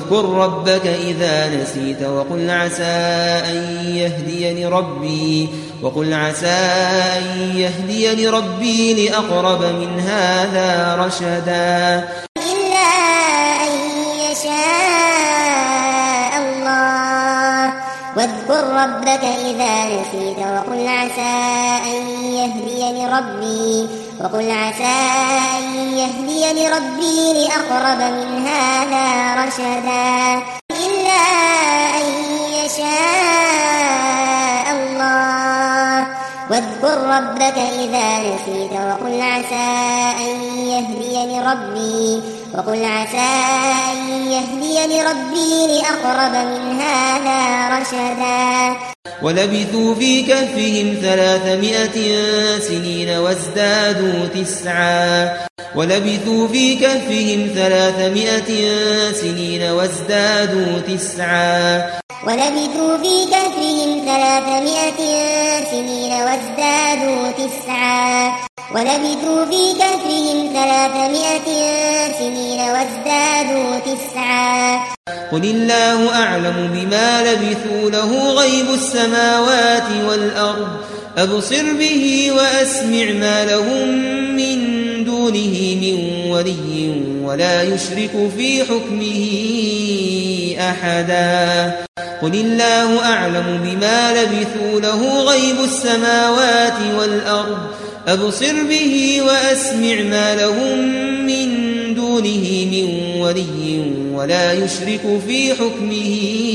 واذكر ربك إذا نسيت وقل عسى أن يهديني ربي وقل عسى أن يهديني ربي لأقرب من هذا رشدا إلا أن يشاء الله واذكر ربك إذا نسيت وقل عسى أن يهديني ربي وقل عسى أن يهديني ربي لأقرب من هذا رشدا إلا أن يشاء الله واذكر ربك إذا نسيت وقل عسى أن يهديني ربي وقل عسى أن يهديني ربي لأقرب من هذا رشدا ولبثوا في كهفهم ثلاثمائة سنين وازدادوا تسعا ولبثوا في كهفهم ثلاثمائة سنين وازدادوا تسعا ولبثوا في كهفهم ثلاثمائة سنين وازدادوا تسعا ولبثوا في كهفهم ثلاثمائة سنين وازدادوا تسعا قل الله أعلم بما لبثوا له غيب السماوات والأرض أبصر به وأسمع ما لهم من دونه من ولي ولا يشرك في حكمه أحدا قل الله أعلم بما لبثوا له غيب السماوات والأرض أبصر به وأسمع ما لهم من دونه من ولي ولا يشرك في حكمه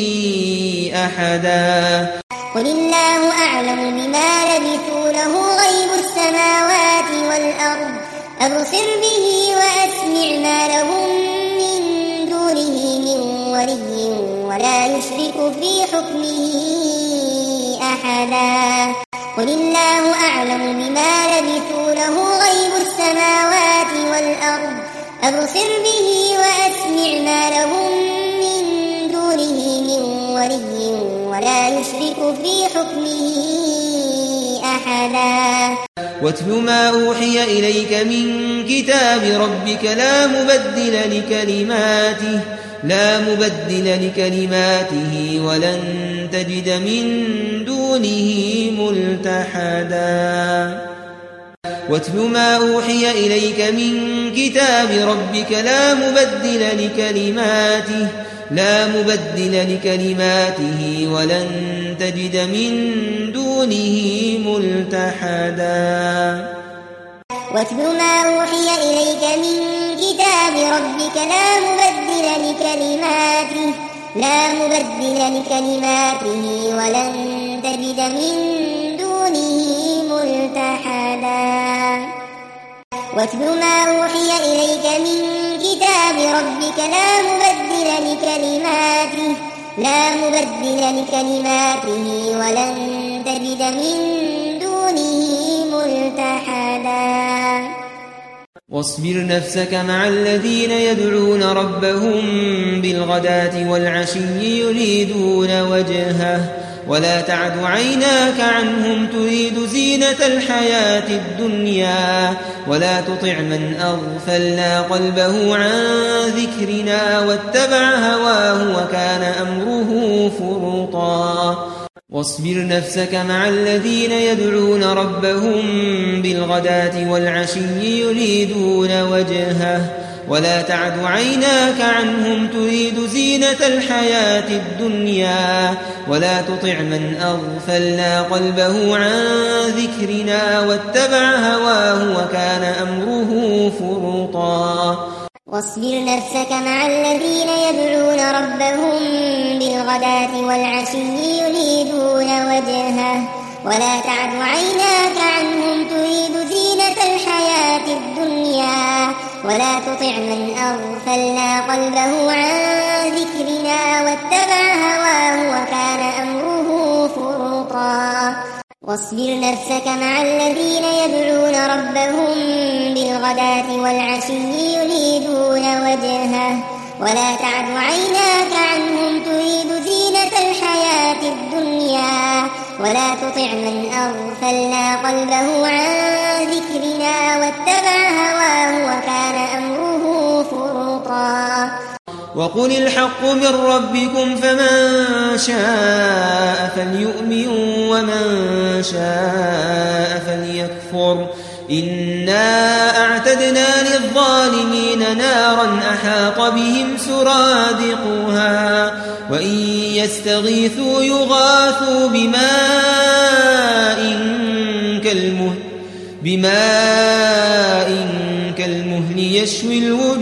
أحدا قل الله أعلم بما لبثوا له غيب السماوات والأرض أبصر به وأسمع ما لهم من دونه من ولي ولا يشرك في حكمه أحدا قل الله أعلم بما لبثوا له غيب السماوات والأرض أبصر به وأسمع ما لهم من دونه من ولي ولا يشرك في حكمه أحدا واتل ما أوحي إليك من كتاب ربك لا مبدل لكلماته لا مبدل لكلماته ولن تجد من دونه ملتحدا واتل ما أوحي إليك من كتاب ربك لا مبدل لكلماته لا مبدل لكلماته ولن تجد من دونه ملتحدا واتل ما أوحي إليك من كتاب ربك لا مبدل لكلماته لا مبدل لكلماته ولن تجد من دونه ملتحدا واتل ما أوحي إليك من كتاب ربك لا مبدل لكلماته لا مبدل لكلماته ولن تجد من دونه ملتحدا واصبر نفسك مع الذين يدعون ربهم بالغداة والعشي يريدون وجهه ولا تعد عيناك عنهم تريد زينة الحياة الدنيا ولا تطع من أغفلنا قلبه عن ذكرنا واتبع هواه وكان أمره فرطا واصبر نفسك مع الذين يدعون ربهم بالغداة والعشي يريدون وجهه ولا تعد عيناك عنهم تريد زينة الحياة الدنيا ولا تطع من أغفلنا قلبه عن ذكرنا واتبع هواه وكان أمره فرطا واصبر نفسك مع الذين يدعون ربهم بالغداة والعشي يريدون وجهه ولا تعد عيناك عنهم تريد زينة الحياة الدنيا ولا تطع من أغفلنا قلبه عن ذكرنا واتبع هواه وكان أمره فرطا واصبر نفسك مع الذين يدعون ربهم بالغداة والعشي يريدون وجهه ولا تعد عيناك عنهم تريد زينة الحياة الدنيا ولا تطع من أغفلنا قلبه عن ذكرنا واتبع هواه وكان أمره فرطا وقل الحق من ربكم فمن شاء فليؤمن ومن شاء فليكفر إنا أعتدنا للظالمين نارا أحاط بهم سرادقها وإن يستغيثوا يغاثوا بماء كالمهل بماء كالمهل يشوي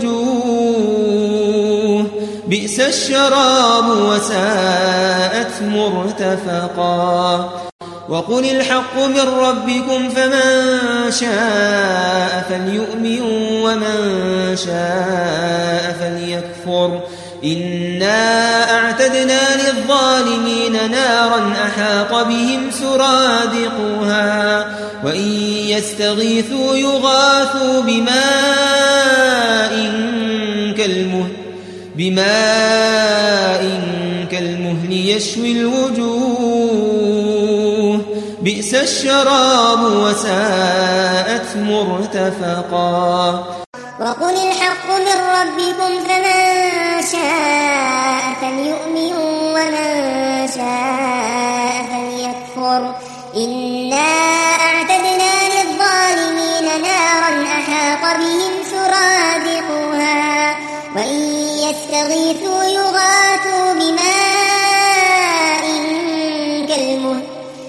الوجوه بئس الشراب وساءت مرتفقا وقل الحق من ربكم فمن شاء فليؤمن ومن شاء فليكفر إنا أعتدنا للظالمين نارا أحاط بهم سرادقها وإن يستغيثوا يغاثوا بماء كالمهل بماء كالمهل يشوي الوجوه بئس الشراب وساءت مرتفقا وقل الحق من ربكم فمن شاء فليؤمن ومن شاء فليكفر إنا أعتدنا للظالمين نارا أحاط بهم سرادقها وإن يستغيثوا يغاثوا بماء كالمهل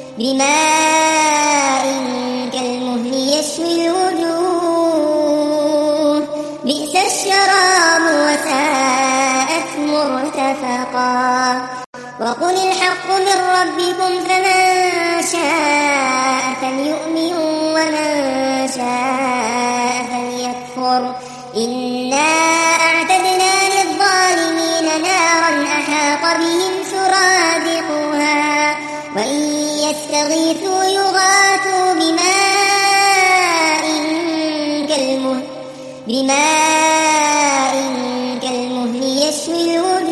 بماء كالمهل يشوي الوجوه بئس الشراب وساءت مرتفقا وقل الحق من ربكم فمن شاء فليؤمن ومن شاء فليكفر إنا أعتدنا للظالمين نارا أحاط بهم سرادقها وإن يستغيثوا يغاثوا بماء كالمهل بماء كالمهل يشوي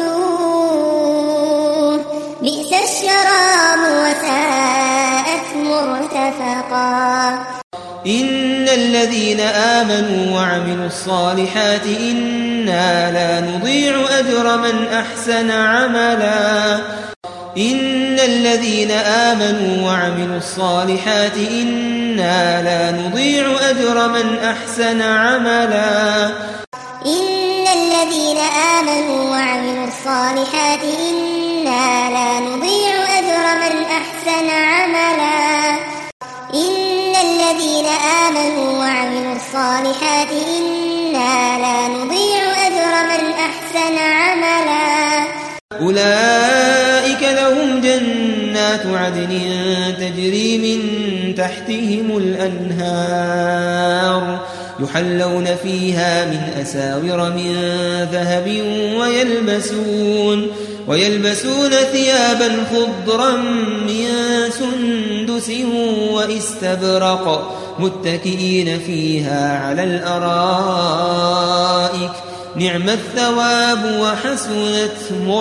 الوجوه بئس الشراب وساءت مرتفقا إن الذين آمنوا وعملوا الصالحات إنا لا نضيع أجر من أحسن عملا إن الذين آمنوا وعملوا الصالحات إنا لا نضيع أجر من أحسن عملا إن الذين آمنوا وعملوا الصالحات إنا لا نضيع أجر من أحسن عملا إن الذين آمنوا وعملوا الصالحات إنا لا نضيع أجر من أحسن عملا أولئك لهم جنات عدن تجري من تحتهم الأنهار يحلون فيها من أساور من ذهب ويلبسون ويلبسون ثيابا خضرا من سندس واستبرق متكئين فيها على الأرائك نعم الثواب وحسنت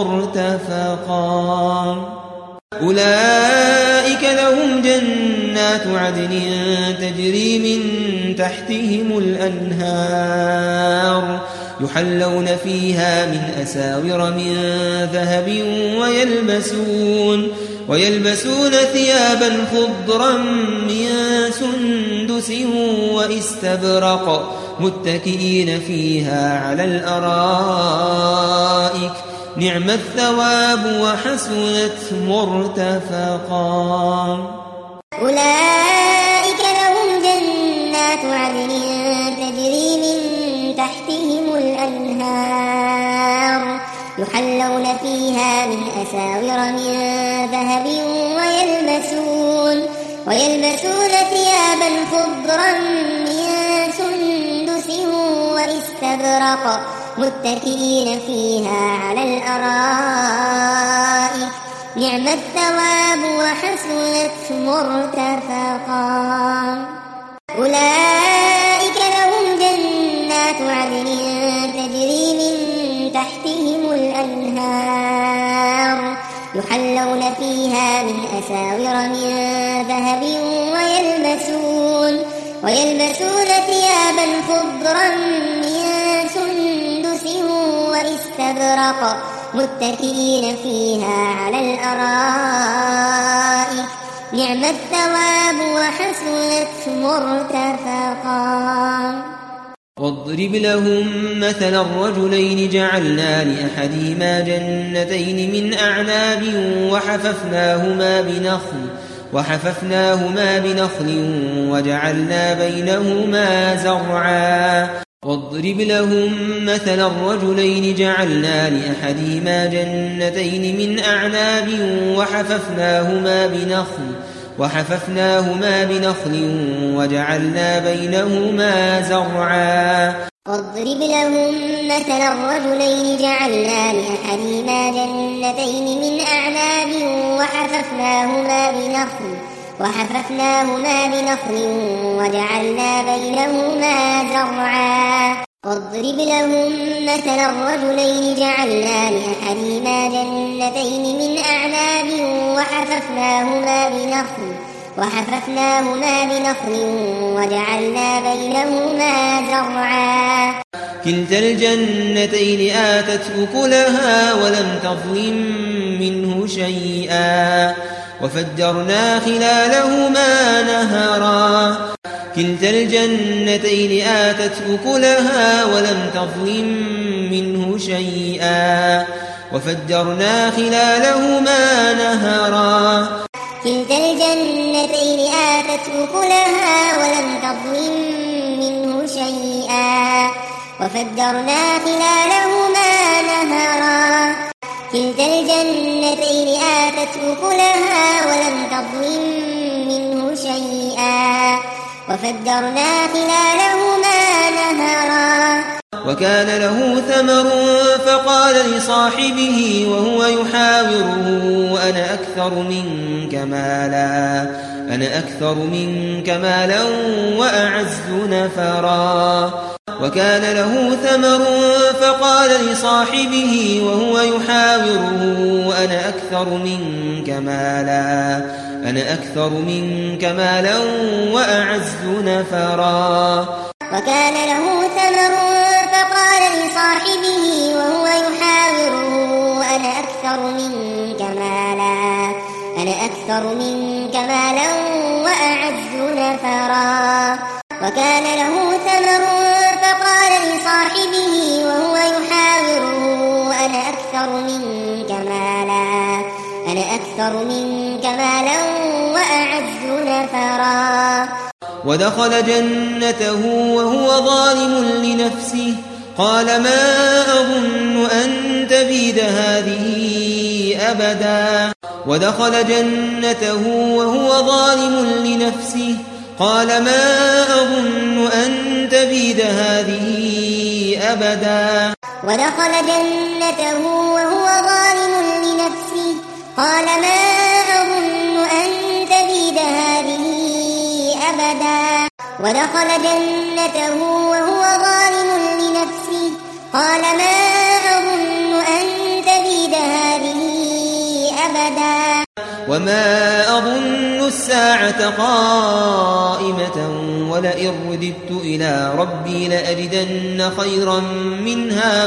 مرتفقا أولئك لهم جنات عدن تجري من تحتهم الأنهار يحلون فيها من أساور من ذهب ويلبسون ويلبسون ثيابا خضرا من سندس واستبرق متكئين فيها على الأرائك نعم الثواب وحسنت مرتفقا أولئك لهم جنات عدن تجري من تحتهم الأنهار يحلون فيها من أساور من ذهب ويلبسون ويلبسون ثيابا خضرا من سندس واستبرق متكئين فيها على الأرائك نعم الثواب وحسنت مرتفقا أولئك لهم جنات عدن تجري من تحتهم الأنهار يحلون فيها من أساور من ذهب ويلبسون ويلبسون ثيابا خضرا من سندس واستبرق واستبرق متكئين فيها على الأرائك نعم الثواب وحسنت مرتفقا. واضرب لهم مثل الرجلين جعلنا لأحدهما جنتين من أعناب وحففناهما بنخل وحففناهما بنخل وجعلنا بينهما زرعا. واضرب لهم مثل الرجلين جعلنا لأحدهما جنتين من أعناب وحففناهما بنخل وحففناهما بنخل وجعلنا بينهما زرعا. واضرب لهم مثل الرجلين جعلنا لأحدهما جنتين من أعناب وحففناهما بنخل وحففناهما بنخل وجعلنا بينهما زرعا. واضرب لهم مثل الرجلين جعلنا لأحدهما جنتين من أعناب وحففناهما بنخل وحففناهما بنخل وجعلنا بينهما زرعا. كلتا الجنتين آتت أكلها ولم تظلم منه شيئا وفجرنا خلالهما نهرا. كلتا الجنتين آتت أكلها ولم تظلم منه شيئا وفجرنا خلالهما نهرا. كلتا الجنتين آتت أكلها ولم تظلم منه شيئا وفجرنا خلالهما نهرا. كلتا الجنتين آتت أكلها ولم تظلم منه شيئا وفجرنا خلالهما نهرا. وكان له ثمر فقال لصاحبه وهو يحاوره أنا أكثر منك مالا أنا أكثر منك مالا وأعز نفرا. وكان له ثمر فقال لصاحبه وهو يحاوره أنا أكثر منك مالا أنا أكثر منك مالا وأعز نفرا. وكان له ثمر فقال لصاحبه وهو يحاوره أنا أكثر منك مالا أنا أكثر منك مالا وأعز نفرا. وكان له ثمر فقال لصاحبه وهو يحاوره أنا أكثر منك مالا أنا أكثر منك مالا وأعز نفرا. ودخل جنته وهو ظالم لنفسه قال ما أظن أن تبيد هذه أبدا. ودخل جنته وهو ظالم لنفسه قال ما أظن أن تبيد هذه أبدا. ودخل جنته وهو ظالم لنفسه قال ما أظن أن تبيد هذه أبدا. ودخل جنته وهو ظالم لنفسه قال ما أظن أن تبيد هذه أبدا. وما أظن الساعة قائمة ولئن رددت إلى ربي لأجدن خيرا منها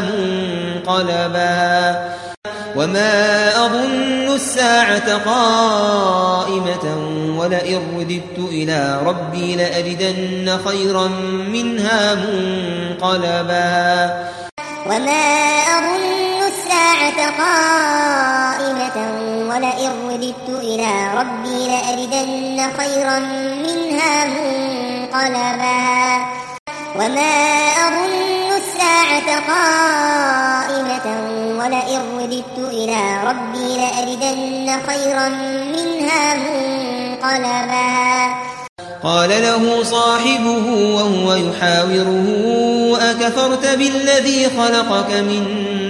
منقلبا. وما أظن الساعة قائمة ولئن رددت إلى ربي لأجدن خيرا منها منقلبا. وما أظن الساعة قائمة ولئن رددت إلى ربي لأجدن خيرا منها منقلبا. وما أظن الساعة قائمة ولئن رددت إلى ربي لأجدن خيرا منها منقلبا. قال له صاحبه وهو يحاوره أكفرت بالذي خلقك من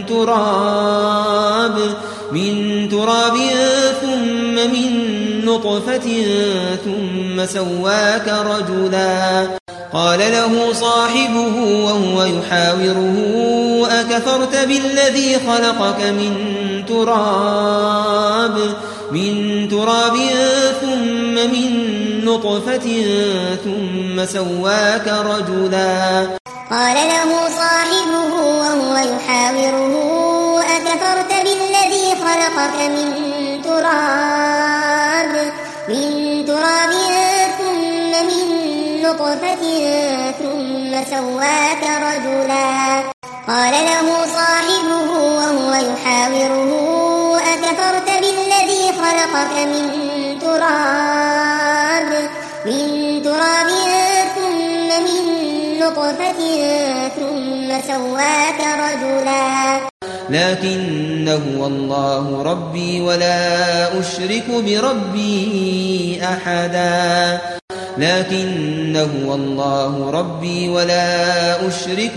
تراب من تراب ثم من نطفة ثم سواك رجلا. قال له صاحبه وهو يحاوره أكفرت بالذي خلقك من تراب من تراب ثم من نطفة ثم سواك رجلا. قال له صاحبه وهو يحاوره أكفرت بالذي خلقك من تراب من تراب ثم من نطفة ثم سواك رجلا قال له صاحبه وهو يحاوره أكفرت بالذي خلقك من تراب من تراب ثم من نطفة ثم سواك رجلا لكن هو الله ربي ولا أشرك بربي أحدا لكن هو الله ربي ولا أشرك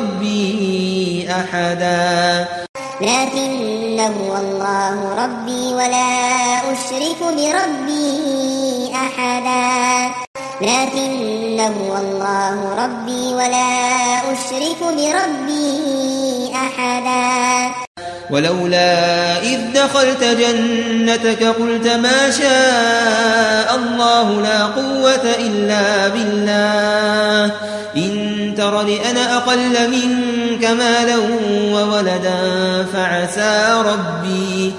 بربي أحدا لكن هو الله ربي ولا أشرك بربي أحدا لكن هو الله ربي ولا أشرك بربي أحدا ولولا إذ دخلت جنتك قلت ما شاء الله لا قوة إلا بالله إن ترني أنا أقل منك مالا وولدا فعسى ربي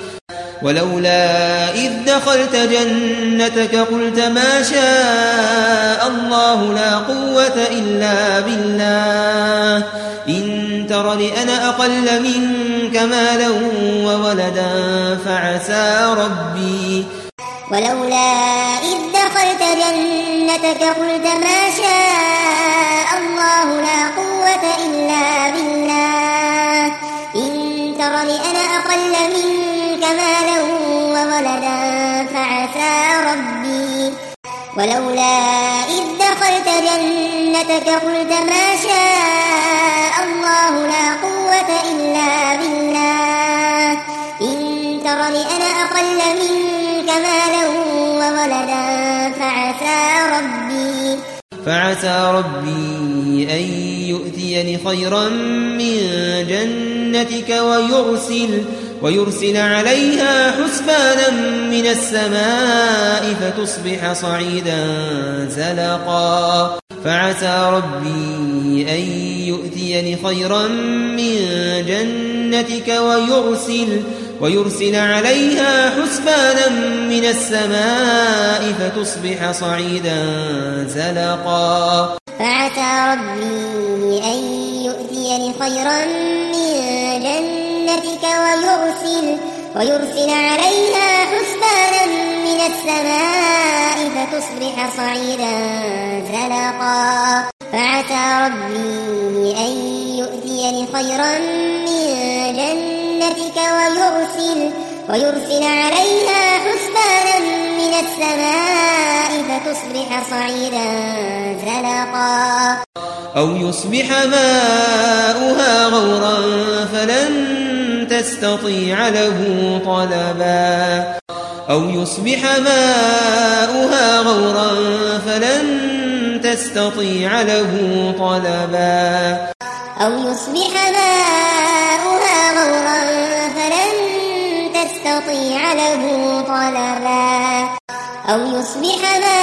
ولولا إذ دخلت جنتك قلت ما شاء الله لا قوة إلا بالله إن ترني أنا أقل منك مالا وولدا فعسى ربي ولولا إذ دخلت جنتك قلت ما شاء الله لا قوة إلا بالله إن ترني أنا أقل منك مالا وولدا فعسى ربي ولولا إذ دخلت جنتك قلت ما شاء الله لا قوة إلا بالله إن ترني أنا أقل منك مالا وولدا فعسى ربي فعسى ربي أن يؤتيني خيرا من جنتك ويرسل ويرسل عليها حسبانا من السماء فتصبح صعيدا زلقا فعسى ربي أن يؤتيني خيرا من جنتك ويرسل ويرسل عليها حسبانا من السماء فتصبح صعيدا زلقا فعسى ربي أن يؤتيني خيرا من جنتك ويرسل ويرسل عليها حسبانا من السماء فتصبح صعيدا زلقا فعسى ربي أن يؤتيني خيرا من جنتك ويرسل ويرسل عليها حسبانا من السماء فتصبح صعيدا زلقا أو يصبح ماؤها غورا فلن تستطيع له طلبا أو يصبح ماؤها غورا فلن تستطيع له طلبا أو يصبح ماؤها غورا فلن تستطيع له طلبا أو يصبح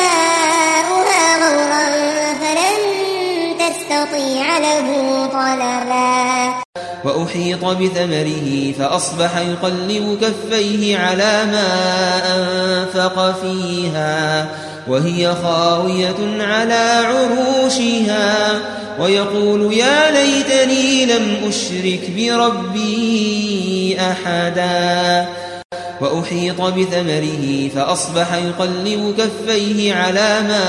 ماؤها غورا فلن تستطيع له طلبا وأحيط بثمره فأصبح يقلب كفيه على ما أنفق فيها وهي خاوية على عروشها ويقول يا ليتني لم أشرك بربي أحدا وأحيط بثمره فأصبح يقلب كفيه على ما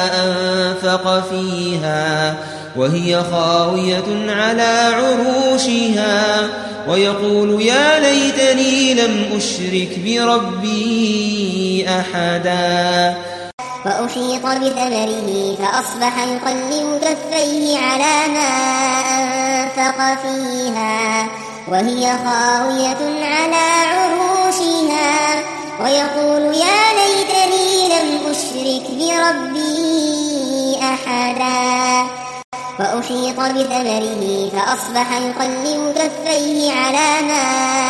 أنفق فيها وهي خاوية على عروشها ويقول يا ليتني لم أشرك بربي أحدا وأحيط بثمره فأصبح يقلب كفيه على ما أنفق فيها وهي خاوية على عروشها ويقول يا ليتني لم أشرك بربي أحدا وأحيط بثمره فأصبح يقلب كفيه على ما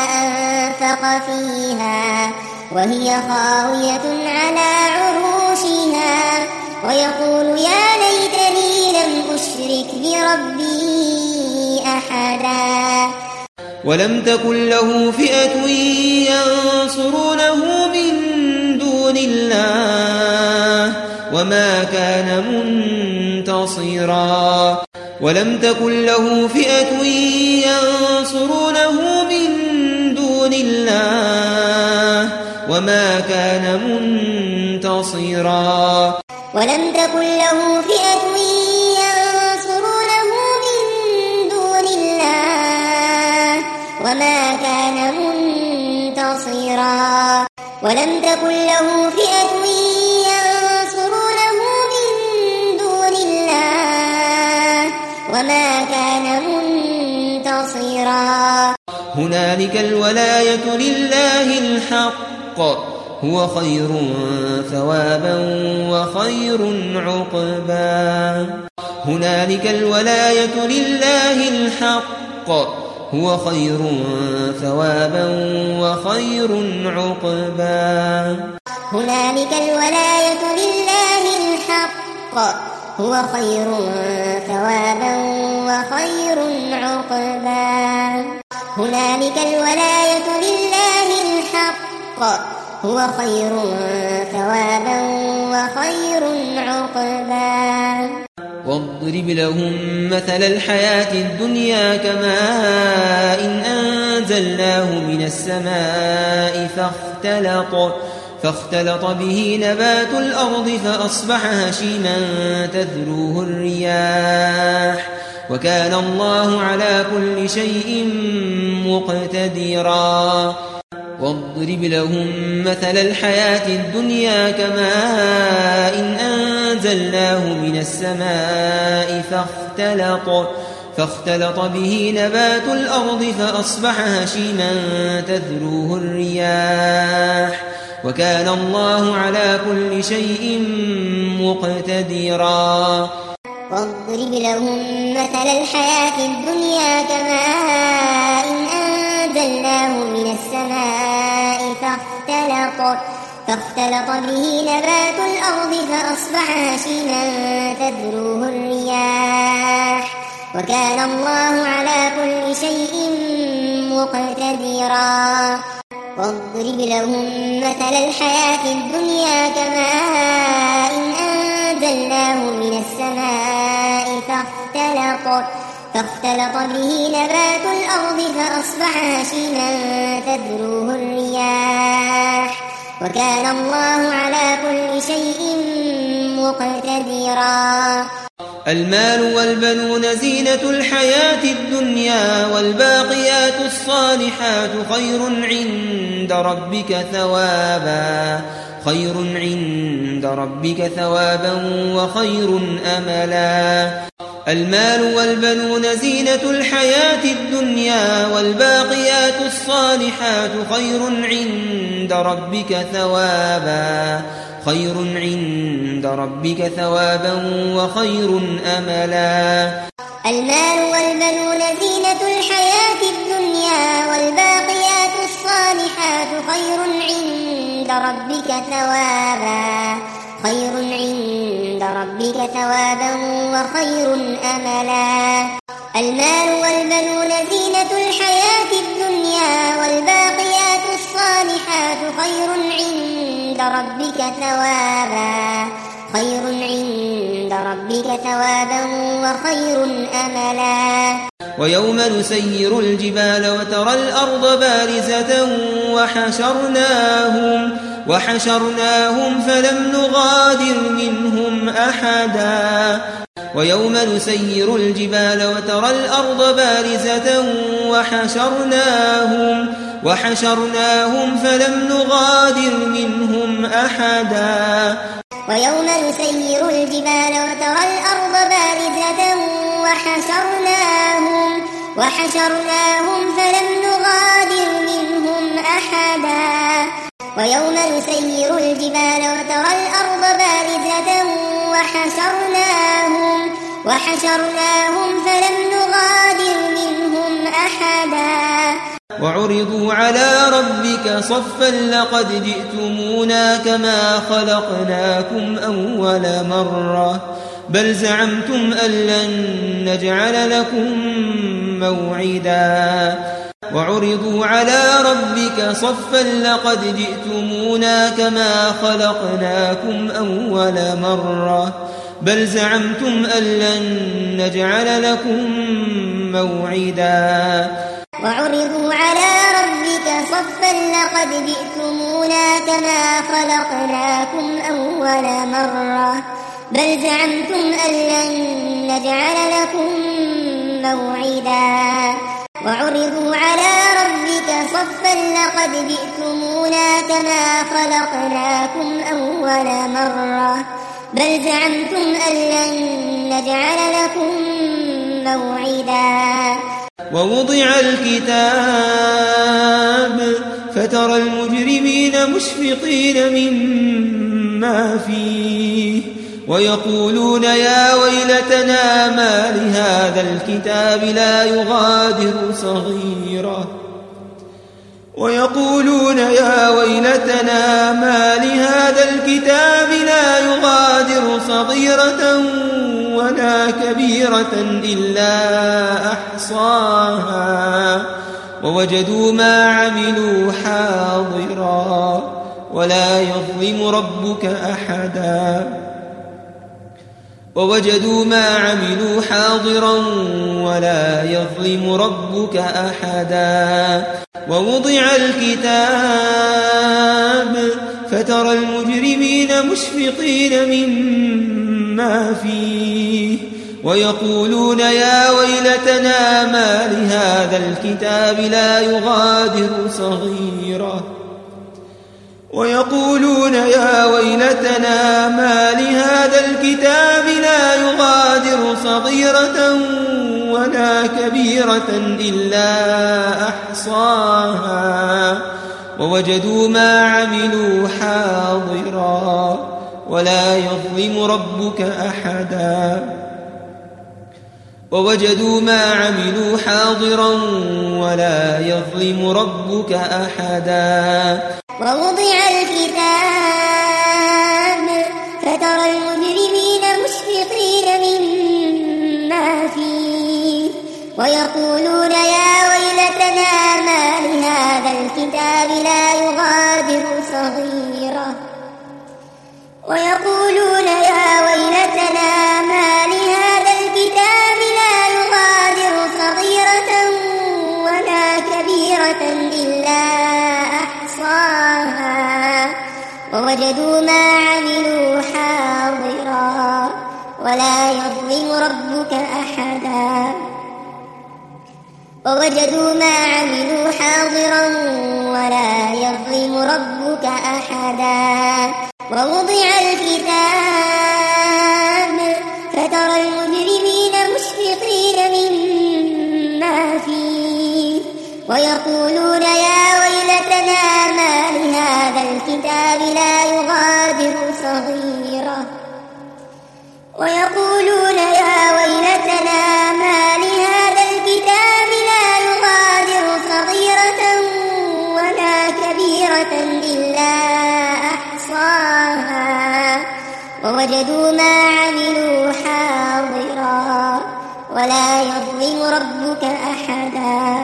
أنفق فيها وهي خاوية على عروشها ويقول يا ليتني لم أشرك بربي أحدا ولم تكن له فئة ينصرونه من دون الله وما كان منتصرا ولم تكن له فئة ينصرونه من دون الله وما كان منتصرا ولم تكن له فئة ينصرونه من دون الله وما كان منتصرا ولم تكن له فئة ينصرونه من دون الله وما كان منتصرا هنالك الولاية لله الحق هو خير ثوابا وخير عقبا هنالك الولاية لله الحق هو خير ثوابا وخير عقبا هنالك الولاية لله الحق هو خير ثوابا وخير عقبا هنالك الولاية لله الحق هو خير ثوابا وخير عقبا واضرب لهم مثل الحياة الدنيا كماء إن أنزلناه من السماء فاختلط فاختلط به نبات الأرض فأصبح هشيما تذروه الرياح وكان الله على كل شيء مقتدرا واضرب لهم مثل الحياة الدنيا كماء إن أنزلناه من السماء فاختلط فاختلط به نبات الأرض فأصبح هشيما تذروه الرياح وكان الله على كل شيء مقتدرا واضرب لهم مثل الحياة الدنيا كماء إن أنزلناه من السماء فاختلط فاختلط به نبات الأرض فأصبح هشيما تذروه الرياح وكان الله على كل شيء مقتدرا واضرب لهم مثل الحياة الدنيا كماء إن أنزلناه من السماء فاختلط فاختلط به نبات الأرض فأصبح هشيما تذروه الرياح وكان الله على كل شيء مقتدرا المال والبنون زينة الحياة الدنيا والباقيات الصالحات خير عند ربك ثوابا خير عند ربك ثوابا وخير أملا المال والبنون زينة الحياة الدنيا والباقيات الصالحات خير عند ربك ثوابا خير عند ربك ثوابا وخير أملا المال والبنون زينة الحياة الدنيا والباقيات الصالحات خير عند ربك ثوابا خير عند ربك ثوابا وخير أملا المال والبنون زينة الحياة الدنيا والباقيات الصالحات خير عند ربك ثوابا خير عند ربك ثوابا وخير أملا ويوم نسير الجبال وترى الأرض بارزة وحشرناهم وحشرناهم فلم نغادر منهم أحدا ويوم نسير الجبال وترى الأرض بارزة وحشرناهم وحشرناهم فلم نغادر منهم أحدا ويوم نسير الجبال وترى الأرض بارزة وحشرناهم وحشرناهم فلم نغادر منهم أحدا ويوم نسير الجبال وترى الأرض بارزة وحشرناهم وحشرناهم فلم نغادر منهم أحدا وعرضوا على ربك صفا لقد جئتمونا كما خلقناكم أول مرة بل زعمتم أن لن نجعل لكم موعدا وعرضوا على ربك صفا لقد جئتمونا كما خلقناكم أول مرة بل زعمتم أن لن نجعل لكم موعدا وعرضوا على ربك صفا لقد جئتمونا كما خلقناكم أول مرة بل زعمتم أن لن نجعل لكم موعدا وعرضوا على ربك صفا لقد جئتمونا كما خلقناكم أول مرة بل زعمتم أن لن نجعل لكم موعدا ووضع الكتاب فترى المجرمين مشفقين مما فيه ويقولون يا ويلتنا ما لهذا الكتاب لا يغادر صغيرة ويقولون يا ويلتنا ما لهذا الكتاب لا يغادر صغيرة ولا كبيرة إلا أحصاها ووجدوا ما عملوا حاضرا ولا يظلم ربك أحدا ووجدوا ما عملوا حاضرا ولا يظلم ربك أحدا ووضع الكتاب فترى المجرمين مشفقين مما فيه ويقولون يا ويلتنا ما لهذا الكتاب لا يغادر صغيرة ويقولون يا ويلتنا ما لهذا الكتاب لا يغادر صغيرة ولا كبيرة إلا أحصاها ووجدوا ما عملوا حاضرا ولا يظلم ربك أحدا ووجدوا ما عملوا حاضرا ولا يظلم ربك أحدا ووضع الكتاب فترى المجرمين مشفقين مما فيه ويقولون يا ويلتنا ما لهذا الكتاب لا يغادر صغيرة ويقولون يا ويلتنا ما لهذا الكتاب لا يغادر صغيرة ولا كبيرة إلا أحصاها ووجدوا ما عملوا حاضرا ولا يظلم ربك أحدا ووجدوا ما عملوا حاضرا ولا يظلم ربك أحدا ووضع الكتاب فترى المجرمين مشفقين مما فيه ويقولون يا ويلتنا ما لهذا الكتاب لا يغادر صغيرة ويقولون يا ويلتنا ما لهذا الكتاب لا يغادر صغيرة ولا كبيرة إلا أحصاها ووجدوا ما عملوا حاضرا ولا يظلم ربك أحدا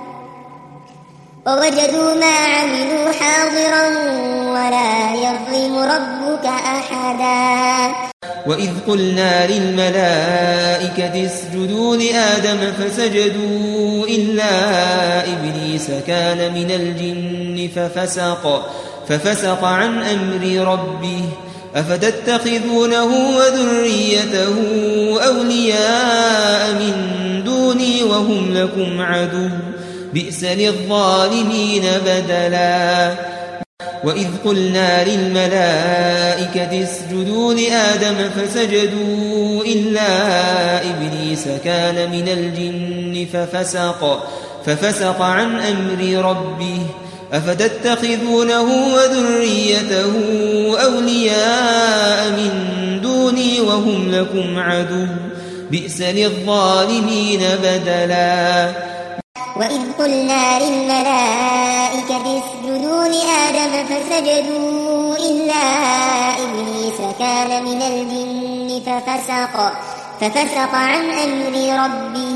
ووجدوا ما عملوا حاضرا ولا يظلم ربك أحدا وإذ قلنا للملائكة اسجدوا لآدم فسجدوا إلا إبليس كان من الجن ففسق ففسق عن أمر ربه أفتتخذونه وذريته أولياء من دوني وهم لكم عدو بئس للظالمين بدلا وإذ قلنا للملائكة اسجدوا لآدم فسجدوا إلا إبليس كان من الجن ففسق ففسق عن أمر ربه أفتتخذونه وذريته أولياء من دوني وهم لكم عدو بئس للظالمين بدلا وإذ قلنا للملائكة اسجدوا لآدم فسجدوا إلا إبليس كان من الجن ففسق ففسق عن أمر ربه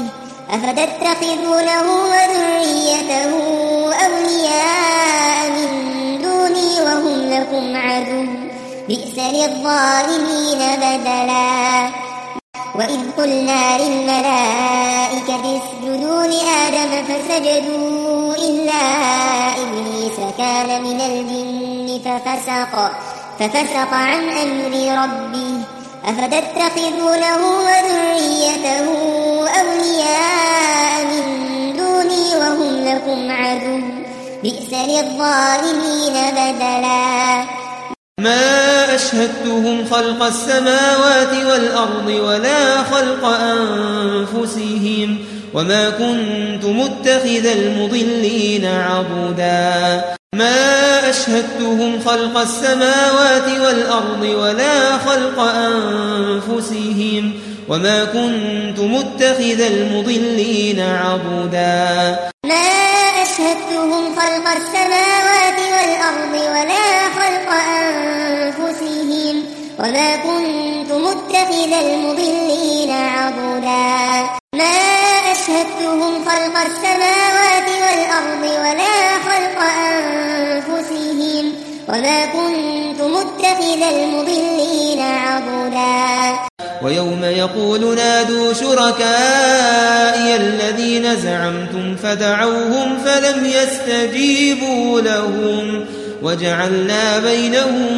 أفتتخذونه وذريته أولياء من دوني وهم لكم عدو بئس للظالمين بدلا وإذ قلنا للملائكة اسجدوا لآدم فسجدوا إلا إبليس كان من الجن ففسق ففسق عن أمر ربه أفتتخذونه وذريته أولياء من دوني وهم لكم عدو بئس للظالمين بدلا ما أشهدتهم خلق السماوات والأرض ولا خلق أنفسهم وما كنت متخذ المضلين عضدا ما أشهدتهم خلق السماوات والأرض ولا خلق أنفسهم وما كنت متخذ المضلين عضدا ما أشهدتهم خلق السماوات والأرض ولا خلق أنفسهم وما كنت متخذ المضلين عضدا ما أشهدتهم خلق السماوات والأرض ولا خلق أنفسهم وما كنت متخذ المضلين عضدا ويوم يقول نادوا شركائي الذين زعمتم فدعوهم فلم يستجيبوا لهم وجعلنا بينهم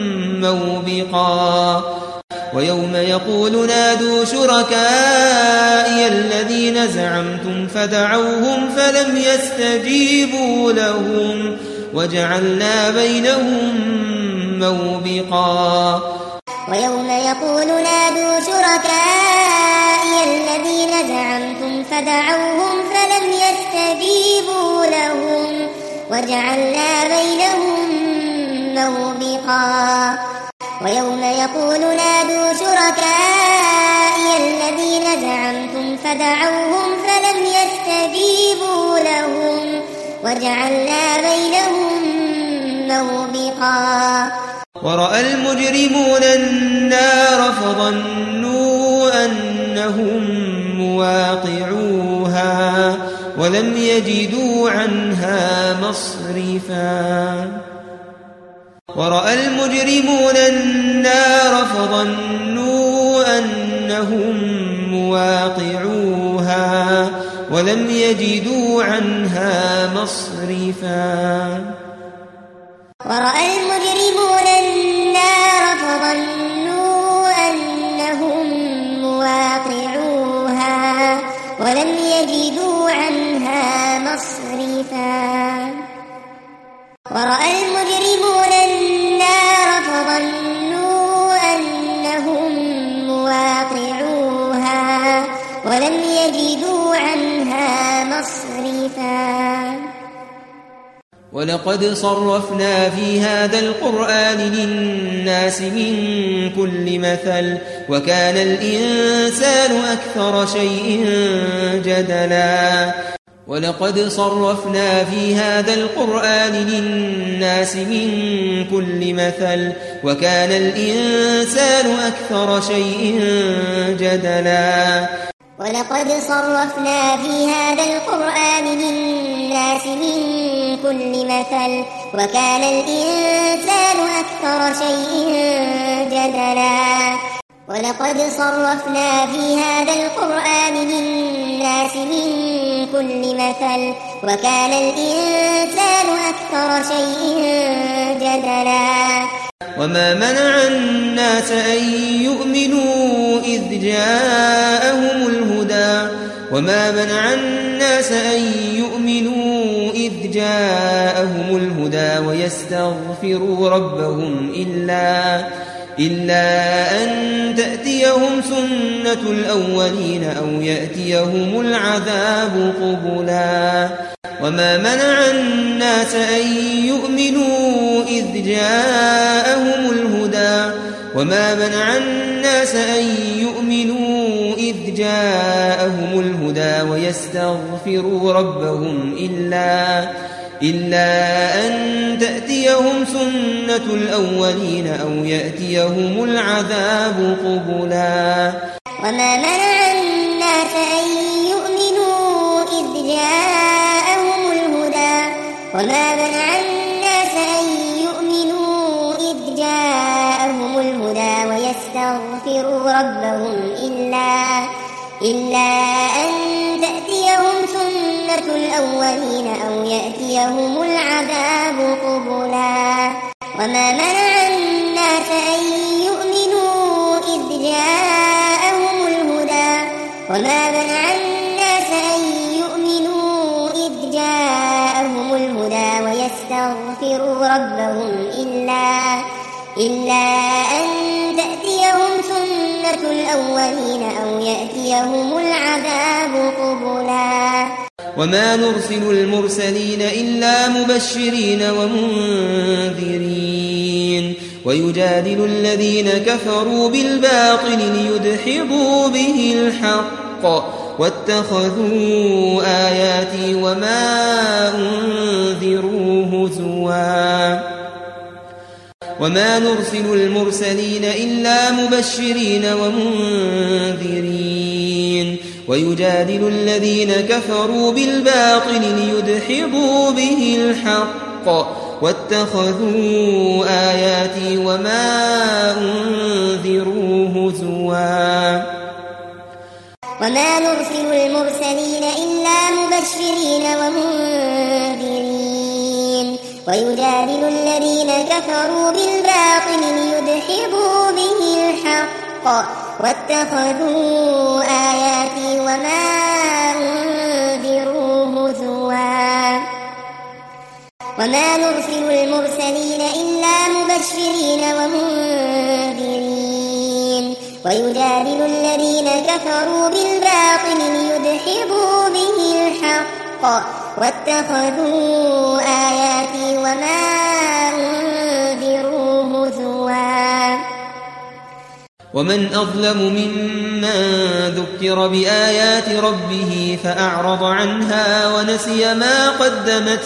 موبقا ويوم يقول نادوا شركائي الذين زعمتم فدعوهم فلم يستجيبوا لهم وجعلنا بينهم موبقا ويوم يقول نادوا شركائي الذين زعمتم فدعوهم فلم يستجيبوا لهم وجعلنا بينهم موبقا ويوم يقول نادوا شركائي الذين زعمتم فدعوهم فلم يستجيبوا لهم وجعلنا بينهم موبقا ورأى المجرمون النار فظنوا أنهم مواقعوها ولم يجدوا عنها مصرفا ورأى المجرمون النار فظنوا أنهم مواقعوها ولم يجدوا عنها مصرفا ورأى المجرمون النار فظنوا أنهم مواقعوها ولم يجدوا عنها مصرفا ورأى المجرمون النار فظنوا أنهم مواقعوها ولم يجدوا عنها مصرفا ولقد صرفنا في هذا القرآن للناس من كل مثل وكان الإنسان أكثر شيء جدلا ولقد صرفنا في هذا القرآن للناس من كل مثل وكان الإنسان أكثر شيء جدلا ولقد صرفنا في هذا القرآن للناس من كل مثل وكان الإنسان أكثر شيء جدلا ولقد صرفنا في هذا القرآن للناس من كل مثل وكان الإنسان أكثر شيء جدلا وما منع الناس أن يؤمنوا إذ جاءهم الهدى وما منع الناس أن يؤمنوا إذ جاءهم الهدى ويستغفروا ربهم إلا إلا أن تأتيهم سنة الأولين أو يأتيهم العذاب قبلا وما منع الناس أن يؤمنوا إذ جاءهم الهدى وما منع الناس أن يؤمنوا إذ جاءهم الهدى ويستغفروا ربهم إلا إلا أن تأتيهم سنة الأولين أو يأتيهم العذاب قبلا وما منع الناس أن يؤمنوا وما منع الناس أن يؤمنوا إذ جاءهم الهدى ويستغفروا ربهم إلا, إلا أن تأتيهم سنة الأولين أو يأتيهم العذاب قبلا وما منع الناس أن يؤمنوا إذ جاءهم الهدى وما منع الناس أن يؤمنوا إذ جاءهم الهدى ويستغفروا ربهم إلا, إلا أن تأتيهم سنة الأولين أو يأتيهم العذاب قبلا وما نرسل المرسلين إلا مبشرين ومنذرين ويجادل الذين كفروا بالباطل ليدحضوا به الحق واتخذوا آياتي وما أنذروا هزوا وما نرسل المرسلين إلا مبشرين ومنذرين ويجادل الذين كفروا بالباطل ليدحضوا به الحق واتخذوا آياتي وما أنذروا هزوا وما نرسل المرسلين إلا مبشرين ومنذرين ويجادل الذين كفروا بالباطل ليدحضوا به الحق واتخذوا آياتي وما أنذروا هزوا وما نرسل المرسلين إلا مبشرين ومنذرين ويجادل الذين كفروا بالباطل ليدحضوا به الحق واتخذوا آياتي وما أنذروا هزوا ومن أظلم ممن ذكر بآيات ربه فأعرض عنها ونسي ما قدمت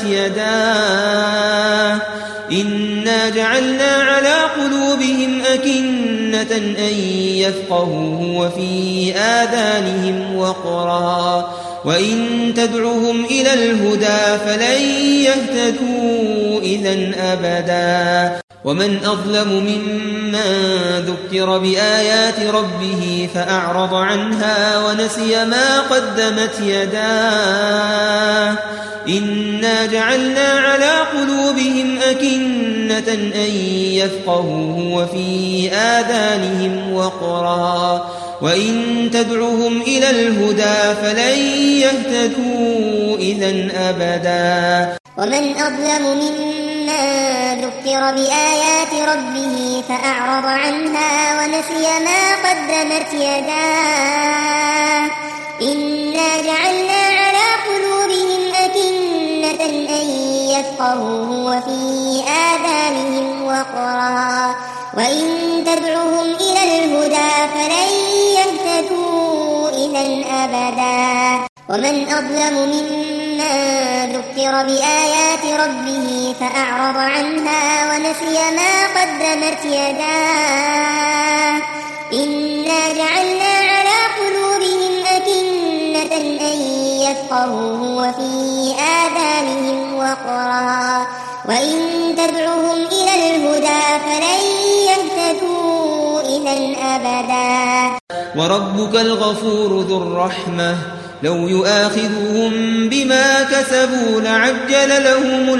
يداه إنا جعلنا على قلوبهم أكنة أن يفقهوه وفي آذانهم وقرا وإن تدعهم إلى الهدى فلن يهتدوا إذا أبدا ومن أظلم ممن ذكر بآيات ربه فأعرض عنها ونسي ما قدمت يداه إنا جعلنا على قلوبهم أكنة أن يفقهوه وفي آذانهم وقرا وإن تدعهم إلى الهدى فلن يهتدوا إذا أبدا ومن أظلم ممن ذكر بآيات ربه فأعرض عنها ونسي ما قدمت يداه إنا جعلنا على قلوبهم أكنة أن يفقهوه وفي آذانهم وقرا وإن تدعهم إلى الهدى فلن يهتدوا إذا أبدا ومن أظلم ممن ذكر بآيات ربه فأعرض عنها ونسي ما قدمت يداه إنا جعلنا على قلوبهم أكنة أن يفقهوه وفي آذانهم وقرا وإن تدعهم إلى الهدى فلن يهتدوا إذا أبدا وربك الغفور ذو الرحمة لو يؤاخذهم بما كسبوا لعجل لهم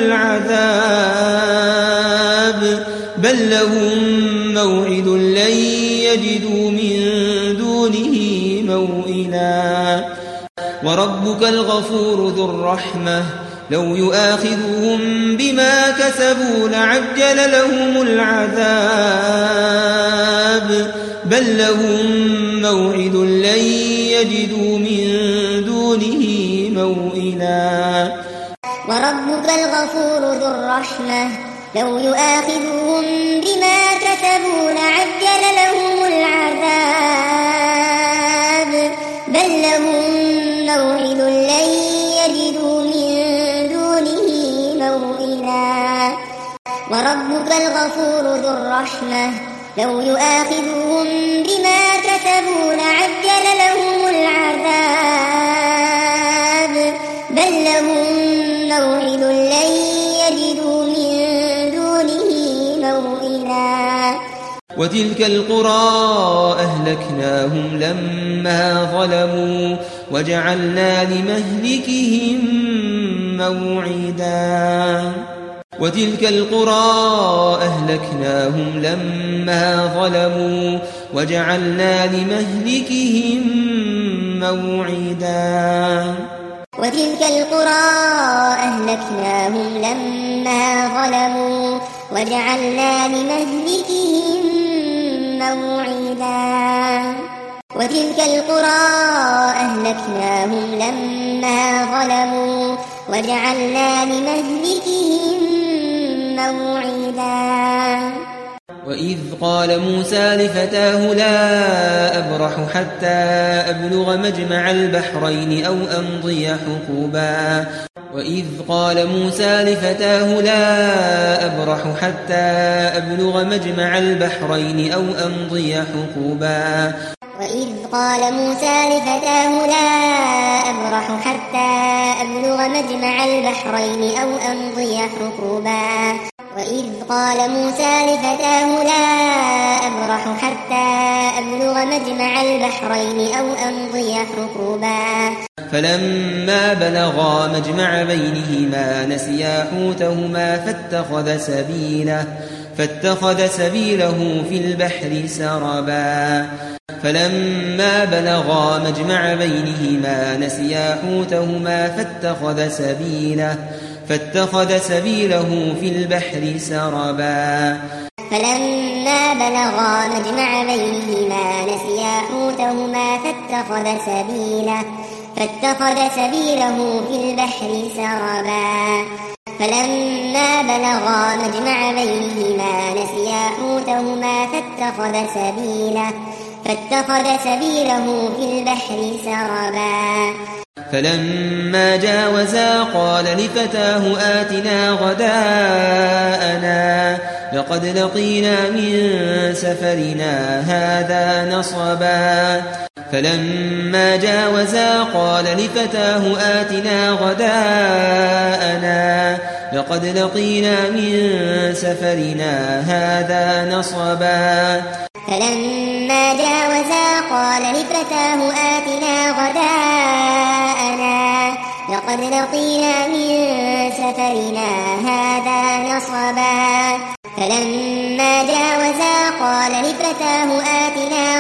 العذاب بل لهم موعد لن يجدوا من دونه موئلا وربك الغفور ذو الرحمة لو يؤاخذهم بما كسبوا لعجل لهم العذاب بل لهم موعد لن يجدوا من دونه موئلا وربك الغفور ذو الرحمة لو يؤاخذهم بما كسبوا لعجل لهم العذاب بل لهم موعد لن يجدوا من دونه موئلا وربك الغفور ذو الرحمة لو يؤاخذهم بما كسبوا لعجل لهم العذاب بل لهم موعد لن وتلك القرى أهلكناهم لما ظلموا وجعلنا لمهلكهم موعدا وتلك القرى أهلكناهم لما ظلموا وجعلنا لمهلكهم موعدا وتلك القرى أهلكناهم لما ظلموا وجعلنا لمهلكهم موعدا وتلك القرى أهلكناهم لما ظلموا وجعلنا لمهلكهم موعدا وإذ قال موسى لفتاه لا أبرح حتى أبلغ مجمع البحرين أو أمضي حقوبا وإذ قال موسى لفتاه لا أبرح حتى أبلغ مجمع البحرين أو أمضي حقوبا وإذ قال موسى لفتاه لا أبرح حتى أبلغ مجمع البحرين أو أمضي حقوبا وإذ قال موسى لفتاه لا أبرح حتى أبلغ مجمع البحرين أو أمضي حقوبا فلما بلغا مجمع بينهما نسيا حوتهما فاتخذ سبيله فاتخذ سبيله في البحر سربا فلما بلغا مجمع بينهما نسيا حوتهما فاتخذ سبيله فاتخذ سبيله في البحر سربا فلما بلغا مجمع بينهما نسيا حوتهما فاتخذ سبيله فاتخذ سبيله في البحر سربا فلما بلغا مجمع بينهما نسيا حوتهما فاتخذ سبيله فاتخذ سبيله في البحر سربا فلما جاوزا قال لفتاه آتنا غداءنا لقد لقينا من سفرنا هذا نصبا فلما جاوزا قال لفتاه آتنا غداءنا لقد لقينا من سفرنا هذا نصبا فلما جاوزا قال لفتاه آتنا غداءنا لقد لقينا من سفرنا هذا نصبا فلما جاوزا قال لفتاه آتنا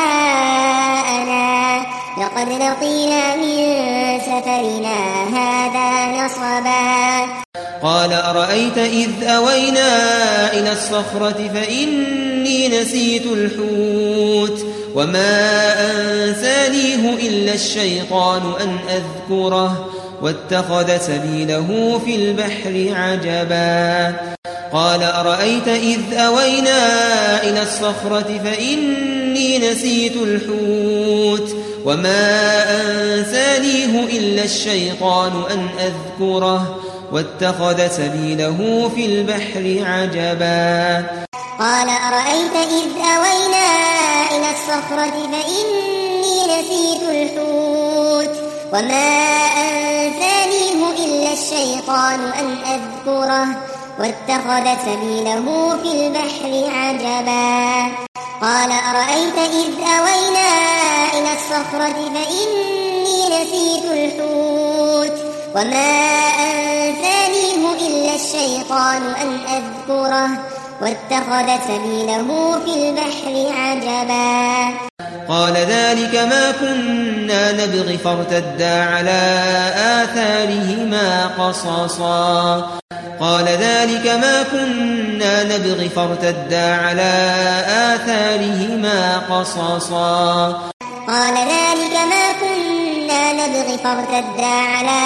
غداءنا لقد لقينا من سفرنا هذا نصبا قال أرأيت إذ أوينا إلى الصخرة فإني نسيت الحوت وما أنسانيه إلا الشيطان أن أذكره واتخذ سبيله في البحر عجبا قال أرأيت إذ أوينا إلى الصخرة فإني نسيت الحوت وما أنسانيه إلا الشيطان أن أذكره واتخذ سبيله في البحر عجبا قال أرأيت إذ أوينا إلى الصخرة فإني نسيت الحوت وما أنسانيه إلا الشيطان أن أذكره واتخذ سبيله في البحر عجبا قال أرأيت إذ أوينا إلى الصخرة فإني نسيت الحوت وما أنسانيه إلا الشيطان أن أذكره واتخذ سبيله في البحر عجبا قال ذلك ما كنا نبغي فارتدا على آثارهما قصصا قال ذلك ما كنا نبغي فارتدا على آثارهما قصصا قال ذلك ما كنا نبغي فارتدا على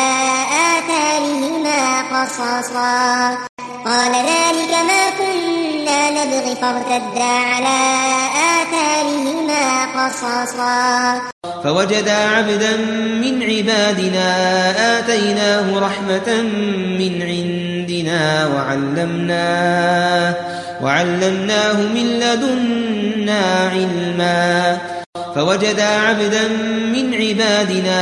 آثارهما قصصا قال ذلك ما كنا نبغي فارتدا على آثارهما قصصا فوجدا عبدا من عبادنا آتيناه رحمة من عندنا وعلمناه وعلمناه من لدنا علما فوجدا عبدا من عبادنا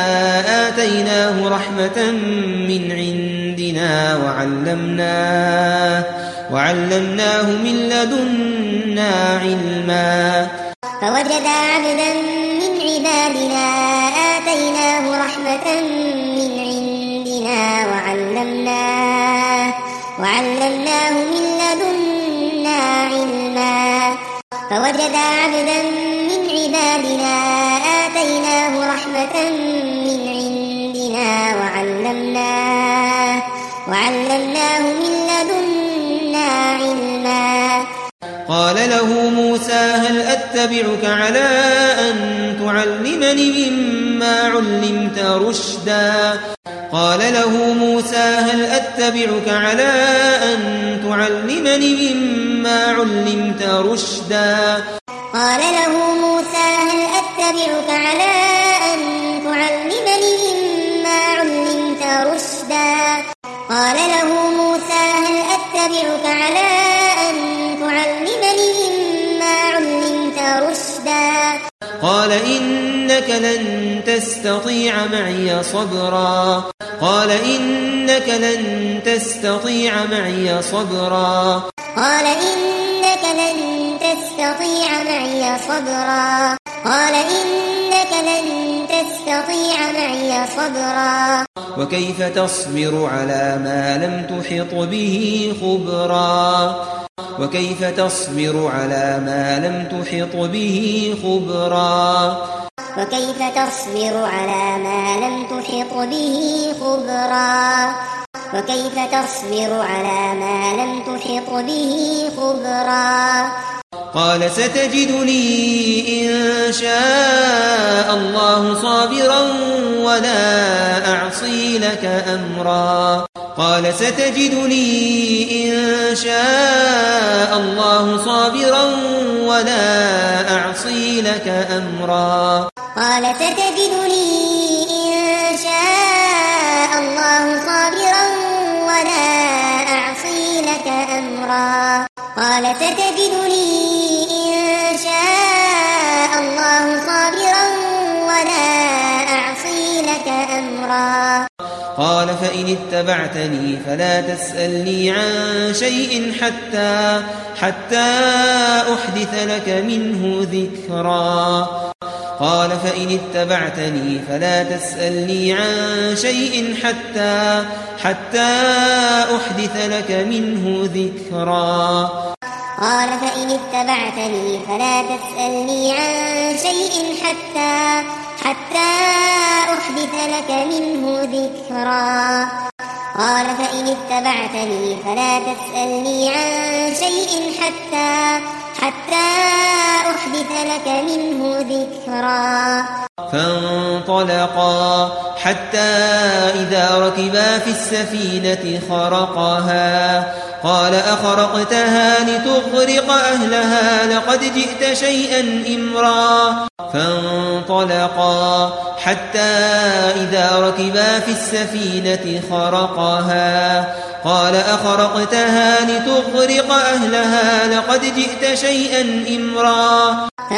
آتيناه رحمة من عندنا وعلمناه وعلمناه من لدنا علما فوجد عبدا من عبادنا آتيناه رحمة من عندنا وعلمناه, وعلمناه من لدنا علما فوجد عبدا من عبادنا آتيناه رحمة من عندنا وعلمناه, وعلمناه من لدنا علما قال له موسى هل أتبعك على أن تعلمني مما علمت رشدا قال له موسى هل أتبعك على أن تعلمني مما علمت رشدا قال له موسى هل أتبعك على أن تعلمني مما علمت رشدا قال له موسى هل أتبعك على أن تعلمني مما علمت رشدا قال إنك لن تستطيع معي صبرا قال إنك لن تستطيع معي صبرا قال إنك لن تستطيع معي صبرا قال إنك لن تستطيع معي صبرا وكيف تصبر على ما لم تحط به خبرا وكيف تصبر على ما لم تحط به خبرا وكيف تصبر على ما لم تحط به خبرا وكيف تصبر على ما لم تحط به خبرا قال ستجدني إن شاء الله صابرا ولا أعصي لك أمرا قال ستجدني إن شاء الله صابرا ولا أعصي لك أمرا قال ستجدني إن شاء الله صابرا ولا أعصي لك أمرا قال ستجدني إن شاء الله صابرا ولا أعصي لك أمرا قال فإن اتبعتني فلا تسألني عن شيء حتى حتى أحدث لك منه ذكرا قال فإن اتبعتني فلا تسألني عن شيء حتى حتى أحدث لك منه ذكرا قال فإن اتبعتني فلا تسألني عن شيء حتى حتى أحدث لك منه ذكرا قال فإن اتبعتني فلا تسألني عن شيء حتى حتى أحدث لك منه ذكرا فانطلقا حتى إذا ركبا في السفينة خرقها قال أخرقتها لتغرق أهلها لقد جئت شيئا إمرا فانطلقا حتى إذا ركبا في السفينة خرقها قال أخرقتها لتغرق أهلها لقد جئت شيئا إمرا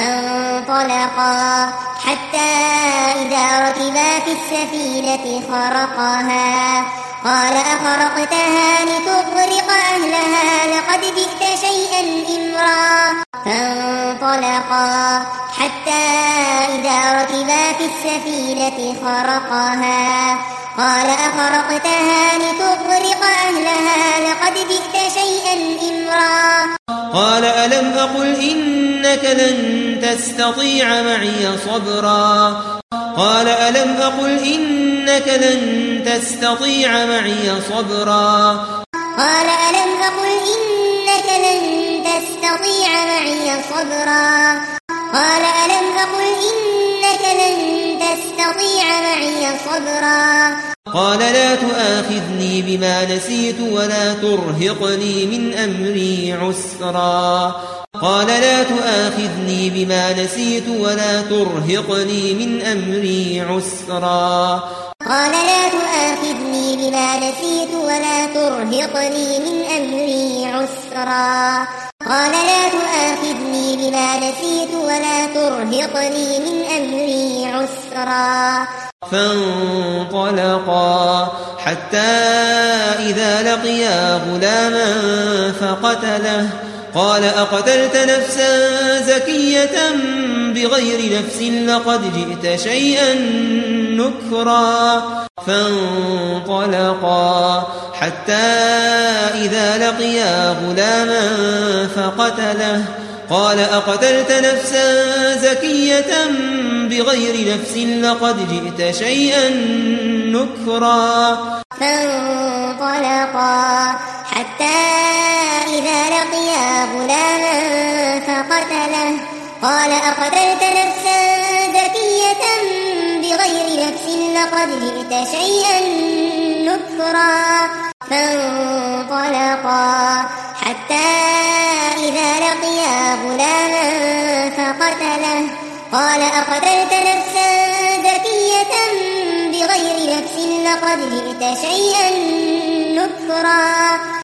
فانطلقا حتى إذا ركبا في السفينة خرقها قال أخرقتها لتغرق أهلها لقد جئت شيئا إمرا فانطلقا حتى إذا ركبا في السفينة خرقها قال أخرقتها لتغرق أهلها لقد جئت شيئا إمرا قال ألم أقل إنك لن تستطيع معي صبرا قال ألم أقل إنك لن تستطيع معي صبرا قال ألم أقل إنك لن تستطيع معي صبرا قال ألم أقل إنك لن تستطيع معي صبرا قال لا تؤاخذني بما نسيت ولا ترهقني من أمري عسرا قال لا تؤاخذني بما نسيت ولا ترهقني من أمري عسرا قال لا تؤاخذني بما نسيت ولا ترهقني من أمري عسرا قال لا تؤاخذني بما نسيت ولا ترهقني من أمري عسرا فانطلقا حتى إذا لقيا غلاما فقتله قال أقتلت نفسا زكية بغير نفس لقد جئت شيئا نكرا فانطلقا حتى إذا لقيا غلاما فقتله قال أقتلت نفسا زكية بغير نفس لقد جئت شيئا نكرا فانطلقا حتى إذا لقيا غلاما فقتله قال أقتلت نفسا زكية بغير نفس لقد جئت شيئا نكرا فانطلقا حتى إذا لقيا غلاما فقتله قال أقتلت نفسا زكية بغير نفس لقد جئت شيئا نكرا